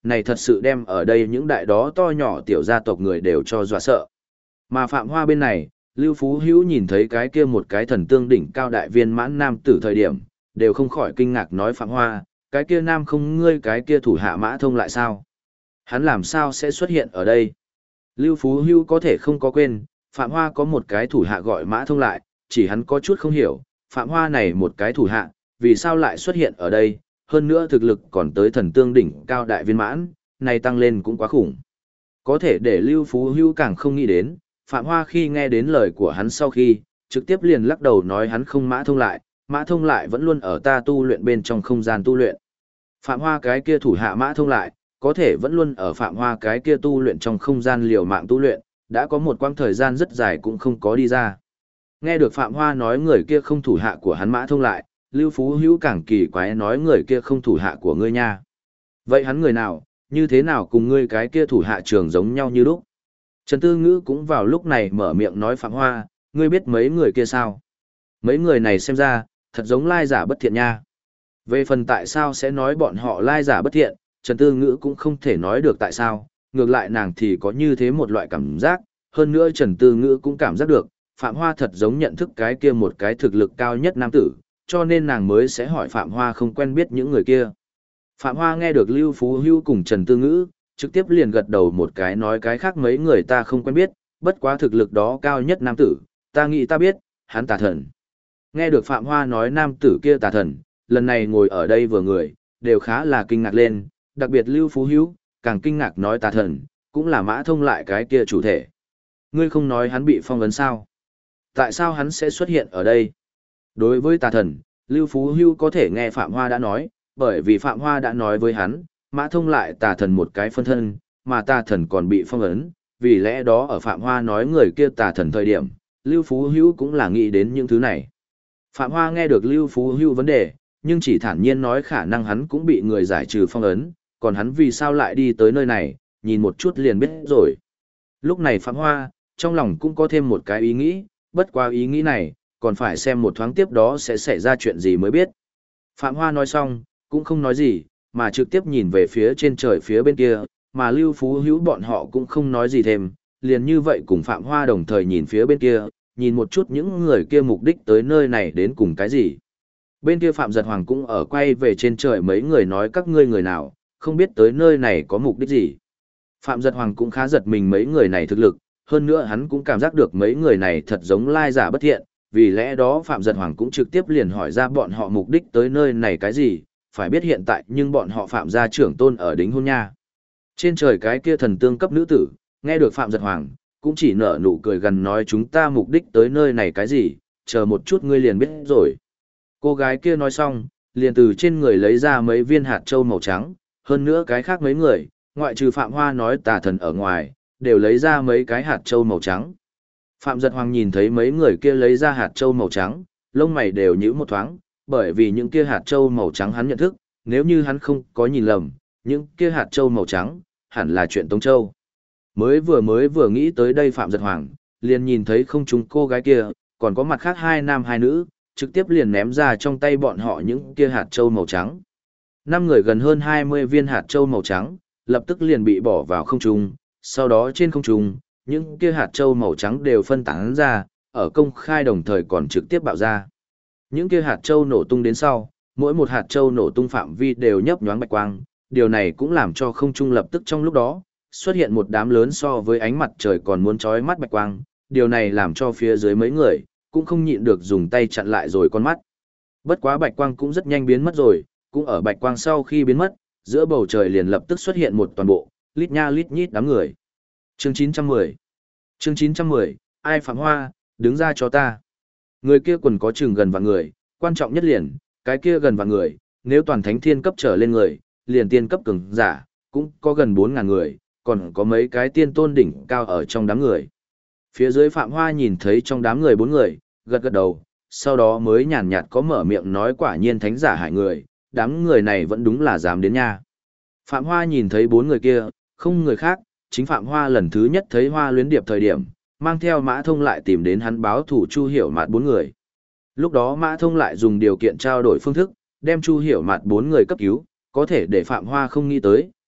S1: này thật sự đem ở đây những đại đó to nhỏ tiểu gia tộc người đều cho dọa sợ. Mà Phạm Hoa bên này, Lưu Phú Hữu nhìn thấy cái kia một cái thần tương đỉnh cao đại viên mãn nam tử thời điểm, đều không khỏi kinh ngạc nói Phạm Hoa, cái kia nam không ngươi cái kia thủ hạ Mã Thông lại sao? Hắn làm sao sẽ xuất hiện ở đây? Lưu Phú Hữu có thể không có quên, Phạm Hoa có một cái thủ hạ gọi Mã Thông lại, chỉ hắn có chút không hiểu, Phạm Hoa này một cái thủ hạ, vì sao lại xuất hiện ở đây, hơn nữa thực lực còn tới thần tương đỉnh cao đại viên mãn, này tăng lên cũng quá khủng. Có thể để Lưu Phú Hữu càng không nghĩ đến, Phạm Hoa khi nghe đến lời của hắn sau khi, trực tiếp liền lắc đầu nói hắn không Mã Thông lại vẫn luôn ở ta tu luyện bên trong không gian tu luyện. Phạm Hoa cái kia thủ hạ Mã Thông lại, có thể vẫn luôn ở Phạm Hoa cái kia tu luyện trong không gian liều mạng tu luyện, đã có một quãng thời gian rất dài cũng không có đi ra. Nghe được Phạm Hoa nói người kia không thủ hạ của hắn Mã Thông lại, Lưu Phú Hữu càng kỳ quái nói người kia không thủ hạ của ngươi nha. Vậy hắn người nào, như thế nào cùng ngươi cái kia thủ hạ trường giống nhau như lúc? Trần Tư Ngữ cũng vào lúc này mở miệng nói Phạm Hoa, ngươi biết mấy người kia sao? Mấy người này xem ra, thật giống lai giả bất thiện nha. Về phần tại sao sẽ nói bọn họ lai giả bất thiện, Trần Tư Ngữ cũng không thể nói được tại sao, ngược lại nàng thì có như thế một loại cảm giác, hơn nữa Trần Tư Ngữ cũng cảm giác được, Phạm Hoa thật giống nhận thức cái kia một cái thực lực cao nhất nam tử, cho nên nàng mới sẽ hỏi Phạm Hoa không quen biết những người kia. Phạm Hoa nghe được Lưu Phú Hữu cùng Trần Tư Ngữ, trực tiếp liền gật đầu một cái nói cái khác mấy người ta không quen biết, bất quá thực lực đó cao nhất nam tử, ta nghĩ ta biết, hắn tà thần. Nghe được Phạm Hoa nói nam tử kia tà thần, lần này ngồi ở đây vừa người, đều khá là kinh ngạc lên, đặc biệt Lưu Phú Hữu, càng kinh ngạc nói tà thần, cũng là Mã Thông lại cái kia chủ thể. Ngươi không nói hắn bị phong ấn sao? Tại sao hắn sẽ xuất hiện ở đây? Đối với tà thần, Lưu Phú Hữu có thể nghe Phạm Hoa đã nói, bởi vì Phạm Hoa đã nói với hắn, Mã Thông lại tà thần một cái phân thân, mà tà thần còn bị phong ấn, vì lẽ đó ở Phạm Hoa nói người kia tà thần thời điểm, Lưu Phú Hữu cũng là nghĩ đến những thứ này. Phạm Hoa nghe được Lưu Phú Hữu vấn đề, nhưng chỉ thản nhiên nói khả năng hắn cũng bị người giải trừ phong ấn, còn hắn vì sao lại đi tới nơi này, nhìn một chút liền biết rồi. Lúc này Phạm Hoa, trong lòng cũng có thêm một cái ý nghĩ, bất qua ý nghĩ này, còn phải xem một thoáng tiếp đó sẽ xảy ra chuyện gì mới biết. Phạm Hoa nói xong, cũng không nói gì, mà trực tiếp nhìn về phía trên trời phía bên kia, mà Lưu Phú Hữu bọn họ cũng không nói gì thêm, liền như vậy cùng Phạm Hoa đồng thời nhìn phía bên kia, nhìn một chút những người kia mục đích tới nơi này đến cùng cái gì. Bên kia Phạm Giật Hoàng cũng ở quay về trên trời mấy người nói các ngươi người nào, không biết tới nơi này có mục đích gì. Phạm Giật Hoàng cũng khá giật mình mấy người này thực lực, hơn nữa hắn cũng cảm giác được mấy người này thật giống lai giả bất thiện, vì lẽ đó Phạm Giật Hoàng cũng trực tiếp liền hỏi ra bọn họ mục đích tới nơi này cái gì, phải biết hiện tại nhưng bọn họ Phạm gia trưởng tôn ở đính hôn nha. Trên trời cái kia thần tương cấp nữ tử, nghe được Phạm Giật Hoàng, cũng chỉ nở nụ cười gần nói chúng ta mục đích tới nơi này cái gì, chờ một chút ngươi liền biết rồi. Cô gái kia nói xong, liền từ trên người lấy ra mấy viên hạt châu màu trắng, hơn nữa cái khác mấy người, ngoại trừ Phạm Hoa nói tà thần ở ngoài, đều lấy ra mấy cái hạt châu màu trắng. Phạm Giật Hoàng nhìn thấy mấy người kia lấy ra hạt châu màu trắng, lông mày đều nhíu một thoáng, bởi vì những kia hạt châu màu trắng hắn nhận thức, nếu như hắn không có nhìn lầm, những kia hạt châu màu trắng, hẳn là chuyện Tống Châu. Mới vừa nghĩ tới đây Phạm Giật Hoàng, liền nhìn thấy không trung cô gái kia, còn có mặt khác hai nam hai nữ, trực tiếp liền ném ra trong tay bọn họ những kia hạt châu màu trắng. 5 người gần hơn 20 viên hạt châu màu trắng, lập tức liền bị bỏ vào không trung, sau đó trên không trung, những kia hạt châu màu trắng đều phân tán ra, ở công khai đồng thời còn trực tiếp bạo ra. Những kia hạt châu nổ tung đến sau, mỗi một hạt châu nổ tung phạm vi đều nhấp nhoáng bạch quang, điều này cũng làm cho không trung lập tức trong lúc đó xuất hiện một đám lớn so với ánh mặt trời còn muốn chói mắt bạch quang, điều này làm cho phía dưới mấy người cũng không nhịn được dùng tay chặn lại rồi con mắt. Bất quá bạch quang cũng rất nhanh biến mất rồi, cũng ở bạch quang sau khi biến mất, giữa bầu trời liền lập tức xuất hiện một toàn bộ, lít nha lít nhít đám người. Chương 910 Chương 910, ai Phạm Hoa, đứng ra cho ta. Người kia quần có chừng gần vạn người, quan trọng nhất liền, cái kia gần vạn người, nếu toàn thánh thiên cấp trở lên người, liền tiên cấp cường giả, cũng có gần 4.000 người, còn có mấy cái tiên tôn đỉnh cao ở trong đám người. Phía dưới Phạm Hoa nhìn thấy trong đám người 4 người, gật gật đầu, sau đó mới nhàn nhạt có mở miệng nói quả nhiên thánh giả hại người, đám người này vẫn đúng là dám đến nha. Phạm Hoa nhìn thấy 4 người kia, không người khác, chính Phạm Hoa lần thứ nhất thấy Hoa Luyến Điệp thời điểm, mang theo Mã Thông lại tìm đến hắn báo thủ Chu Hiểu Mạt 4 người. Lúc đó Mã Thông lại dùng điều kiện trao đổi phương thức, đem Chu Hiểu Mạt 4 người cấp cứu, có thể để Phạm Hoa không nghĩ tới,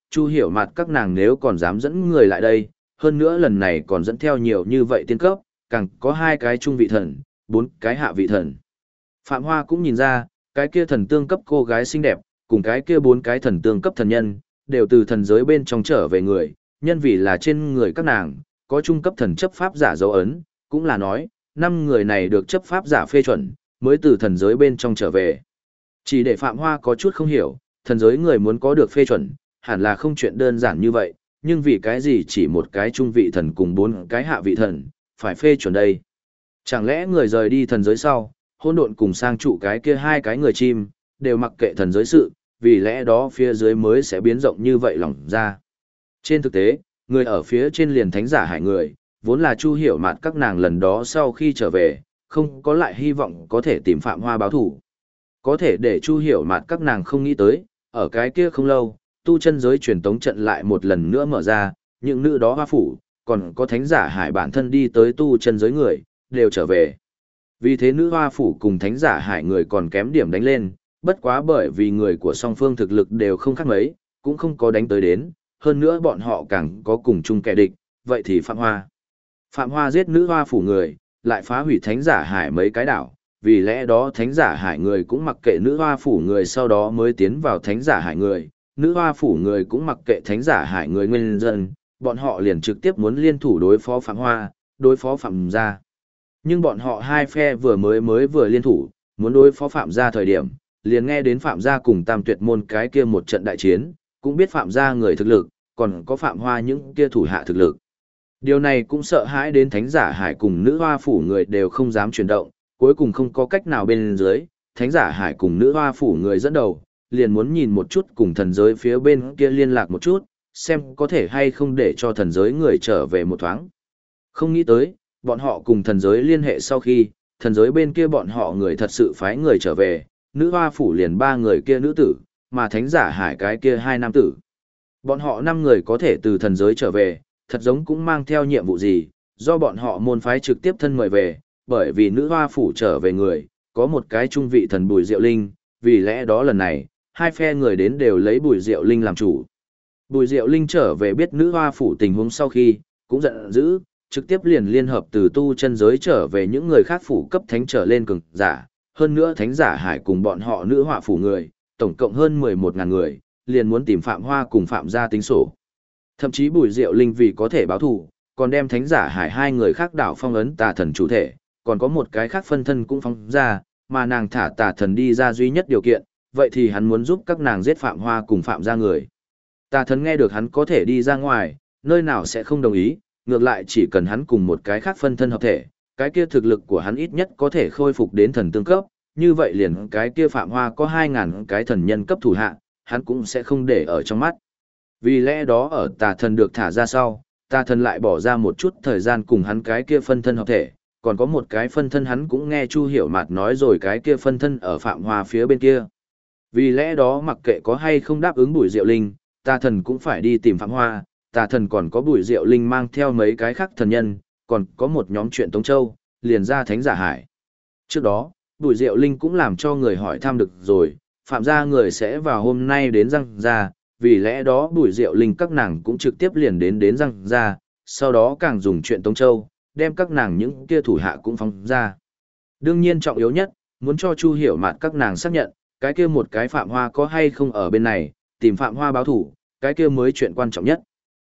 S1: Chu Hiểu Mạt các nàng nếu còn dám dẫn người lại đây, hơn nữa lần này còn dẫn theo nhiều như vậy tiên cấp, càng có 2 cái trung vị thần, 4 cái hạ vị thần. Phạm Hoa cũng nhìn ra, cái kia thần tương cấp cô gái xinh đẹp, cùng cái kia 4 cái thần tương cấp thần nhân, đều từ thần giới bên trong trở về người, nhân vì là trên người các nàng, có trung cấp thần chấp pháp giả dấu ấn, cũng là nói, 5 người này được chấp pháp giả phê chuẩn, mới từ thần giới bên trong trở về. Chỉ để Phạm Hoa có chút không hiểu, thần giới người muốn có được phê chuẩn, hẳn là không chuyện đơn giản như vậy, nhưng vì cái gì chỉ một cái trung vị thần cùng 4 cái hạ vị thần, phải phê chuẩn đây. Chẳng lẽ người rời đi thần giới sau, hỗn độn cùng sang trụ cái kia 2 cái người chim, đều mặc kệ thần giới sự, vì lẽ đó phía dưới mới sẽ biến rộng như vậy lỏng ra. Trên thực tế, người ở phía trên liền thánh giả hải người, vốn là Chu Hiểu Mạt các nàng lần đó sau khi trở về, không có lại hy vọng có thể tìm Phạm Hoa báo thủ. Có thể để Chu Hiểu Mạt các nàng không nghĩ tới, ở cái kia không lâu, tu chân giới truyền tống trận lại một lần nữa mở ra, những nữ đó hoa phủ, còn có thánh giả hải bản thân đi tới tu chân giới người, đều trở về. Vì thế nữ hoa phủ cùng thánh giả hải người còn kém điểm đánh lên, bất quá bởi vì người của song phương thực lực đều không khác mấy, cũng không có đánh tới đến, hơn nữa bọn họ càng có cùng chung kẻ địch, vậy thì Phạm Hoa. Phạm Hoa giết nữ hoa phủ người, lại phá hủy thánh giả hải mấy cái đảo, vì lẽ đó thánh giả hải người cũng mặc kệ nữ hoa phủ người sau đó mới tiến vào thánh giả hải người, nữ hoa phủ người cũng mặc kệ thánh giả hải người nguyên dân, bọn họ liền trực tiếp muốn liên thủ đối phó Phạm Hoa, đối phó Phạm gia. Nhưng bọn họ hai phe vừa liên thủ, muốn đối phó Phạm gia thời điểm, liền nghe đến Phạm gia cùng Tam Tuyệt môn cái kia một trận đại chiến, cũng biết Phạm gia người thực lực, còn có Phạm Hoa những kia thủ hạ thực lực. Điều này cũng sợ hãi đến thánh giả hải cùng nữ hoa phủ người đều không dám chuyển động, cuối cùng không có cách nào bên dưới, thánh giả hải cùng nữ hoa phủ người dẫn đầu, liền muốn nhìn một chút cùng thần giới phía bên kia liên lạc một chút, xem có thể hay không để cho thần giới người trở về một thoáng. Không nghĩ tới, bọn họ cùng thần giới liên hệ sau khi, thần giới bên kia bọn họ người thật sự phái người trở về, nữ hoa phủ liền 3 người kia nữ tử, mà thánh giả hải cái kia 2 nam tử. Bọn họ 5 người có thể từ thần giới trở về, thật giống cũng mang theo nhiệm vụ gì, do bọn họ môn phái trực tiếp thân mời về, bởi vì nữ hoa phủ trở về người, có một cái trung vị thần Bùi Diệu Linh, vì lẽ đó lần này, hai phe người đến đều lấy Bùi Diệu Linh làm chủ. Bùi Diệu Linh trở về biết nữ hoa phủ tình huống sau khi, cũng giận dữ, trực tiếp liền liên hợp từ tu chân giới trở về những người khác phủ cấp thánh trở lên cường giả, hơn nữa thánh giả hải cùng bọn họ nữ hoa phủ người, tổng cộng hơn 11.000 người, liền muốn tìm Phạm Hoa cùng Phạm gia tính sổ. Thậm chí Bùi Diệu Linh vì có thể báo thù, còn đem thánh giả hải 2 người khác đảo phong ấn tà thần chủ thể, còn có một cái khác phân thân cũng phóng ra, mà nàng thả tà thần đi ra duy nhất điều kiện, vậy thì hắn muốn giúp các nàng giết Phạm Hoa cùng Phạm gia người. Tà thần nghe được hắn có thể đi ra ngoài, nơi nào sẽ không đồng ý, ngược lại chỉ cần hắn cùng một cái khác phân thân hợp thể, cái kia thực lực của hắn ít nhất có thể khôi phục đến thần tương cấp, như vậy liền cái kia Phạm Hoa có 2.000 cái thần nhân cấp thủ hạ, hắn cũng sẽ không để ở trong mắt. Vì lẽ đó ở tà thần được thả ra sau, tà thần lại bỏ ra một chút thời gian cùng hắn cái kia phân thân hợp thể, còn có một cái phân thân hắn cũng nghe Chu Hiểu Mạt nói rồi cái kia phân thân ở Phạm Hoa phía bên kia. Vì lẽ đó mặc kệ có hay không đáp ứng Bùi Diệu Linh, tà thần cũng phải đi tìm Phạm Hoa, tà thần còn có Bùi Diệu Linh mang theo mấy cái khác thần nhân, còn có một nhóm chuyện Tống Châu, liền ra thánh giả hải. Trước đó, Bùi Diệu Linh cũng làm cho người hỏi thăm được rồi, Phạm gia người sẽ vào hôm nay đến răng ra, vì lẽ đó Bùi Diệu Linh các nàng cũng trực tiếp liền đến răng ra, sau đó càng dùng chuyện Tống Châu, đem các nàng những kia thủ hạ cũng phóng ra. Đương nhiên trọng yếu nhất, muốn cho Chu Hiểu Mạt các nàng xác nhận, cái kia một cái Phạm Hoa có hay không ở bên này, tìm Phạm Hoa báo thủ, cái kia mới chuyện quan trọng nhất.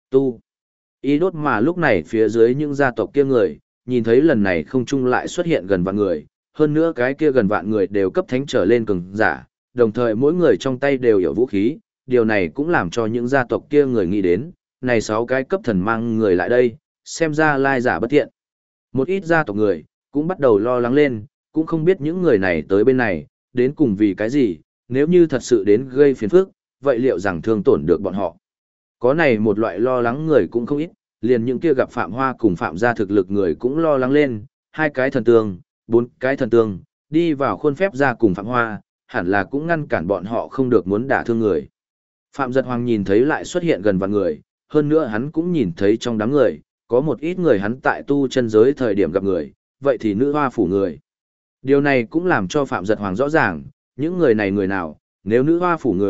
S1: Ý đốt mà lúc này phía dưới những gia tộc kia người, nhìn thấy lần này không chung lại xuất hiện gần vạn người, hơn nữa cái kia gần vạn người đều cấp thánh trở lên cường giả, đồng thời mỗi người trong tay đều有vũ khí, điều này cũng làm cho những gia tộc kia người nghĩ đến, này 6 cái cấp thần mang người lại đây, xem ra lai giả bất thiện. Một ít gia tộc người, cũng bắt đầu lo lắng lên, cũng không biết những người này tới bên này, đến cùng vì cái gì, nếu như thật sự đến gây phiền phức, vậy liệu rằng thương tổn được bọn họ. Có này một loại lo lắng người cũng không ít, liền những kia gặp Phạm Hoa cùng Phạm gia thực lực người cũng lo lắng lên, 2 cái thần tương, 4 cái thần tương, đi vào khuôn phép ra cùng Phạm Hoa, hẳn là cũng ngăn cản bọn họ không được muốn đả thương người. Phạm Giật Hoàng nhìn thấy lại xuất hiện gần vạn người, hơn nữa hắn cũng nhìn thấy trong đám người, có một ít người hắn tại tu chân giới thời điểm gặp người, vậy thì nữ hoa phủ người. Điều này cũng làm cho Phạm Giật Hoàng rõ ràng, những người này người nào, nếu nữ hoa phủ người,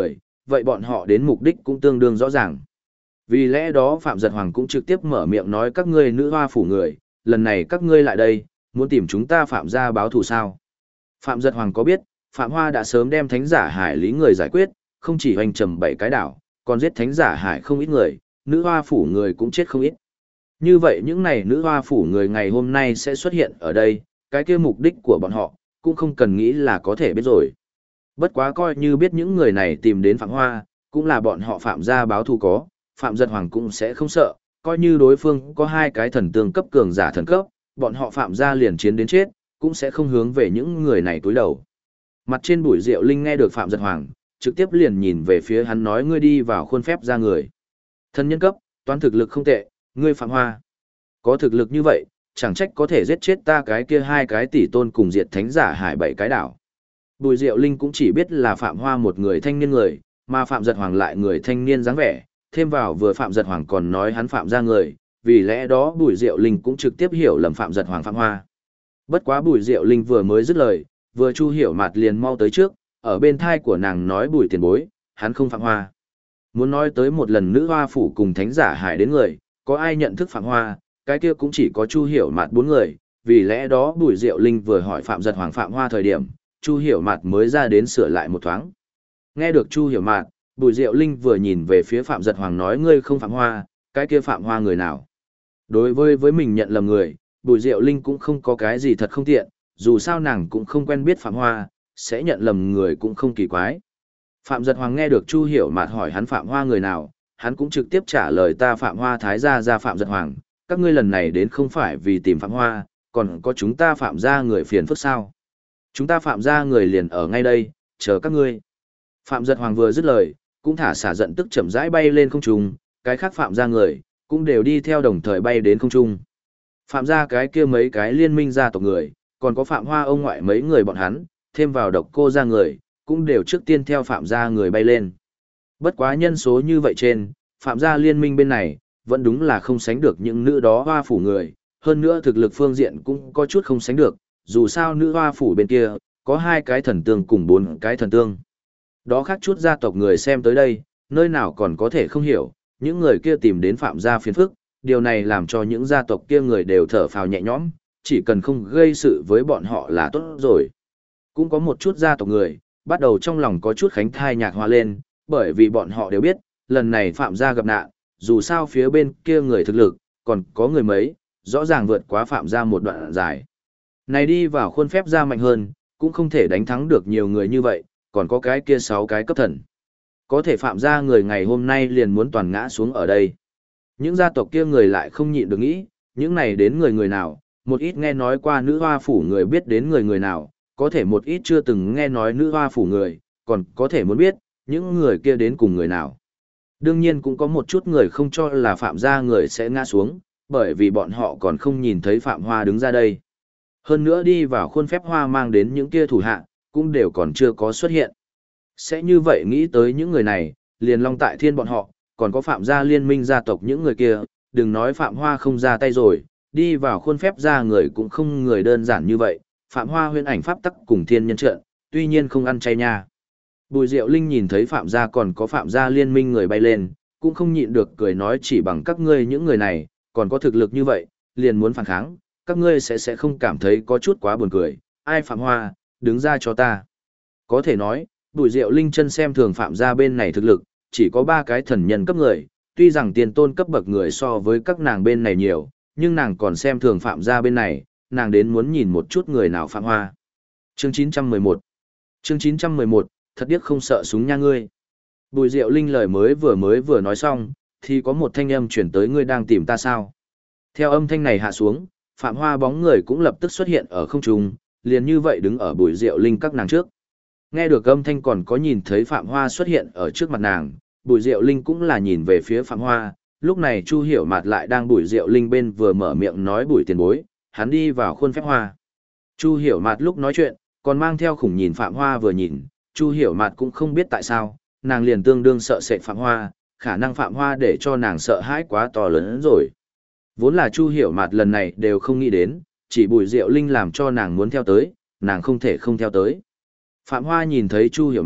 S1: vậy bọn họ đến mục đích cũng tương đương rõ ràng. Vì lẽ đó Phạm Giật Hoàng cũng trực tiếp mở miệng nói các ngươi nữ hoa phủ người, lần này các ngươi lại đây, muốn tìm chúng ta Phạm gia báo thù sao. Phạm Giật Hoàng có biết, Phạm Hoa đã sớm đem thánh giả hải lý người giải quyết, không chỉ hoành trầm 7 cái đảo, còn giết thánh giả hải không ít người, nữ hoa phủ người cũng chết không ít. Như vậy những này nữ hoa phủ người ngày hôm nay sẽ xuất hiện ở đây, cái kia mục đích của bọn họ, cũng không cần nghĩ là có thể biết rồi. Bất quá coi như biết những người này tìm đến Phạm Hoa, cũng là bọn họ Phạm gia báo thù có, Phạm Giật Hoàng cũng sẽ không sợ, coi như đối phương có 2 cái thần tương cấp cường giả thần cấp, bọn họ Phạm gia liền chiến đến chết, cũng sẽ không hướng về những người này túi đầu. Mặt trên Bùi Diệu Linh nghe được Phạm Giật Hoàng, trực tiếp liền nhìn về phía hắn nói ngươi đi vào khuôn phép ra người. Thân nhân cấp, toán thực lực không tệ, ngươi Phạm Hoa. Có thực lực như vậy, chẳng trách có thể giết chết ta cái kia 2 cái tỷ tôn cùng diệt thánh giả hải 7 cái đảo. Bùi Diệu Linh cũng chỉ biết là Phạm Hoa một người thanh niên người, mà Phạm Giật Hoàng lại người thanh niên dáng vẻ, thêm vào vừa Phạm Giật Hoàng còn nói hắn Phạm ra người, vì lẽ đó Bùi Diệu Linh cũng trực tiếp hiểu lầm Phạm Giật Hoàng Phạm Hoa. Bất quá Bùi Diệu Linh vừa mới dứt lời, vừa Chu Hiểu Mạt liền mau tới trước, ở bên thai của nàng nói Bùi tiền bối, hắn không Phạm Hoa. Muốn nói tới một lần nữ hoa phủ cùng thánh giả hải đến người, có ai nhận thức Phạm Hoa, cái kia cũng chỉ có Chu Hiểu Mạt 4 người, vì lẽ đó Bùi Diệu Linh vừa hỏi Phạm Giật Hoàng Phạm Hoa thời điểm, Chu Hiểu Mạt mới ra đến sửa lại một thoáng. Nghe được Chu Hiểu Mạt, Bùi Diệu Linh vừa nhìn về phía Phạm Giật Hoàng nói ngươi không Phạm Hoa, cái kia Phạm Hoa người nào? Đối với mình nhận lầm người, Bùi Diệu Linh cũng không có cái gì thật không tiện, dù sao nàng cũng không quen biết Phạm Hoa, sẽ nhận lầm người cũng không kỳ quái. Phạm Giật Hoàng nghe được Chu Hiểu Mạt hỏi hắn Phạm Hoa người nào, hắn cũng trực tiếp trả lời ta Phạm Hoa thái gia ra Phạm Giật Hoàng, các ngươi lần này đến không phải vì tìm Phạm Hoa, còn có chúng ta Phạm gia người phiền phức sao? Chúng ta Phạm gia người liền ở ngay đây, chờ các ngươi. Phạm Giật Hoàng vừa dứt lời, cũng thả xả giận tức chậm rãi bay lên không trung, cái khác Phạm gia người cũng đều đi theo đồng thời bay đến không trung. Phạm gia cái kia mấy cái liên minh gia tộc người, còn có Phạm Hoa ông ngoại mấy người bọn hắn, thêm vào Độc Cô gia người, cũng đều trước tiên theo Phạm gia người bay lên. Bất quá nhân số như vậy trên, Phạm gia liên minh bên này, vẫn đúng là không sánh được những nữ đó hoa phủ người, hơn nữa thực lực phương diện cũng có chút không sánh được, dù sao nữ hoa phủ bên kia, có 2 cái thần tương cùng 4 cái thần tương. Đó khác chút gia tộc người xem tới đây, nơi nào còn có thể không hiểu, những người kia tìm đến Phạm gia phiền phức, điều này làm cho những gia tộc kia người đều thở phào nhẹ nhõm, chỉ cần không gây sự với bọn họ là tốt rồi. Cũng có một chút gia tộc người, bắt đầu trong lòng có chút khánh thai nhạc hoa lên, bởi vì bọn họ đều biết, lần này Phạm gia gặp nạn, dù sao phía bên kia người thực lực, còn có người mấy, rõ ràng vượt quá Phạm gia một đoạn dài. Này đi vào khuôn phép gia mạnh hơn, cũng không thể đánh thắng được nhiều người như vậy, còn có cái kia 6 cái cấp thần. Có thể Phạm gia người ngày hôm nay liền muốn toàn ngã xuống ở đây. Những gia tộc kia người lại không nhịn được nghĩ, những này đến người nào, một ít nghe nói qua nữ hoa phủ người biết đến người nào, có thể một ít chưa từng nghe nói nữ hoa phủ người, còn có thể muốn biết, những người kia đến cùng người nào. Đương nhiên cũng có một chút người không cho là Phạm gia người sẽ ngã xuống, bởi vì bọn họ còn không nhìn thấy Phạm Hoa đứng ra đây. Hơn nữa đi vào khuôn phép Hoa mang đến những kia thủ hạ, cũng đều còn chưa có xuất hiện. Sẽ như vậy nghĩ tới những người này, liền Long Tại Thiên bọn họ, còn có Phạm gia liên minh gia tộc những người kia, đừng nói Phạm Hoa không ra tay rồi, đi vào khuôn phép ra người cũng không người đơn giản như vậy, Phạm Hoa huyễn ảnh pháp tắc cùng thiên nhân trận, tuy nhiên không ăn chay nha. Bùi Diệu Linh nhìn thấy Phạm gia còn có Phạm gia liên minh người bay lên, cũng không nhịn được cười nói chỉ bằng các ngươi những người này, còn có thực lực như vậy, liền muốn phản kháng, các ngươi sẽ không cảm thấy có chút quá buồn cười, ai Phạm Hoa, đứng ra cho ta. Có thể nói, Bùi Diệu Linh chân xem thường Phạm gia bên này thực lực, chỉ có 3 cái thần nhân cấp người, tuy rằng tiền tôn cấp bậc người so với các nàng bên này nhiều, nhưng nàng còn xem thường Phạm gia bên này, nàng đến muốn nhìn một chút người nào Phạm Hoa. Chương 911 Chương 911, thật điếc không sợ súng nha ngươi. Bùi Diệu Linh lời mới vừa nói xong, thì có một thanh âm chuyển tới ngươi đang tìm ta sao. Theo âm thanh này hạ xuống, Phạm Hoa bóng người cũng lập tức xuất hiện ở không trung, liền như vậy đứng ở Bùi Diệu Linh các nàng trước. Nghe được âm thanh còn có nhìn thấy Phạm Hoa xuất hiện ở trước mặt nàng, Bùi Diệu Linh cũng là nhìn về phía Phạm Hoa, lúc này Chu Hiểu Mạt lại đang Bùi Diệu Linh bên vừa mở miệng nói Bùi tiền bối, hắn đi vào khuôn phép Hoa. Chu Hiểu Mạt lúc nói chuyện, còn mang theo khủng nhìn Phạm Hoa vừa nhìn, Chu Hiểu Mạt cũng không biết tại sao, nàng liền tương đương sợ sệt Phạm Hoa, khả năng Phạm Hoa để cho nàng sợ hãi quá to lớn rồi. Vốn là Chu Hiểu Mạt lần này đều không nghĩ đến, chỉ Bùi Diệu Linh làm cho nàng muốn theo tới, nàng không thể không theo tới. Phạm Hoa nhìn thấy Chu Hiểu Mạt,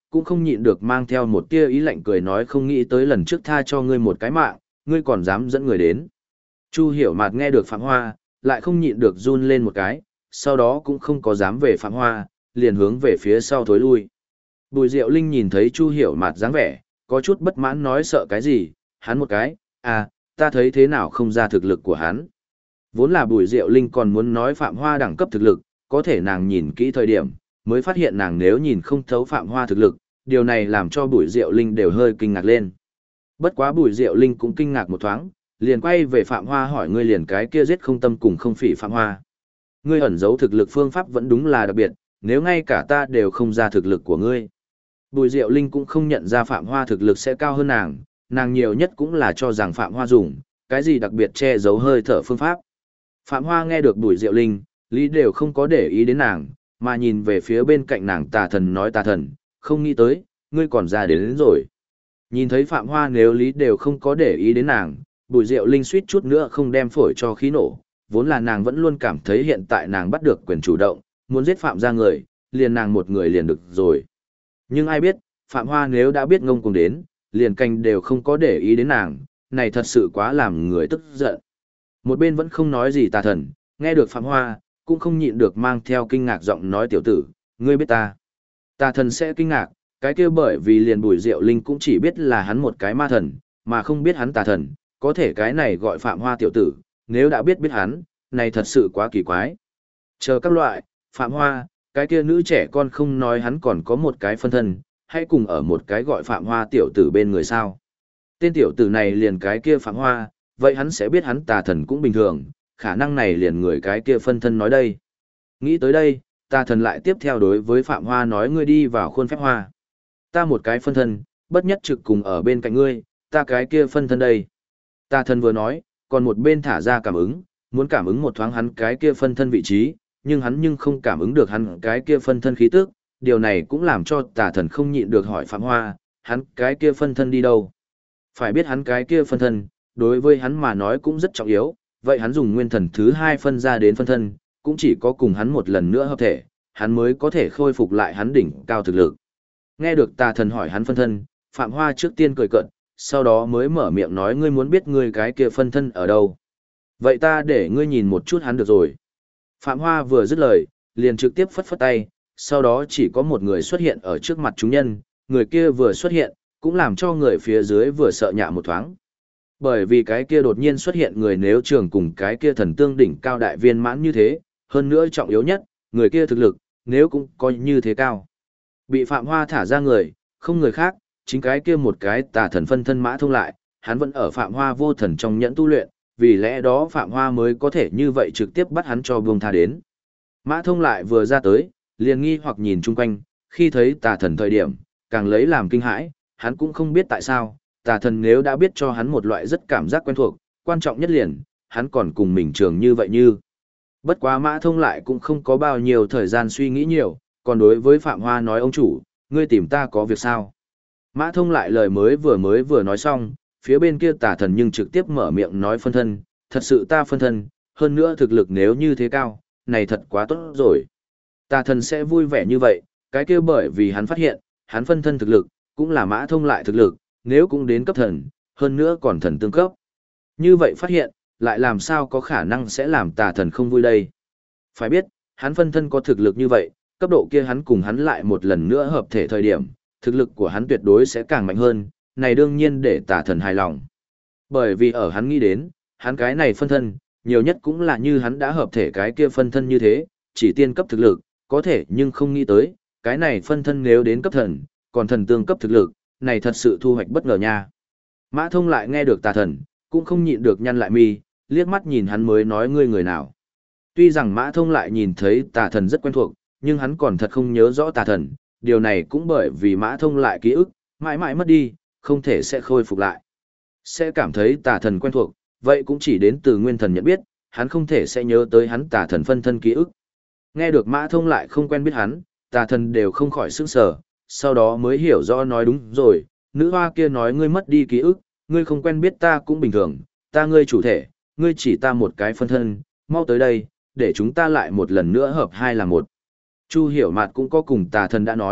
S1: cũng không nhịn được mang theo một tia ý lạnh cười nói không nghĩ tới lần trước tha cho ngươi một cái mạng, ngươi còn dám dẫn người đến. Chu Hiểu Mạt nghe được Phạm Hoa, lại không nhịn được run lên một cái, sau đó cũng không có dám về Phạm Hoa, liền hướng về phía sau thối lui. Bùi Diệu Linh nhìn thấy Chu Hiểu Mạt dáng vẻ, có chút bất mãn nói sợ cái gì, hắn một cái, à, ta thấy thế nào không ra thực lực của hắn. Vốn là Bùi Diệu Linh còn muốn nói Phạm Hoa đẳng cấp thực lực, có thể nàng nhìn kỹ thời điểm, mới phát hiện nàng nếu nhìn không thấu Phạm Hoa thực lực, điều này làm cho Bùi Diệu Linh đều hơi kinh ngạc lên. Bất quá Bùi Diệu Linh cũng kinh ngạc một thoáng, liền quay về Phạm Hoa hỏi ngươi liền cái kia giết không tâm cùng không phỉ Phạm Hoa. Ngươi ẩn giấu thực lực phương pháp vẫn đúng là đặc biệt, nếu ngay cả ta đều không ra thực lực của ngươi. Bùi Diệu Linh cũng không nhận ra Phạm Hoa thực lực sẽ cao hơn nàng nhiều nhất cũng là cho rằng Phạm Hoa dùng, cái gì đặc biệt che giấu hơi thở phương pháp. Phạm Hoa nghe được Bùi Diệu Linh, lý đều không có để ý đến nàng, mà nhìn về phía bên cạnh nàng Tà Thần nói Tà Thần, không nghĩ tới, ngươi còn ra đến rồi. Nhìn thấy Phạm Hoa nếu lý đều không có để ý đến nàng, Bùi Diệu Linh suýt chút nữa không đem phổi cho khí nổ, vốn là nàng vẫn luôn cảm thấy hiện tại nàng bắt được quyền chủ động, muốn giết Phạm ra người, liền nàng một người liền được rồi. Nhưng ai biết, Phạm Hoa nếu đã biết ngông cuồng đến, liền canh đều không có để ý đến nàng, này thật sự quá làm người tức giận. Một bên vẫn không nói gì Tà Thần, nghe được Phạm Hoa, cũng không nhịn được mang theo kinh ngạc giọng nói tiểu tử, ngươi biết ta. Tà Thần sẽ kinh ngạc, cái kia bởi vì liền Bùi Diệu Linh cũng chỉ biết là hắn một cái ma thần, mà không biết hắn Tà Thần, có thể cái này gọi Phạm Hoa tiểu tử, nếu đã biết hắn, này thật sự quá kỳ quái. Chờ các loại, Phạm Hoa, cái kia nữ trẻ con không nói hắn còn có một cái phân thân, hãy cùng ở một cái gọi Phạm Hoa tiểu tử bên người sao. Tên tiểu tử này liền cái kia Phạm Hoa, vậy hắn sẽ biết hắn Tà Thần cũng bình thường, khả năng này liền người cái kia phân thân nói đây. Nghĩ tới đây, Tà Thần lại tiếp theo đối với Phạm Hoa nói ngươi đi vào khuôn phép hoa. Ta một cái phân thân, bất nhất trực cùng ở bên cạnh ngươi, ta cái kia phân thân đây. Tà Thần vừa nói, còn một bên thả ra cảm ứng, muốn cảm ứng một thoáng hắn cái kia phân thân vị trí, nhưng hắn không cảm ứng được hắn cái kia phân thân khí tức, điều này cũng làm cho Tà Thần không nhịn được hỏi Phạm Hoa, hắn cái kia phân thân đi đâu? Phải biết hắn cái kia phân thân, đối với hắn mà nói cũng rất trọng yếu, vậy hắn dùng nguyên thần thứ hai phân ra đến phân thân, cũng chỉ có cùng hắn một lần nữa hợp thể, hắn mới có thể khôi phục lại hắn đỉnh cao thực lực. Nghe được Tà Thần hỏi hắn phân thân, Phạm Hoa trước tiên cười cợt, sau đó mới mở miệng nói ngươi muốn biết ngươi cái kia phân thân ở đâu. Vậy ta để ngươi nhìn một chút hắn được rồi. Phạm Hoa vừa dứt lời, liền trực tiếp phất phất tay, sau đó chỉ có một người xuất hiện ở trước mặt chúng nhân, người kia vừa xuất hiện, cũng làm cho người phía dưới vừa sợ nhạ một thoáng. Bởi vì cái kia đột nhiên xuất hiện người nếu trường cùng cái kia thần tương đỉnh cao đại viên mãn như thế, hơn nữa trọng yếu nhất, người kia thực lực, nếu cũng coi như thế cao. Bị Phạm Hoa thả ra người, không người khác, chính cái kia một cái Tà Thần phân thân Mã Thông lại, hắn vẫn ở Phạm Hoa vô thần trong nhẫn tu luyện, vì lẽ đó Phạm Hoa mới có thể như vậy trực tiếp bắt hắn cho buông tha đến. Mã Thông lại vừa ra tới, liền nghi hoặc nhìn chung quanh, khi thấy Tà Thần thời điểm, càng lấy làm kinh hãi, hắn cũng không biết tại sao, Tà Thần nếu đã biết cho hắn một loại rất cảm giác quen thuộc, quan trọng nhất liền, hắn còn cùng mình trường như vậy như. Bất quá Mã Thông lại cũng không có bao nhiêu thời gian suy nghĩ nhiều, còn đối với Phạm Hoa nói ông chủ, ngươi tìm ta có việc sao? Mã Thông lại lời mới vừa nói xong, phía bên kia Tà Thần nhưng trực tiếp mở miệng nói phân thân, thật sự ta phân thân, hơn nữa thực lực nếu như thế cao, này thật quá tốt rồi. Tà Thần sẽ vui vẻ như vậy, cái kia bởi vì hắn phát hiện, hắn phân thân thực lực, cũng là Mã Thông lại thực lực, nếu cũng đến cấp thần, hơn nữa còn thần tương cấp. Như vậy phát hiện, lại làm sao có khả năng sẽ làm Tà Thần không vui đây. Phải biết, hắn phân thân có thực lực như vậy, cấp độ kia hắn cùng hắn lại một lần nữa hợp thể thời điểm, thực lực của hắn tuyệt đối sẽ càng mạnh hơn, này đương nhiên để Tà Thần hài lòng. Bởi vì ở hắn nghĩ đến, hắn cái này phân thân, nhiều nhất cũng là như hắn đã hợp thể cái kia phân thân như thế, chỉ tiên cấp thực lực, có thể nhưng không nghĩ tới, cái này phân thân nếu đến cấp thần, còn thần tương cấp thực lực, này thật sự thu hoạch bất ngờ nha. Mã Thông lại nghe được Tà Thần, cũng không nhịn được nhăn lại mi, liếc mắt nhìn hắn mới nói ngươi người nào. Tuy rằng Mã Thông lại nhìn thấy Tà Thần rất quen thuộc, nhưng hắn còn thật không nhớ rõ Tà Thần, điều này cũng bởi vì Mã Thông lại ký ức, mãi mãi mất đi, không thể sẽ khôi phục lại. Sẽ cảm thấy Tà Thần quen thuộc, vậy cũng chỉ đến từ nguyên thần nhận biết, hắn không thể sẽ nhớ tới hắn Tà Thần phân thân ký ức. Nghe được Mã Thông lại không quen biết hắn, Tà Thần đều không khỏi sửng sở, sau đó mới hiểu rõ nói đúng rồi, nữ hoa kia nói ngươi mất đi ký ức, ngươi không quen biết ta cũng bình thường, ta ngươi chủ thể, ngươi chỉ ta một cái phân thân, mau tới đây, để chúng ta lại một lần nữa hợp hai là một. Chu Hiểu Mạt cũng có cùng Tà Thần đã nói,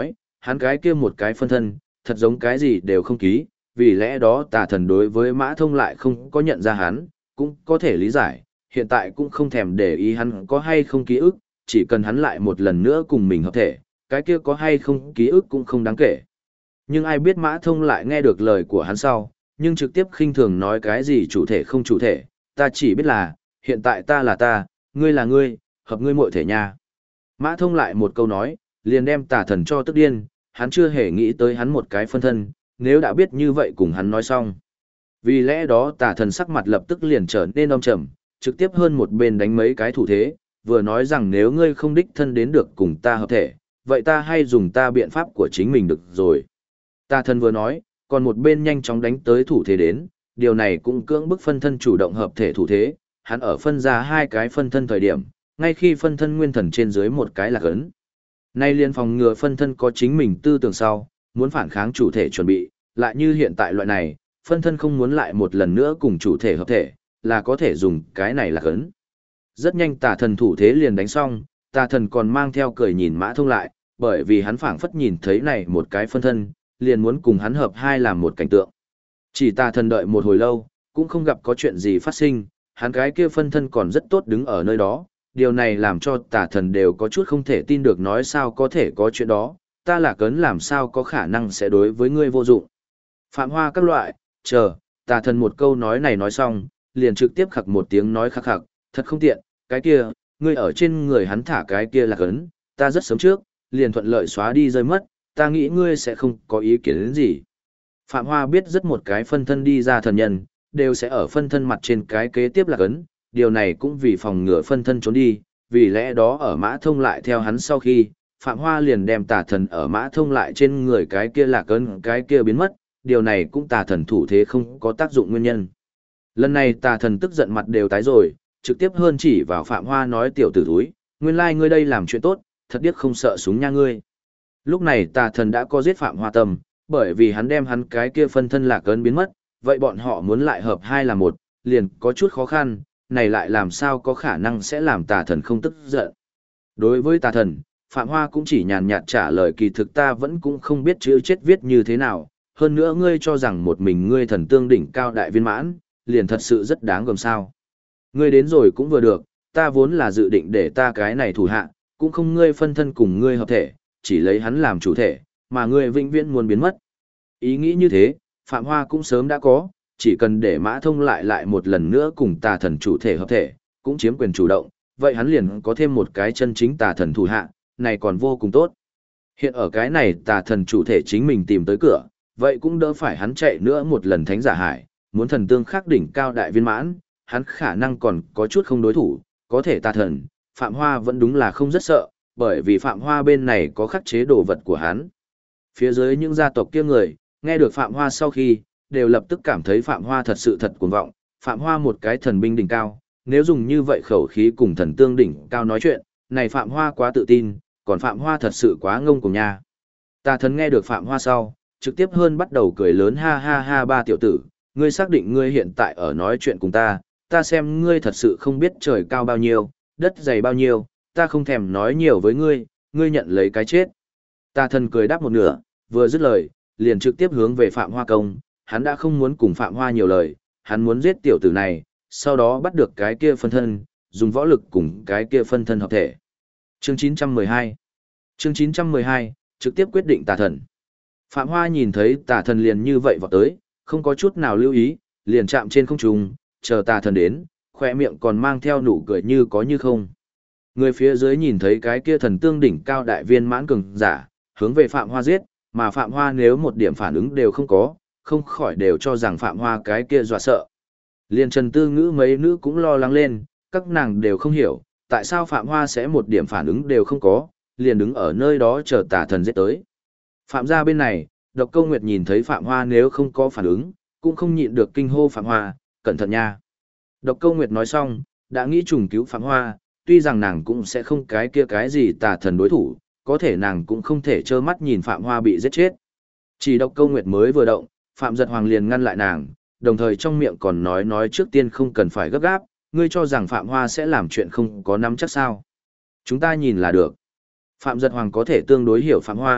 S1: hắn cái kia một cái phân thân, thật giống cái gì đều không ký, vì lẽ đó tà thần đối với Mã Thông lại không có nhận ra hắn, cũng có thể lý giải, hiện tại cũng không thèm để ý hắn có hay không ký ức, chỉ cần hắn lại một lần nữa cùng mình hợp thể, cái kia có hay không ký ức cũng không đáng kể. Nhưng ai biết Mã Thông lại nghe được lời của hắn sau, nhưng trực tiếp khinh thường nói cái gì chủ thể không chủ thể, ta chỉ biết là, hiện tại ta là ta, ngươi là ngươi, hợp ngươi muội thể nha. Mã Thông lại một câu nói, liền đem tà thần cho tức điên, hắn chưa hề nghĩ tới hắn một cái phân thân, nếu đã biết như vậy cùng hắn nói xong. Vì lẽ đó tà thần sắc mặt lập tức liền trở nên âm trầm, trực tiếp hơn một bên đánh mấy cái thủ thế, vừa nói rằng nếu ngươi không đích thân đến được cùng ta hợp thể, vậy ta hay dùng ta biện pháp của chính mình được rồi. Tà thần vừa nói, còn một bên nhanh chóng đánh tới thủ thế đến, điều này cũng cưỡng bức phân thân chủ động hợp thể thủ thế, hắn ở phân ra hai cái phân thân thời điểm, ngay khi phân thân nguyên thần trên dưới một cái lạc ấn. Nay liên phòng ngừa phân thân có chính mình tư tưởng sau, muốn phản kháng chủ thể chuẩn bị, lại như hiện tại loại này, phân thân không muốn lại một lần nữa cùng chủ thể hợp thể, là có thể dùng cái này lạc ấn. Rất nhanh tà thần thủ thế liền đánh xong, tà thần còn mang theo cười nhìn Mã Thông lại, bởi vì hắn phảng phất nhìn thấy này một cái phân thân, liền muốn cùng hắn hợp hai làm một cảnh tượng. Chỉ tà thần đợi một hồi lâu, cũng không gặp có chuyện gì phát sinh, hắn cái kia phân thân còn rất tốt đứng ở nơi đó, điều này làm cho tà thần đều có chút không thể tin được nói sao có thể có chuyện đó, ta là cấn làm sao có khả năng sẽ đối với ngươi vô dụng. Phạm Hoa các loại, chờ, tà thần một câu nói này nói xong, liền trực tiếp khặc một tiếng nói khắc khặc, thật không tiện, cái kia, ngươi ở trên người hắn thả cái kia là cấn, ta rất sớm trước, liền thuận lợi xóa đi rơi mất, ta nghĩ ngươi sẽ không có ý kiến đến gì. Phạm Hoa biết rất một cái phân thân đi ra thần nhân, đều sẽ ở phân thân mặt trên cái kế tiếp là cấn, điều này cũng vì phòng ngừa phân thân trốn đi, vì lẽ đó ở Mã Thông lại theo hắn sau khi, Phạm Hoa liền đem tà thần ở Mã Thông lại trên người cái kia là cấn cái kia biến mất, điều này cũng tà thần thủ thế không có tác dụng nguyên nhân. Lần này tà thần tức giận mặt đều tái rồi, trực tiếp hơn chỉ vào Phạm Hoa nói tiểu tử thúi, nguyên lai ngươi đây làm chuyện tốt, thật điếc không sợ súng nha ngươi. Lúc này tà thần đã có giết Phạm Hoa tâm, bởi vì hắn đem hắn cái kia phân thân lạc ấn biến mất, vậy bọn họ muốn lại hợp hai là một, liền có chút khó khăn, này lại làm sao có khả năng sẽ làm tà thần không tức giận. Đối với tà thần, Phạm Hoa cũng chỉ nhàn nhạt trả lời kỳ thực ta vẫn cũng không biết chữ chết viết như thế nào, hơn nữa ngươi cho rằng một mình ngươi thần tương đỉnh cao đại viên mãn, liền thật sự rất đáng gờm sao. Ngươi đến rồi cũng vừa được, ta vốn là dự định để ta cái này thủ hạ, cũng không ngươi phân thân cùng ngươi hợp thể, chỉ lấy hắn làm chủ thể, mà ngươi vĩnh viễn muốn biến mất. Ý nghĩ như thế, Phạm Hoa cũng sớm đã có, chỉ cần để Mã Thông lại một lần nữa cùng tà thần chủ thể hợp thể, cũng chiếm quyền chủ động, vậy hắn liền có thêm một cái chân chính tà thần thủ hạ, này còn vô cùng tốt. Hiện ở cái này tà thần chủ thể chính mình tìm tới cửa, vậy cũng đỡ phải hắn chạy nữa một lần thánh giả hải, muốn thần tương khắc đỉnh cao đại viên mãn, hắn khả năng còn có chút không đối thủ, có thể tà thần, Phạm Hoa vẫn đúng là không rất sợ, bởi vì Phạm Hoa bên này có khắc chế đồ vật của hắn. Phía dưới những gia tộc kia người, nghe được Phạm Hoa sau khi, đều lập tức cảm thấy Phạm Hoa thật sự thật cuồng vọng, Phạm Hoa một cái thần binh đỉnh cao, nếu dùng như vậy khẩu khí cùng thần tương đỉnh cao nói chuyện, này Phạm Hoa quá tự tin, còn Phạm Hoa thật sự quá ngông cuồng nha. Tà thần nghe được Phạm Hoa sau, trực tiếp hơn bắt đầu cười lớn ha ha ha ba tiểu tử, ngươi xác định ngươi hiện tại ở nói chuyện cùng ta, ta xem ngươi thật sự không biết trời cao bao nhiêu, đất dày bao nhiêu, ta không thèm nói nhiều với ngươi, ngươi nhận lấy cái chết. Tà thần cười đáp một nửa, vừa dứt lời, liền trực tiếp hướng về Phạm Hoa công, hắn đã không muốn cùng Phạm Hoa nhiều lời, hắn muốn giết tiểu tử này, sau đó bắt được cái kia phân thân, dùng võ lực cùng cái kia phân thân hợp thể. Chương 912 Chương 912, trực tiếp quyết định tà thần. Phạm Hoa nhìn thấy tà thần liền như vậy vọt tới, không có chút nào lưu ý, liền chạm trên không trung, chờ tà thần đến, khỏe miệng còn mang theo nụ cười như có như không. Người phía dưới nhìn thấy cái kia thần tương đỉnh cao đại viên mãn cường giả, hướng về Phạm Hoa giết, mà Phạm Hoa nếu một điểm phản ứng đều không có, không khỏi đều cho rằng Phạm Hoa cái kia dọa sợ. Liên Trần Tư Ngữ mấy nữ cũng lo lắng lên, các nàng đều không hiểu, tại sao Phạm Hoa sẽ một điểm phản ứng đều không có, liền đứng ở nơi đó chờ tà thần giết tới. Phạm gia bên này, Độc Câu Nguyệt nhìn thấy Phạm Hoa nếu không có phản ứng, cũng không nhịn được kinh hô Phạm Hoa, cẩn thận nha. Độc Câu Nguyệt nói xong, đã nghĩ trùng cứu Phạm Hoa, tuy rằng nàng cũng sẽ không cái kia cái gì tà thần đối thủ, có thể nàng cũng không thể trơ mắt nhìn Phạm Hoa bị giết chết. Chỉ Độc Câu Nguyệt mới vừa động, Phạm Giật Hoàng liền ngăn lại nàng, đồng thời trong miệng còn nói trước tiên không cần phải gấp gáp, ngươi cho rằng Phạm Hoa sẽ làm chuyện không có nắm chắc sao. Chúng ta nhìn là được. Phạm Giật Hoàng có thể tương đối hiểu Phạm Hoa,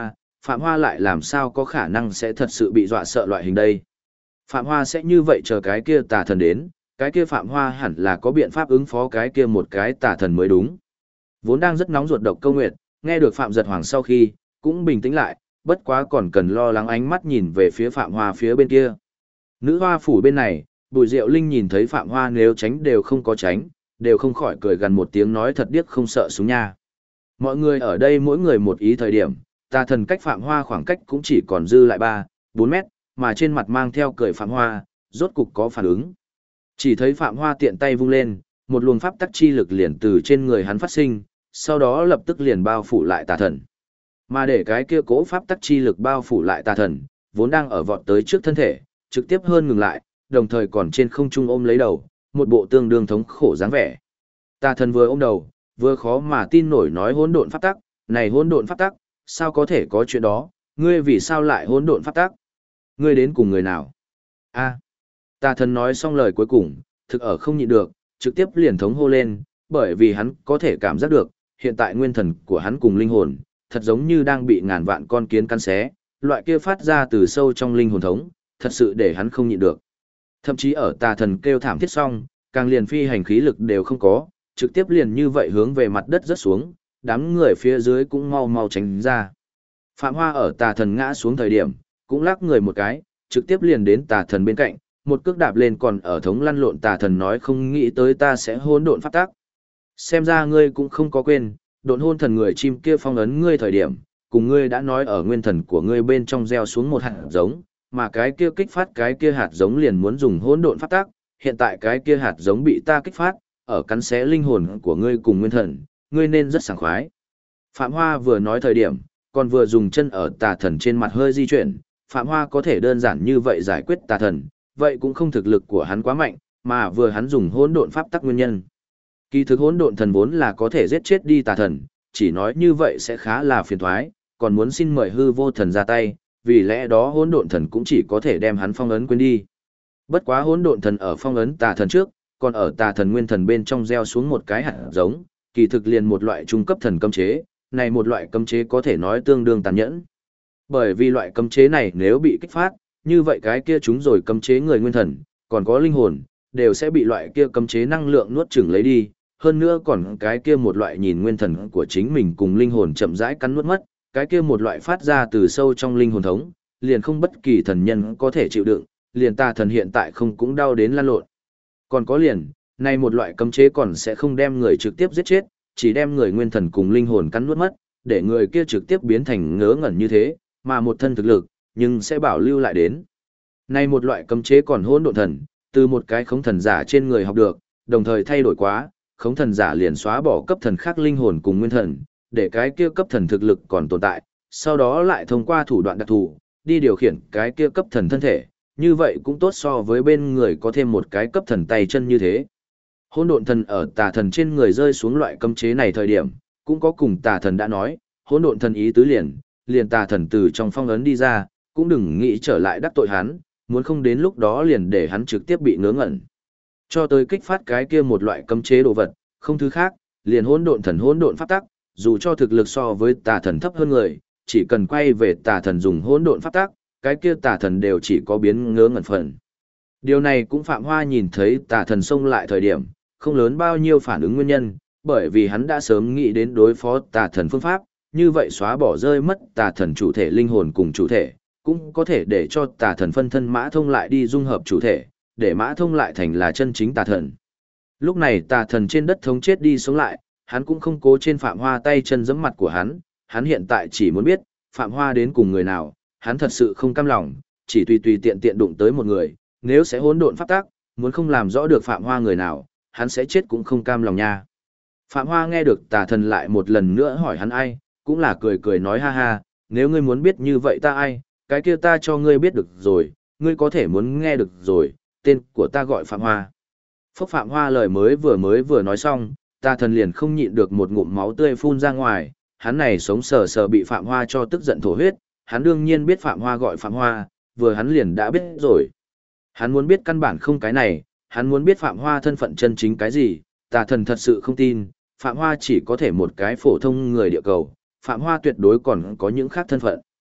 S1: Phạm Hoa lại làm sao có khả năng sẽ thật sự bị dọa sợ loại hình đây. Phạm Hoa sẽ như vậy chờ cái kia tà thần đến, cái kia Phạm Hoa hẳn là có biện pháp ứng phó cái kia một cái tà thần mới đúng. Vốn đang rất nóng ruột Độc Câu Nguyệt, nghe được Phạm Giật Hoàng sau khi, cũng bình tĩnh lại, bất quá còn cần lo lắng ánh mắt nhìn về phía Phạm Hoa phía bên kia. Nữ hoa phủ bên này, Bùi Diệu Linh nhìn thấy Phạm Hoa nếu tránh đều không có tránh, đều không khỏi cười gần một tiếng nói thật điếc không sợ súng nha. Mọi người ở đây mỗi người một ý thời điểm, tà thần cách Phạm Hoa khoảng cách cũng chỉ còn dư lại 3-4 mét, mà trên mặt mang theo cười Phạm Hoa, rốt cục có phản ứng. Chỉ thấy Phạm Hoa tiện tay vung lên, một luồng pháp tắc chi lực liền từ trên người hắn phát sinh, sau đó lập tức liền bao phủ lại tà thần. Mà để cái kia cỗ pháp tắc chi lực bao phủ lại tà thần, vốn đang ở vọt tới trước thân thể, trực tiếp hơn ngừng lại, đồng thời còn trên không trung ôm lấy đầu, một bộ tương đương thống khổ dáng vẻ. Tà thần vừa ôm đầu, vừa khó mà tin nổi nói hỗn độn pháp tắc, này hỗn độn pháp tắc, sao có thể có chuyện đó, ngươi vì sao lại hỗn độn pháp tắc? Ngươi đến cùng người nào? A. Tà thần nói xong lời cuối cùng, thực ở không nhịn được, trực tiếp liền thống hô lên, bởi vì hắn có thể cảm giác được, hiện tại nguyên thần của hắn cùng linh hồn, thật giống như đang bị ngàn vạn con kiến cắn xé, loại kia phát ra từ sâu trong linh hồn thống, thật sự để hắn không nhịn được. Thậm chí ở tà thần kêu thảm thiết xong, càng liền phi hành khí lực đều không có, trực tiếp liền như vậy hướng về mặt đất rớt xuống, đám người phía dưới cũng mau mau tránh ra. Phạm Hoa ở tà thần ngã xuống thời điểm, cũng lắc người một cái, trực tiếp liền đến tà thần bên cạnh, một cước đạp lên còn ở thống lăn lộn tà thần nói không nghĩ tới ta sẽ hỗn độn pháp tắc. Xem ra ngươi cũng không có quên, độn hôn thần người chim kia phong ấn ngươi thời điểm, cùng ngươi đã nói ở nguyên thần của ngươi bên trong gieo xuống một hạt giống, mà cái kia kích phát cái kia hạt giống liền muốn dùng hỗn độn pháp tắc, hiện tại cái kia hạt giống bị ta kích phát, ở cắn xé linh hồn của ngươi cùng nguyên thần, ngươi nên rất sảng khoái. Phạm Hoa vừa nói thời điểm, còn vừa dùng chân ở tà thần trên mặt hơi di chuyển, Phạm Hoa có thể đơn giản như vậy giải quyết tà thần, vậy cũng không thực lực của hắn quá mạnh, mà vừa hắn dùng hỗn độn pháp tắc nguyên nhân. Kỳ thực hỗn độn thần vốn là có thể giết chết đi tà thần, chỉ nói như vậy sẽ khá là phiền toái, còn muốn xin mời hư vô thần ra tay, vì lẽ đó hỗn độn thần cũng chỉ có thể đem hắn phong ấn quên đi. Bất quá hỗn độn thần ở phong ấn tà thần trước, còn ở tà thần nguyên thần bên trong gieo xuống một cái hạt giống, kỳ thực liền một loại trung cấp thần cấm chế, này một loại cấm chế có thể nói tương đương tàn nhẫn. Bởi vì loại cấm chế này nếu bị kích phát, như vậy cái kia chúng rồi cấm chế người nguyên thần, còn có linh hồn, đều sẽ bị loại kia cấm chế năng lượng nuốt chửng lấy đi, hơn nữa còn cái kia một loại nhìn nguyên thần của chính mình cùng linh hồn chậm rãi cắn nuốt mất, cái kia một loại phát ra từ sâu trong linh hồn thống, liền không bất kỳ thần nhân có thể chịu đựng, liền tà thần hiện tại không cũng đau đến lăn lộn. Còn có liền, này một loại cấm chế còn sẽ không đem người trực tiếp giết chết, chỉ đem người nguyên thần cùng linh hồn cắn nuốt mất, để người kia trực tiếp biến thành ngớ ngẩn như thế, mà một thân thực lực, nhưng sẽ bảo lưu lại đến. Này một loại cấm chế còn hỗn độn thần, từ một cái khống thần giả trên người học được, đồng thời thay đổi quá, khống thần giả liền xóa bỏ cấp thần khác linh hồn cùng nguyên thần, để cái kia cấp thần thực lực còn tồn tại, sau đó lại thông qua thủ đoạn đặc thù, đi điều khiển cái kia cấp thần thân thể, như vậy cũng tốt so với bên người có thêm một cái cấp thần tay chân như thế. Hỗn độn thần ở tà thần trên người rơi xuống loại cấm chế này thời điểm, cũng có cùng tà thần đã nói, hỗn độn thần ý tứ liền tà thần từ trong phong ấn đi ra, cũng đừng nghĩ trở lại đắc tội hắn, muốn không đến lúc đó liền để hắn trực tiếp bị ngớ ngẩn. Cho tới kích phát cái kia một loại cấm chế đồ vật, không thứ khác, liền hỗn độn pháp tắc, dù cho thực lực so với tà thần thấp hơn người, chỉ cần quay về tà thần dùng hỗn độn pháp tắc, cái kia tà thần đều chỉ có biến ngớ ngẩn phần. Điều này cũng Phạm Hoa nhìn thấy tà thần xông lại thời điểm, không lớn bao nhiêu phản ứng nguyên nhân, bởi vì hắn đã sớm nghĩ đến đối phó tà thần phương pháp, như vậy xóa bỏ rơi mất tà thần chủ thể linh hồn cùng chủ thể, cũng có thể để cho tà thần phân thân Mã Thông lại đi dung hợp chủ thể, để Mã Thông lại thành là chân chính tà thần. Lúc này tà thần trên đất thống chết đi sống lại, hắn cũng không cố trên Phạm Hoa tay chân giẫm mặt của hắn hiện tại chỉ muốn biết, Phạm Hoa đến cùng người nào, hắn thật sự không cam lòng, chỉ tùy tùy tiện tiện đụng tới một người, nếu sẽ hỗn độn pháp tắc, muốn không làm rõ được Phạm Hoa người nào, hắn sẽ chết cũng không cam lòng nha. Phạm Hoa nghe được tà thần lại một lần nữa hỏi hắn ai, cũng là cười cười nói ha ha, nếu ngươi muốn biết như vậy ta ai, cái kia ta cho ngươi biết được rồi, ngươi có thể muốn nghe được rồi, tên của ta gọi Phạm Hoa. Phúc Phạm Hoa lời mới vừa nói xong, tà thần liền không nhịn được một ngụm máu tươi phun ra ngoài, hắn này sống sờ sờ bị Phạm Hoa cho tức giận thổ huyết, hắn đương nhiên biết Phạm Hoa gọi Phạm Hoa, vừa hắn liền đã biết rồi. Hắn muốn biết căn bản không cái này, hắn muốn biết Phạm Hoa thân phận chân chính cái gì, tà thần thật sự không tin, Phạm Hoa chỉ có thể một cái phổ thông người địa cầu, Phạm Hoa tuyệt đối còn có những khác thân phận.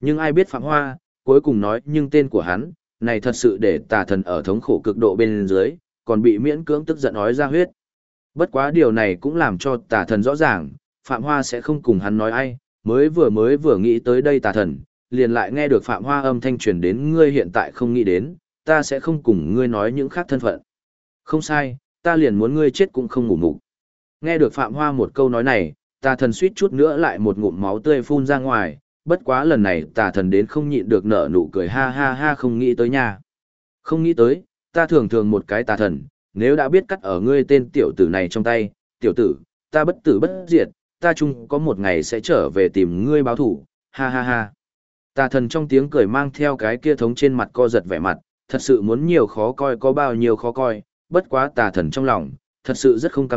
S1: Nhưng ai biết Phạm Hoa, cuối cùng nói nhưng tên của hắn, này thật sự để tà thần ở thống khổ cực độ bên dưới, còn bị miễn cưỡng tức giận ói ra huyết. Bất quá điều này cũng làm cho tà thần rõ ràng, Phạm Hoa sẽ không cùng hắn nói ai, mới vừa nghĩ tới đây tà thần, liền lại nghe được Phạm Hoa âm thanh truyền đến ngươi hiện tại không nghĩ đến, ta sẽ không cùng ngươi nói những khác thân phận. Không sai, ta liền muốn ngươi chết cũng không ngủ mục. Nghe được Phạm Hoa một câu nói này, tà thần suýt chút nữa lại một ngụm máu tươi phun ra ngoài, bất quá lần này tà thần đến không nhịn được nở nụ cười ha ha ha không nghĩ tới nha. Không nghĩ tới, ta thường thường một cái tà thần, nếu đã biết cắt ở ngươi tên tiểu tử này trong tay, tiểu tử, ta bất tử bất diệt, ta chung có một ngày sẽ trở về tìm ngươi báo thủ, ha ha ha. Tà thần trong tiếng cười mang theo cái kia thống trên mặt co giật vẻ mặt, thật sự muốn nhiều khó coi có bao nhiêu khó coi, bất quá tà thần trong lòng, thật sự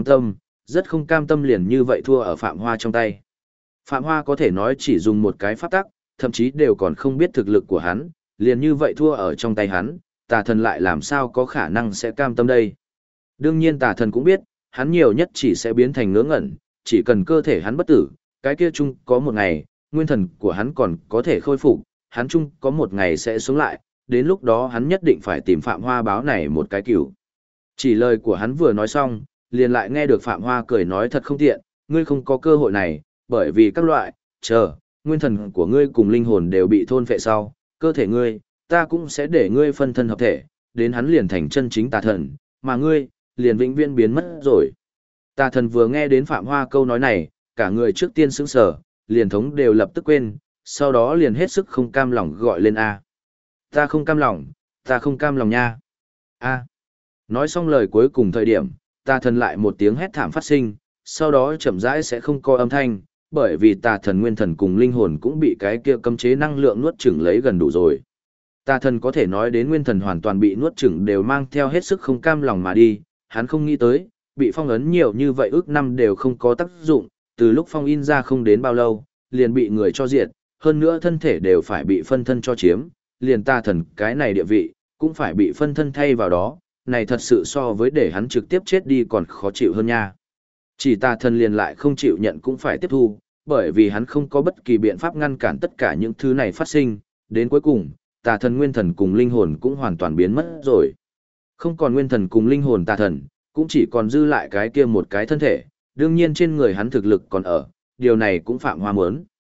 S1: rất không cam tâm liền như vậy thua ở Phạm Hoa trong tay. Phạm Hoa có thể nói chỉ dùng một cái pháp tắc, thậm chí đều còn không biết thực lực của hắn, liền như vậy thua ở trong tay hắn, tà thần lại làm sao có khả năng sẽ cam tâm đây. Đương nhiên tà thần cũng biết, hắn nhiều nhất chỉ sẽ biến thành ngớ ngẩn, chỉ cần cơ thể hắn bất tử, cái kia chung có một ngày, nguyên thần của hắn còn có thể khôi phục, hắn chung có một ngày sẽ sống lại, đến lúc đó hắn nhất định phải tìm Phạm Hoa báo này một cái cửu. Chỉ lời của hắn vừa nói xong, liền lại nghe được Phạm Hoa cười nói thật không tiện, ngươi không có cơ hội này, bởi vì các loại, nguyên thần của ngươi cùng linh hồn đều bị thôn phệ sau, cơ thể ngươi, ta cũng sẽ để ngươi phân thân hợp thể, đến hắn liền thành chân chính tà thần, mà ngươi, liền vĩnh viễn biến mất rồi. Tà thần vừa nghe đến Phạm Hoa câu nói này, cả người trước tiên sững sờ, liền thống đều lập tức quên, sau đó liền hết sức không cam lòng gọi lên A. Ta không cam lòng nha. A. Nói xong lời cuối cùng thời điểm, tà thần lại một tiếng hét thảm phát sinh, sau đó chậm rãi sẽ không có âm thanh, bởi vì tà thần nguyên thần cùng linh hồn cũng bị cái kia cấm chế năng lượng nuốt chửng lấy gần đủ rồi. Tà thần có thể nói đến nguyên thần hoàn toàn bị nuốt chửng đều mang theo hết sức không cam lòng mà đi, hắn không nghĩ tới, bị phong ấn nhiều như vậy ước năm đều không có tác dụng, từ lúc phong in ra không đến bao lâu, liền bị người cho diệt, hơn nữa thân thể đều phải bị phân thân cho chiếm, liền tà thần cái này địa vị, cũng phải bị phân thân thay vào đó, này thật sự so với để hắn trực tiếp chết đi còn khó chịu hơn nha. Chỉ tà thần liền lại không chịu nhận cũng phải tiếp thu, bởi vì hắn không có bất kỳ biện pháp ngăn cản tất cả những thứ này phát sinh, đến cuối cùng, tà thần nguyên thần cùng linh hồn cũng hoàn toàn biến mất rồi. Không còn nguyên thần cùng linh hồn tà thần, cũng chỉ còn dư lại cái kia một cái thân thể, đương nhiên trên người hắn thực lực còn ở, điều này cũng Phạm Hoa muốn.